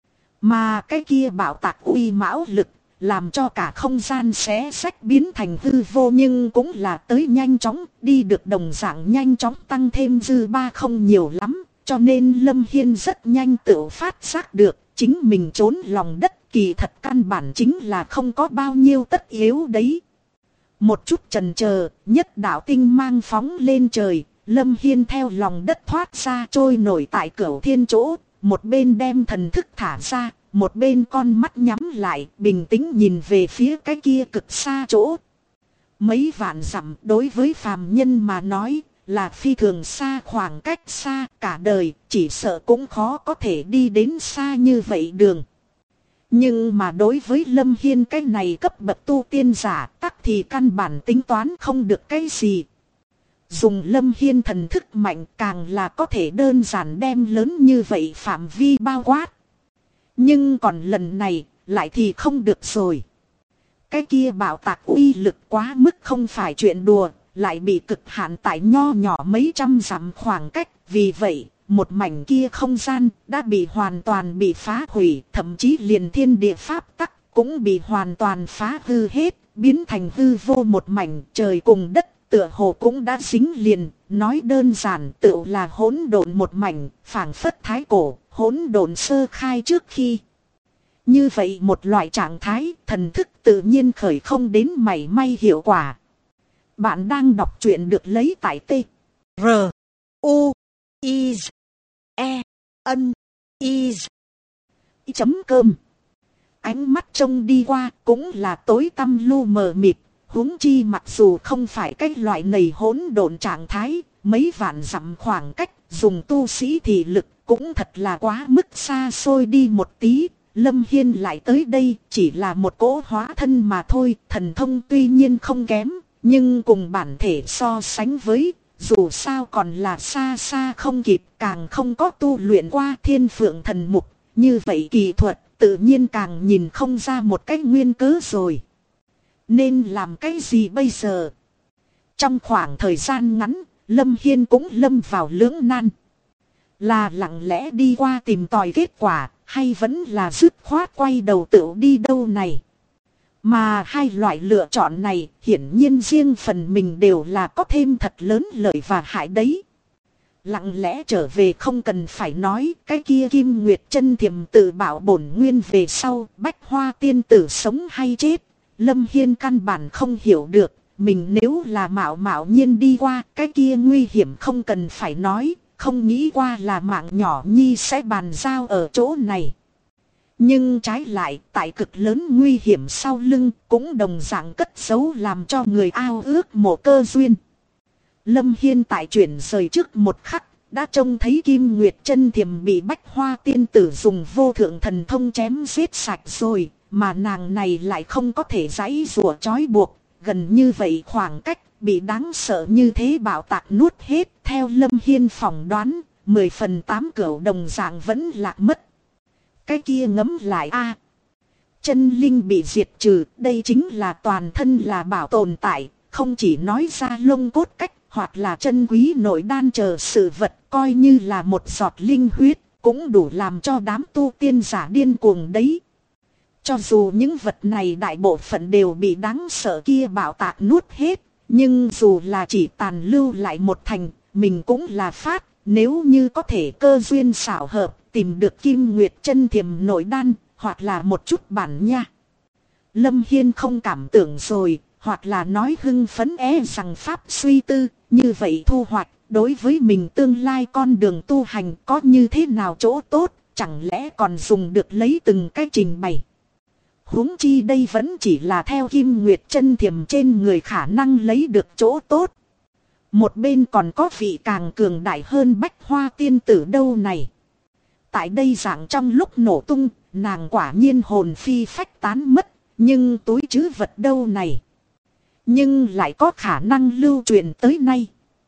Mà cái kia bạo tạc uy mãu lực, làm cho cả không gian xé xách biến thành hư vô, nhưng cũng là tới nhanh chóng, đi được đồng dạng nhanh chóng, tăng thêm dư ba không nhiều lắm, cho nên Lâm Hiên rất nhanh tự phát giác được, chính mình trốn lòng đất kỳ thật căn bản chính là không có bao nhiêu tất yếu đấy. Một chút chần chờ, nhất đạo tinh mang phóng lên trời, Lâm Hiên theo lòng đất thoát ra trôi nổi tại Cửu Thiên chỗ, một bên đem thần thức thả ra, một bên con mắt nhắm lại, bình tĩnh nhìn về phía cái kia cực xa chỗ. Mấy vạn dặm đối với phàm nhân mà nói là phi thường xa, khoảng cách xa, cả đời chỉ sợ cũng khó có thể đi đến xa như vậy đường. Nhưng mà đối với Lâm Hiên cái này cấp bậc tu tiên giả tắc thì căn bản tính toán không được cái gì. Dùng Lâm Hiên thần thức mạnh càng là có thể đơn giản đem lớn như vậy phạm vi bao quát. Nhưng còn lần này lại thì không được rồi. Cái kia bạo tạc uy lực quá mức không phải chuyện đùa, lại bị cực hạn tại nho nhỏ mấy trăm dặm khoảng cách. Vì vậy, một mảnh kia không gian đã bị hoàn toàn bị phá hủy, thậm chí liền thiên địa pháp tắc cũng bị hoàn toàn phá hư hết, biến thành hư vô một mảnh. Trời cùng đất tựa hồ cũng đã dính liền, nói đơn giản tựu là hỗn độn một mảnh, phảng phất thái cổ, hỗn độn sơ khai trước khi. Như vậy một loại trạng thái, thần thức tự nhiên khởi không đến mảy may hiệu quả. Bạn đang đọc truyện được lấy tại T R U I E N I chấm cơm. Ánh mắt trông đi qua cũng là tối tăm lu mờ mịt, huống chi mặc dù không phải cái loại nầy hỗn độn trạng thái, mấy vạn dặm khoảng cách, dùng tu sĩ thì lực cũng thật là quá mức xa xôi đi một tí. Lâm Hiên lại tới đây chỉ là một cỗ hóa thân mà thôi, thần thông tuy nhiên không kém, nhưng cùng bản thể so sánh với, dù sao còn là xa xa không kịp, càng không có tu luyện qua Thiên Phượng Thần Mục, như vậy kỳ thuật tự nhiên càng nhìn không ra một cách nguyên cớ rồi. Nên làm cái gì bây giờ? Trong khoảng thời gian ngắn, Lâm Hiên cũng lâm vào lưỡng nan. Là lặng lẽ đi qua tìm tòi kết quả, hay vẫn là dứt khoát quay đầu tựu đi đâu này? Mà hai loại lựa chọn này hiển nhiên riêng phần mình đều là có thêm thật lớn lợi và hại đấy. Lặng lẽ trở về không cần phải nói, cái kia Kim Nguyệt Chân Thiềm tự bảo bổn nguyên về sau, Bách Hoa tiên tử sống hay chết, Lâm Hiên căn bản không hiểu được. Mình nếu là mạo mạo nhiên đi qua, cái kia nguy hiểm không cần phải nói, không nghĩ qua là mạng nhỏ nhi sẽ bàn giao ở chỗ này. Nhưng trái lại, tại cực lớn nguy hiểm sau lưng, cũng đồng dạng cất giấu làm cho người ao ước một cơ duyên. Lâm Hiên tại chuyển rời trước một khắc, đã trông thấy Kim Nguyệt Chân Thiềm bị Bách Hoa tiên tử dùng vô thượng thần thông chém giết sạch rồi, mà nàng này lại không có thể giãy giụa trói buộc, gần như vậy khoảng cách, bị đáng sợ như thế bạo tạc nuốt hết. Theo Lâm Hiên phỏng đoán, 10/8 cửu đồng dạng vẫn lạc mất. Cái kia ngấm lại a, chân linh bị diệt trừ, đây chính là toàn thân là bảo tồn tại, không chỉ nói ra lông cốt cách, hoặc là chân quý nội đan chờ sự vật, coi như là một giọt linh huyết, cũng đủ làm cho đám tu tiên giả điên cuồng đấy. Cho dù những vật này đại bộ phận đều bị đáng sợ kia bạo tạc nuốt hết, nhưng dù là chỉ tàn lưu lại một thành, mình cũng là phát, nếu như có thể cơ duyên xảo hợp, tìm được Kim Nguyệt Chân Thiềm nội đan, hoặc là một chút bản nha. Lâm Hiên không cảm tưởng rồi, hoặc là nói hưng phấn rằng pháp suy tư, như vậy thu hoạch, đối với mình tương lai con đường tu hành có như thế nào chỗ tốt, chẳng lẽ còn dùng được lấy từng cái trình bày. Huống chi đây vẫn chỉ là theo Kim Nguyệt Chân Thiềm trên người khả năng lấy được chỗ tốt. Một bên còn có vị càng cường đại hơn Bách Hoa tiên tử đâu này. Tại đây dạng trong lúc nổ tung, nàng quả nhiên hồn phi phách tán mất, nhưng túi trữ vật đâu này. Nhưng lại có khả năng lưu truyền tới nay.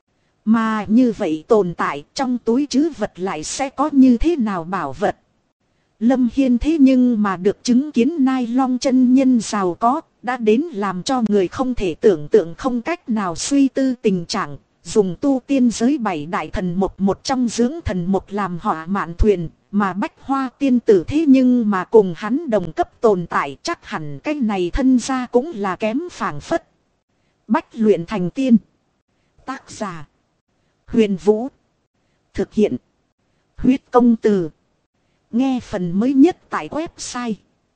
Mà như vậy tồn tại trong túi trữ vật lại sẽ có như thế nào bảo vật. Lâm Hiên thế nhưng mà được chứng kiến Nai Long chân nhân giàu có, đã đến làm cho người không thể tưởng tượng không cách nào suy tư tình trạng, dùng tu tiên giới 7 đại thần một trong dưỡng thần một làm họa mạn thuyền, mà Bách Hoa tiên tử thế nhưng mà cùng hắn đồng cấp tồn tại, chắc hẳn cái này thân ra cũng là kém phảng phất. Bách luyện thành tiên. Tác giả: Huyền Vũ. Thực hiện: Huyết Công Từ. Nghe phần mới nhất tại website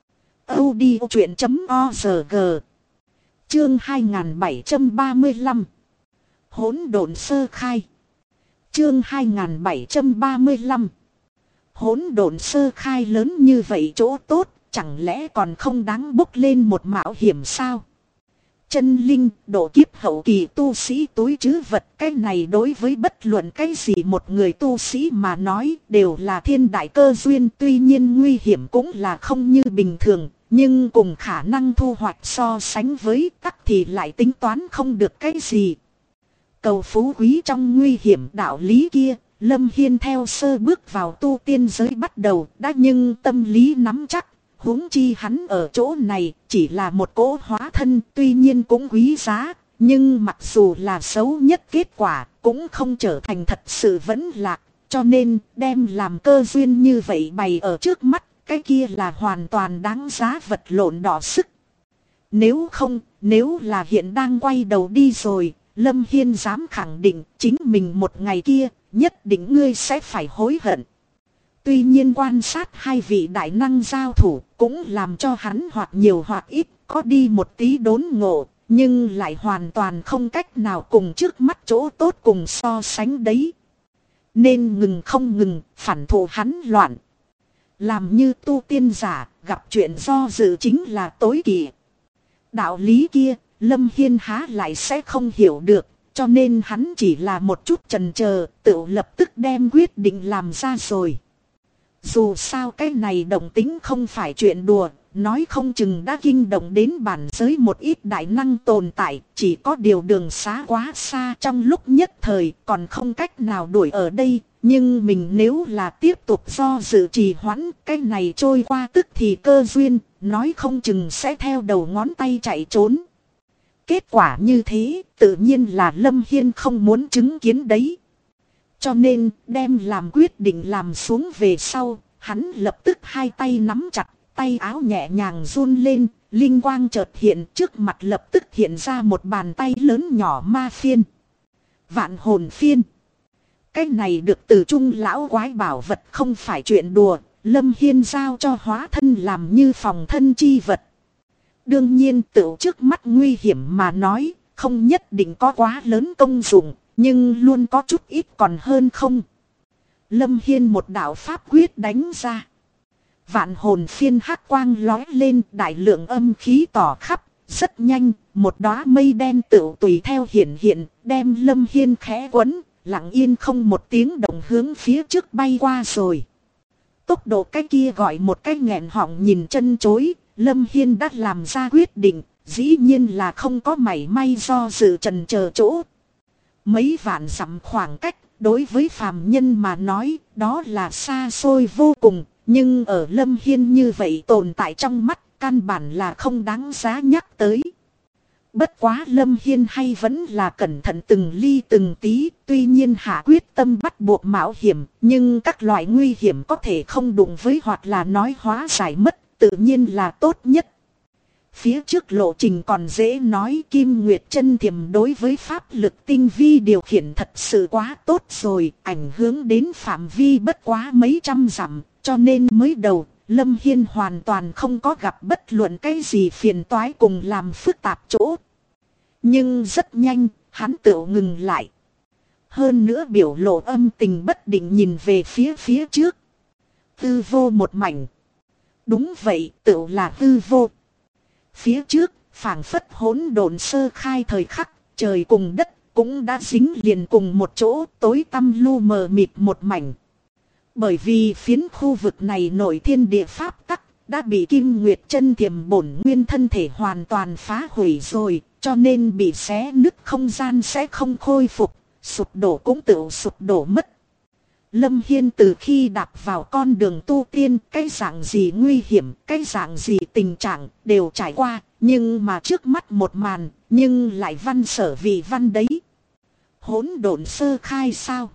audiochuyện.org. Chương 2735 Hỗn độn sơ khai. Chương 2735 Hỗn độn sơ khai lớn như vậy chỗ tốt, chẳng lẽ còn không đáng bốc lên một mạo hiểm sao? Chân linh, độ kiếp hậu kỳ tu sĩ túi trữ vật, cái này đối với bất luận cái gì một người tu sĩ mà nói đều là thiên đại cơ duyên, tuy nhiên nguy hiểm cũng là không như bình thường, nhưng cùng khả năng thu hoạch so sánh với tắc thì lại tính toán không được cái gì. Cầu phú quý trong nguy hiểm đạo lý kia, Lâm Hiên theo sơ bước vào tu tiên giới bắt đầu đã nhưng tâm lý nắm chắc. Huống chi hắn ở chỗ này chỉ là một cỗ hóa thân, tuy nhiên cũng quý giá, nhưng mặc dù là xấu nhất kết quả cũng không trở thành thật sự vẫn lạc, cho nên đem làm cơ duyên như vậy bày ở trước mắt, cái kia là hoàn toàn đáng giá vật lộn đỏ sức. Nếu là hiện đang quay đầu đi rồi, Lâm Hiên dám khẳng định chính mình một ngày kia nhất định ngươi sẽ phải hối hận. Tuy nhiên quan sát hai vị đại năng giao thủ cũng làm cho hắn hoặc nhiều hoặc ít có đi một tí đốn ngộ, nhưng lại hoàn toàn không cách nào cùng trước mắt chỗ tốt cùng so sánh đấy. Nên ngừng không ngừng, phản thụ hắn loạn. Làm như tu tiên giả, gặp chuyện do dự chính là tối kỵ. Đạo lý kia, Lâm Hiên há lại sẽ không hiểu được, cho nên hắn chỉ là một chút chần chờ, tự lập tức đem quyết định làm ra rồi. Dù sao cái này động tính không phải chuyện đùa, nói không chừng đã kinh động đến bản giới một ít đại năng tồn tại, chỉ có điều đường xá quá xa trong lúc nhất thời còn không cách nào đuổi ở đây. Nhưng mình nếu là tiếp tục do dự trì hoãn, cái này trôi qua tức thì cơ duyên, nói không chừng sẽ theo đầu ngón tay chạy trốn. Kết quả như thế, tự nhiên là Lâm Hiên không muốn chứng kiến đấy. Cho nên, đem làm quyết định làm xuống về sau, hắn lập tức hai tay nắm chặt, tay áo nhẹ nhàng run lên, linh quang chợt hiện, trước mặt lập tức hiện ra một bàn tay lớn nhỏ ma phiên. Vạn hồn phiên. Cái này được từ Trung lão quái bảo vật không phải chuyện đùa, Lâm Hiên giao cho hóa thân làm như phòng thân chi vật. Đương nhiên tự trước mắt nguy hiểm mà nói, không nhất định có quá lớn công dụng, nhưng luôn có chút ít còn hơn không. Lâm Hiên một đạo pháp quyết đánh ra. Vạn hồn phiên hắc quang lói lên, đại lượng âm khí tỏ khắp, rất nhanh, một đóa mây đen tựu tùy theo hiện, đem Lâm Hiên khẽ quấn, lặng yên không một tiếng động hướng phía trước bay qua rồi. Tốc độ cái kia gọi một cái nghẹn họng nhìn chân chối, Lâm Hiên đã làm ra quyết định, dĩ nhiên là không có mảy may do dự chần chờ chỗ. Mấy vạn dặm khoảng cách, đối với phàm nhân mà nói, đó là xa xôi vô cùng, nhưng ở Lâm Hiên như vậy tồn tại trong mắt, căn bản là không đáng giá nhắc tới. Bất quá Lâm Hiên hay vẫn là cẩn thận từng ly từng tí, tuy nhiên hạ quyết tâm bắt buộc mạo hiểm, nhưng các loại nguy hiểm có thể không đụng với hoặc là nói hóa giải mất, tự nhiên là tốt nhất. Phía trước lộ trình còn dễ nói, Kim Nguyệt Chân Thiềm đối với pháp lực tinh vi điều khiển thật sự quá tốt rồi, ảnh hưởng đến phạm vi bất quá mấy trăm dặm, cho nên mới đầu, Lâm Hiên hoàn toàn không có gặp bất luận cái gì phiền toái cùng làm phức tạp chỗ. Nhưng rất nhanh, hắn tự ngừng lại. Hơn nữa biểu lộ âm tình bất định nhìn về phía trước. Hư vô một mảnh. Đúng vậy, tự là hư vô. Phía trước, phảng phất hỗn độn sơ khai thời khắc, trời cùng đất cũng đã dính liền cùng một chỗ, tối tăm lu mờ mịt một mảnh. Bởi vì phiến khu vực này nội thiên địa pháp tắc đã bị Kim Nguyệt Chân Thiềm bổn nguyên thân thể hoàn toàn phá hủy rồi, cho nên bị xé nứt không gian sẽ không khôi phục, sụp đổ cũng tự sụp đổ mất. Lâm Hiên từ khi đạp vào con đường tu tiên, cái dạng gì nguy hiểm, cái dạng gì tình trạng đều trải qua, nhưng mà trước mắt một màn, nhưng lại văn sở vì văn đấy. Hỗn độn sơ khai sao?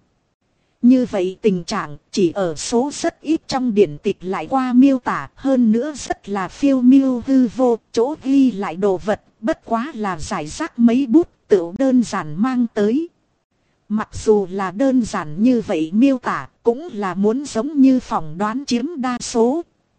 Như vậy tình trạng chỉ ở số rất ít trong điển tịch lại qua miêu tả, hơn nữa rất là phiêu miêu hư vô, chỗ ghi lại đồ vật, bất quá là giải rác mấy bút, tự đơn giản mang tới. Mặc dù là đơn giản như vậy miêu tả, cũng là muốn giống như phỏng đoán chiếm đa số.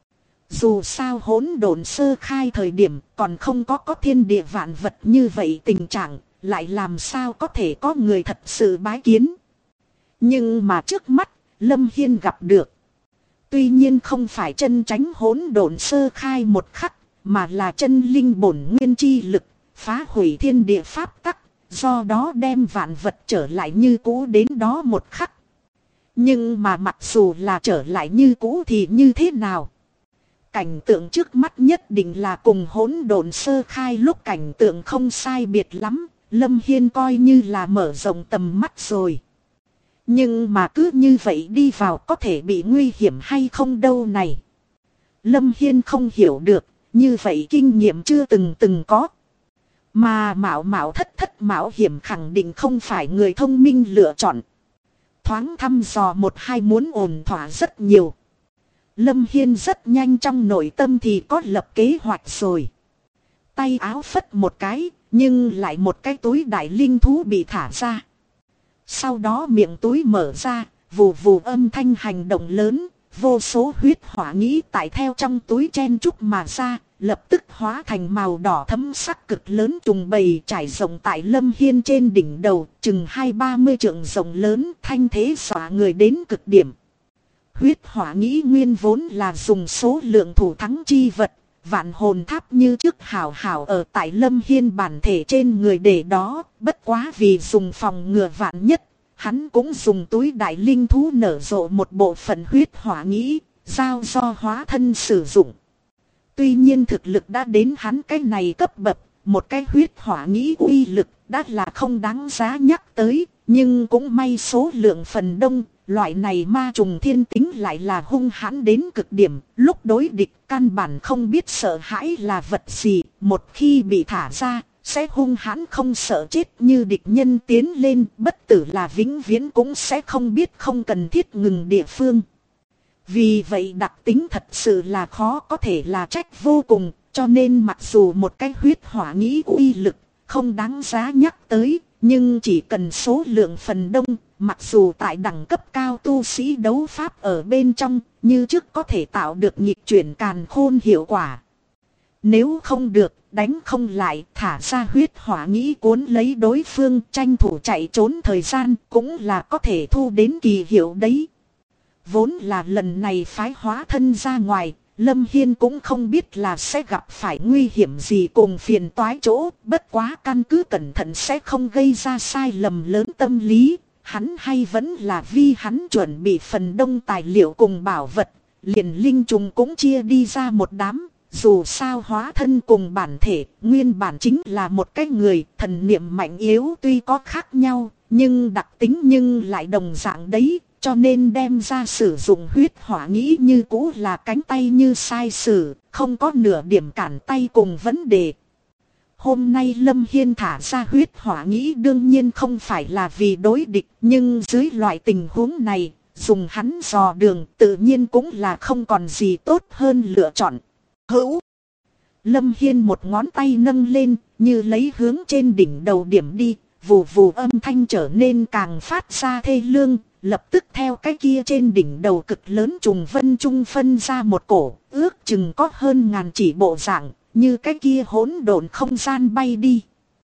Dù sao hỗn độn sơ khai thời điểm còn không có thiên địa vạn vật như vậy tình trạng, lại làm sao có thể có người thật sự bái kiến. Nhưng mà trước mắt, Lâm Hiên gặp được. Tuy nhiên không phải chân tránh hỗn độn sơ khai một khắc, mà là chân linh bổn nguyên chi lực, phá hủy thiên địa pháp tắc, do đó đem vạn vật trở lại như cũ đến đó một khắc. Nhưng mà mặc dù là trở lại như cũ thì như thế nào? Cảnh tượng trước mắt nhất định là cùng hỗn độn sơ khai lúc cảnh tượng không sai biệt lắm, Lâm Hiên coi như là mở rộng tầm mắt rồi. Nhưng mà cứ như vậy đi vào có thể bị nguy hiểm hay không đâu này. Lâm Hiên không hiểu được, như vậy kinh nghiệm chưa từng có. Mà mạo thất mạo hiểm khẳng định không phải người thông minh lựa chọn. Thoáng thăm dò một hai muốn ổn thỏa rất nhiều. Lâm Hiên rất nhanh trong nội tâm thì có lập kế hoạch rồi. Tay áo phất một cái, nhưng lại một cái túi đại linh thú bị thả ra. Sau đó miệng túi mở ra, vù vù âm thanh hành động lớn, vô số huyết hỏa nghĩ tại theo trong túi chen chúc mà ra, lập tức hóa thành màu đỏ thấm sắc cực lớn trùng bầy trải rộng tại Lâm Hiên trên đỉnh đầu, chừng 20-30 trượng rộng lớn, thanh thế xóa người đến cực điểm. Huyết hỏa nghĩ nguyên vốn là dùng số lượng thủ thắng chi vật, vạn hồn tháp như trước hảo hảo ở tại Lâm Hiên bản thể trên người để đó, bất quá vì dùng phòng ngừa vạn nhất, hắn cũng dùng túi đại linh thú nở rộ một bộ phận huyết hỏa nghĩ, giao do hóa thân sử dụng. Tuy nhiên thực lực đã đến hắn cái này cấp bậc, một cái huyết hỏa nghĩ uy lực đã là không đáng giá nhắc tới, nhưng cũng may số lượng phần đông, loại này ma trùng thiên tính lại là hung hãn đến cực điểm, lúc đối địch căn bản không biết sợ hãi là vật gì, một khi bị thả ra, sẽ hung hãn không sợ chết như địch nhân tiến lên, bất tử là vĩnh viễn cũng sẽ không biết không cần thiết ngừng địa phương. Vì vậy đặc tính thật sự là khó có thể là trách vô cùng, cho nên mặc dù một cái huyết hỏa nghĩ uy lực không đáng giá nhắc tới, nhưng chỉ cần số lượng phần đông, mặc dù tại đẳng cấp cao tu sĩ đấu pháp ở bên trong, như trước có thể tạo được nghịch chuyển càn khôn hiệu quả. Nếu không được, đánh không lại, thả ra huyết hỏa nghĩ cuốn lấy đối phương, tranh thủ chạy trốn thời gian, cũng là có thể thu đến kỳ hiệu đấy. Vốn là lần này phái hóa thân ra ngoài, Lâm Hiên cũng không biết là sẽ gặp phải nguy hiểm gì cùng phiền toái chỗ, bất quá căn cứ cẩn thận sẽ không gây ra sai lầm lớn tâm lý, hắn hay vẫn là vì hắn chuẩn bị phần đông tài liệu cùng bảo vật, liền linh trùng cũng chia đi ra một đám, dù sao hóa thân cùng bản thể, nguyên bản chính là một cái người, thần niệm mạnh yếu tuy có khác nhau, nhưng đặc tính nhưng lại đồng dạng đấy. Cho nên đem ra sử dụng huyết hỏa nghĩ như cũ là cánh tay như sai sử, không có nửa điểm cản tay cùng vấn đề. Hôm nay Lâm Hiên thả ra huyết hỏa nghĩ đương nhiên không phải là vì đối địch, nhưng dưới loại tình huống này, dùng hắn dò đường tự nhiên cũng là không còn gì tốt hơn lựa chọn. Hữu! Lâm Hiên một ngón tay nâng lên, như lấy hướng trên đỉnh đầu điểm đi, vù vù âm thanh trở nên càng phát ra thê lương. Lập tức theo cái kia trên đỉnh đầu cực lớn trùng vân trung phân ra một cổ, ước chừng có hơn ngàn chỉ bộ dạng, như cái kia hỗn độn không gian bay đi.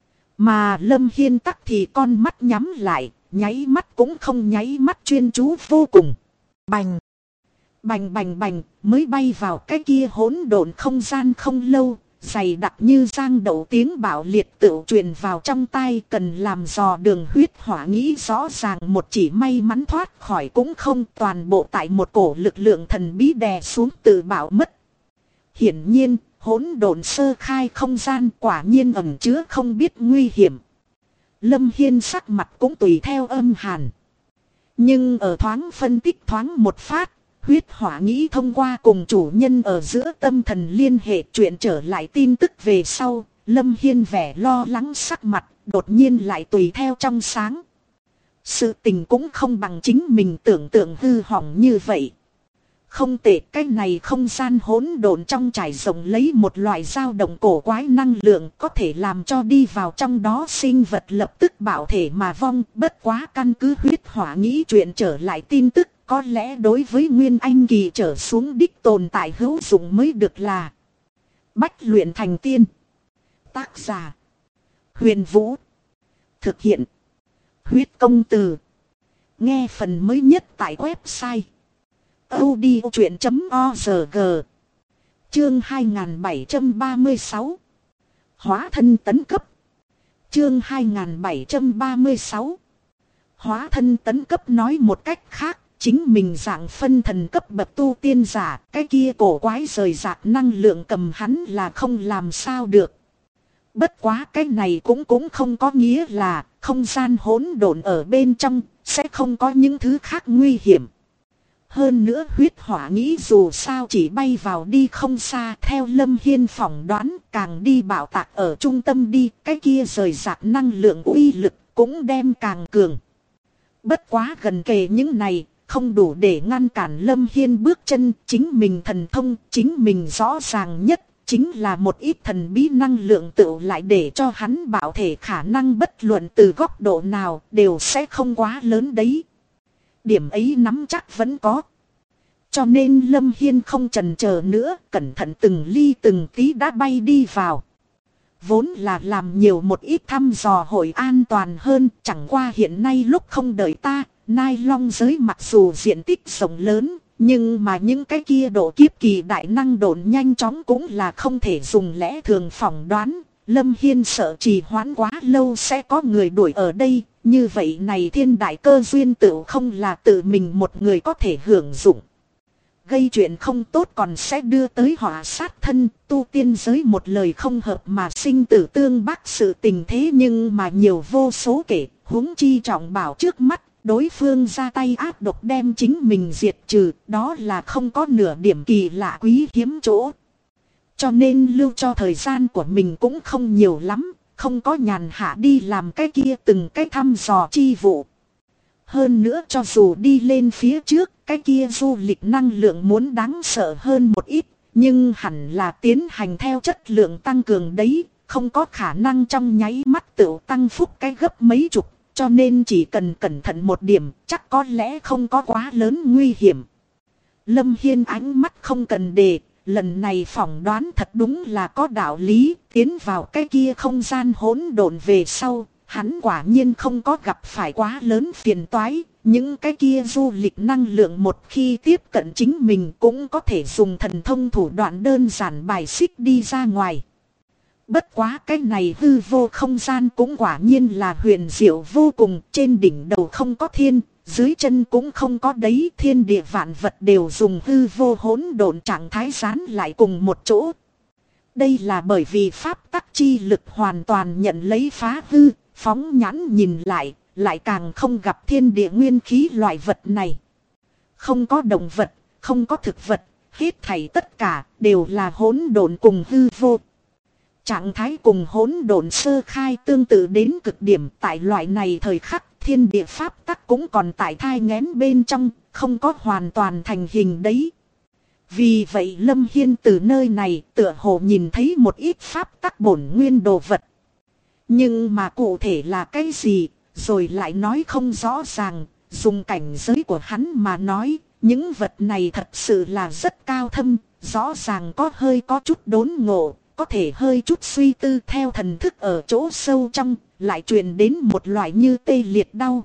Mà Lâm Hiên tắc thì con mắt nhắm lại, nháy mắt cũng không nháy mắt chuyên chú vô cùng. Bành! Bành bành bành, mới bay vào cái kia hỗn độn không gian không lâu. Dày đặc như giang đậu tiếng bạo liệt tự truyền vào trong tai, cần làm dò đường huyết hỏa nghĩ rõ ràng một chỉ may mắn thoát khỏi cũng không, toàn bộ tại một cổ lực lượng thần bí đè xuống tự bảo mất. Hiển nhiên, hỗn độn sơ khai không gian quả nhiên ẩn chứa không biết nguy hiểm. Lâm Hiên sắc mặt cũng tùy theo âm hàn. Nhưng ở thoáng phân tích thoáng một phát, huyết hỏa nghĩ thông qua cùng chủ nhân ở giữa tâm thần liên hệ chuyện trở lại tin tức về sau, Lâm Hiên vẻ lo lắng sắc mặt, đột nhiên lại tùy theo trong sáng. Sự tình cũng không bằng chính mình tưởng tượng hư hỏng như vậy. Không tệ, cái này không gian hỗn độn trong trải rộng lấy một loại dao động cổ quái năng lượng có thể làm cho đi vào trong đó sinh vật lập tức bảo thể mà vong, bất quá căn cứ huyết hỏa nghĩ chuyện trở lại tin tức. Có lẽ đối với Nguyên Anh kỳ trở xuống đích tồn tại hữu dụng mới được là. Bách luyện thành tiên. Tác giả. Huyền Vũ. Thực hiện. Huyết công từ. Nghe phần mới nhất tại website. audiochuyện.org. Chương 2736. Hóa thân tấn cấp. Chương 2736. Hóa thân tấn cấp nói một cách khác. Chính mình dạng phân thần cấp bậc tu tiên giả, cái kia cổ quái rời rạc năng lượng cầm hắn là không làm sao được. Bất quá cái này cũng không có nghĩa là không gian hỗn độn ở bên trong, sẽ không có những thứ khác nguy hiểm. Hơn nữa huyết hỏa nghĩ dù sao chỉ bay vào đi không xa, theo Lâm Hiên phỏng đoán càng đi bạo tạc ở trung tâm đi, cái kia rời rạc năng lượng uy lực cũng đem càng cường. Bất quá gần kề những này. Không đủ để ngăn cản Lâm Hiên bước chân, chính mình thần thông, chính mình rõ ràng nhất, chính là một ít thần bí năng lượng tựu lại để cho hắn bảo thể khả năng bất luận từ góc độ nào đều sẽ không quá lớn đấy. Điểm ấy nắm chắc vẫn có. Cho nên Lâm Hiên không chần chờ nữa, cẩn thận từng ly từng tí đã bay đi vào. Vốn là làm nhiều một ít thăm dò hội an toàn hơn, chẳng qua hiện nay lúc không đợi ta. Nai long giới mặc dù diện tích rộng lớn, Nhưng mà những cái kia độ kiếp kỳ đại năng độn nhanh chóng cũng là không thể dùng lẽ thường phỏng đoán. Lâm Hiên sợ trì hoãn quá lâu sẽ có người đuổi ở đây. Như vậy này thiên đại cơ duyên tự không là tự mình một người có thể hưởng dụng. Gây chuyện không tốt còn sẽ đưa tới họa sát thân. Tu tiên giới một lời không hợp mà sinh tử tương bác sự tình thế nhưng mà nhiều vô số kể. Huống chi trọng bảo trước mắt. Đối phương ra tay ác độc đem chính mình diệt trừ. Đó là không có nửa điểm kỳ lạ quý hiếm chỗ. Cho nên lưu cho thời gian của mình cũng không nhiều lắm. Không có nhàn hạ đi làm cái kia từng cái thăm dò chi vụ. Hơn nữa cho dù đi lên phía trước, cái kia du lịch năng lượng muốn đáng sợ hơn một ít. Nhưng hẳn là tiến hành theo chất lượng tăng cường đấy. Không có khả năng trong nháy mắt tự tăng phúc cái gấp mấy chục. Cho nên chỉ cần cẩn thận một điểm, chắc có lẽ không có quá lớn nguy hiểm. Lâm Hiên ánh mắt không cần đề. Lần này phỏng đoán thật đúng là có đạo lý, tiến vào cái kia không gian hỗn độn về sau, hắn quả nhiên không có gặp phải quá lớn phiền toái, những cái kia du lịch năng lượng một khi tiếp cận chính mình cũng có thể dùng thần thông thủ đoạn đơn giản bài xích đi ra ngoài. Bất quá cái này hư vô không gian cũng quả nhiên là huyền diệu vô cùng, trên đỉnh đầu không có thiên. Dưới chân cũng không có đấy, thiên địa vạn vật đều dùng hư vô hỗn độn trạng thái dán lại cùng một chỗ. Đây là bởi vì pháp tắc chi lực hoàn toàn nhận lấy phá hư, phóng nhãn nhìn lại càng không gặp thiên địa nguyên khí loại vật này. Không có động vật, không có thực vật, hết thảy tất cả đều là hỗn độn cùng hư vô. Trạng thái cùng hỗn độn sơ khai tương tự đến cực điểm, tại loại này thời khắc thiên địa pháp tắc cũng còn tại thai nghén bên trong, không có hoàn toàn thành hình đấy. Vì vậy Lâm Hiên từ nơi này tựa hồ nhìn thấy một ít pháp tắc bổn nguyên đồ vật. Nhưng mà cụ thể là cái gì, rồi lại nói không rõ ràng, dùng cảnh giới của hắn mà nói, những vật này thật sự là rất cao thâm, rõ ràng có chút đốn ngộ. Có thể hơi chút suy tư theo thần thức ở chỗ sâu trong, lại truyền đến một loại như tê liệt đau.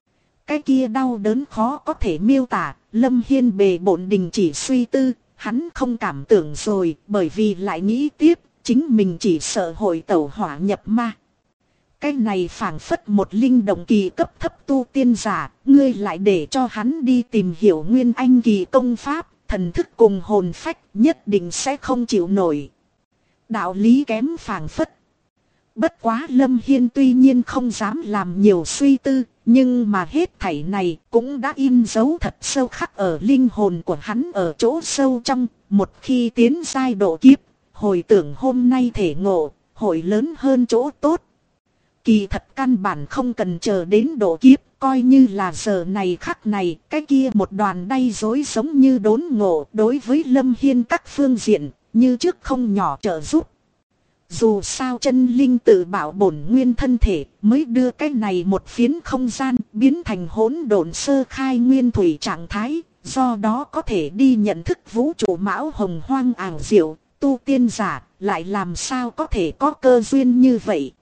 Cái kia đau đớn khó có thể miêu tả, Lâm Hiên bề bộn đình chỉ suy tư, hắn không cảm tưởng rồi, bởi vì lại nghĩ tiếp, chính mình chỉ sợ hội tẩu hỏa nhập ma. Cái này phảng phất một linh động kỳ cấp thấp tu tiên giả, ngươi lại để cho hắn đi tìm hiểu nguyên anh kỳ công pháp, thần thức cùng hồn phách nhất định sẽ không chịu nổi. Đạo lý kém phảng phất. Bất quá Lâm Hiên tuy nhiên không dám làm nhiều suy tư, nhưng mà hết thảy này cũng đã in dấu thật sâu khắc ở linh hồn của hắn ở chỗ sâu trong. Một khi tiến giai độ kiếp, hồi tưởng hôm nay thể ngộ, hội lớn hơn chỗ tốt. Kỳ thật căn bản không cần chờ đến độ kiếp, coi như là giờ này khắc này, cái kia một đoàn đay dối giống như đốn ngộ đối với Lâm Hiên các phương diện. Như trước không nhỏ trợ giúp. Dù sao chân linh tự bảo bổn nguyên thân thể mới đưa cái này một phiến không gian biến thành hỗn độn sơ khai nguyên thủy trạng thái. Do đó có thể đi nhận thức vũ trụ mão hồng hoang ảo diệu. Tu tiên giả lại làm sao có thể có cơ duyên như vậy.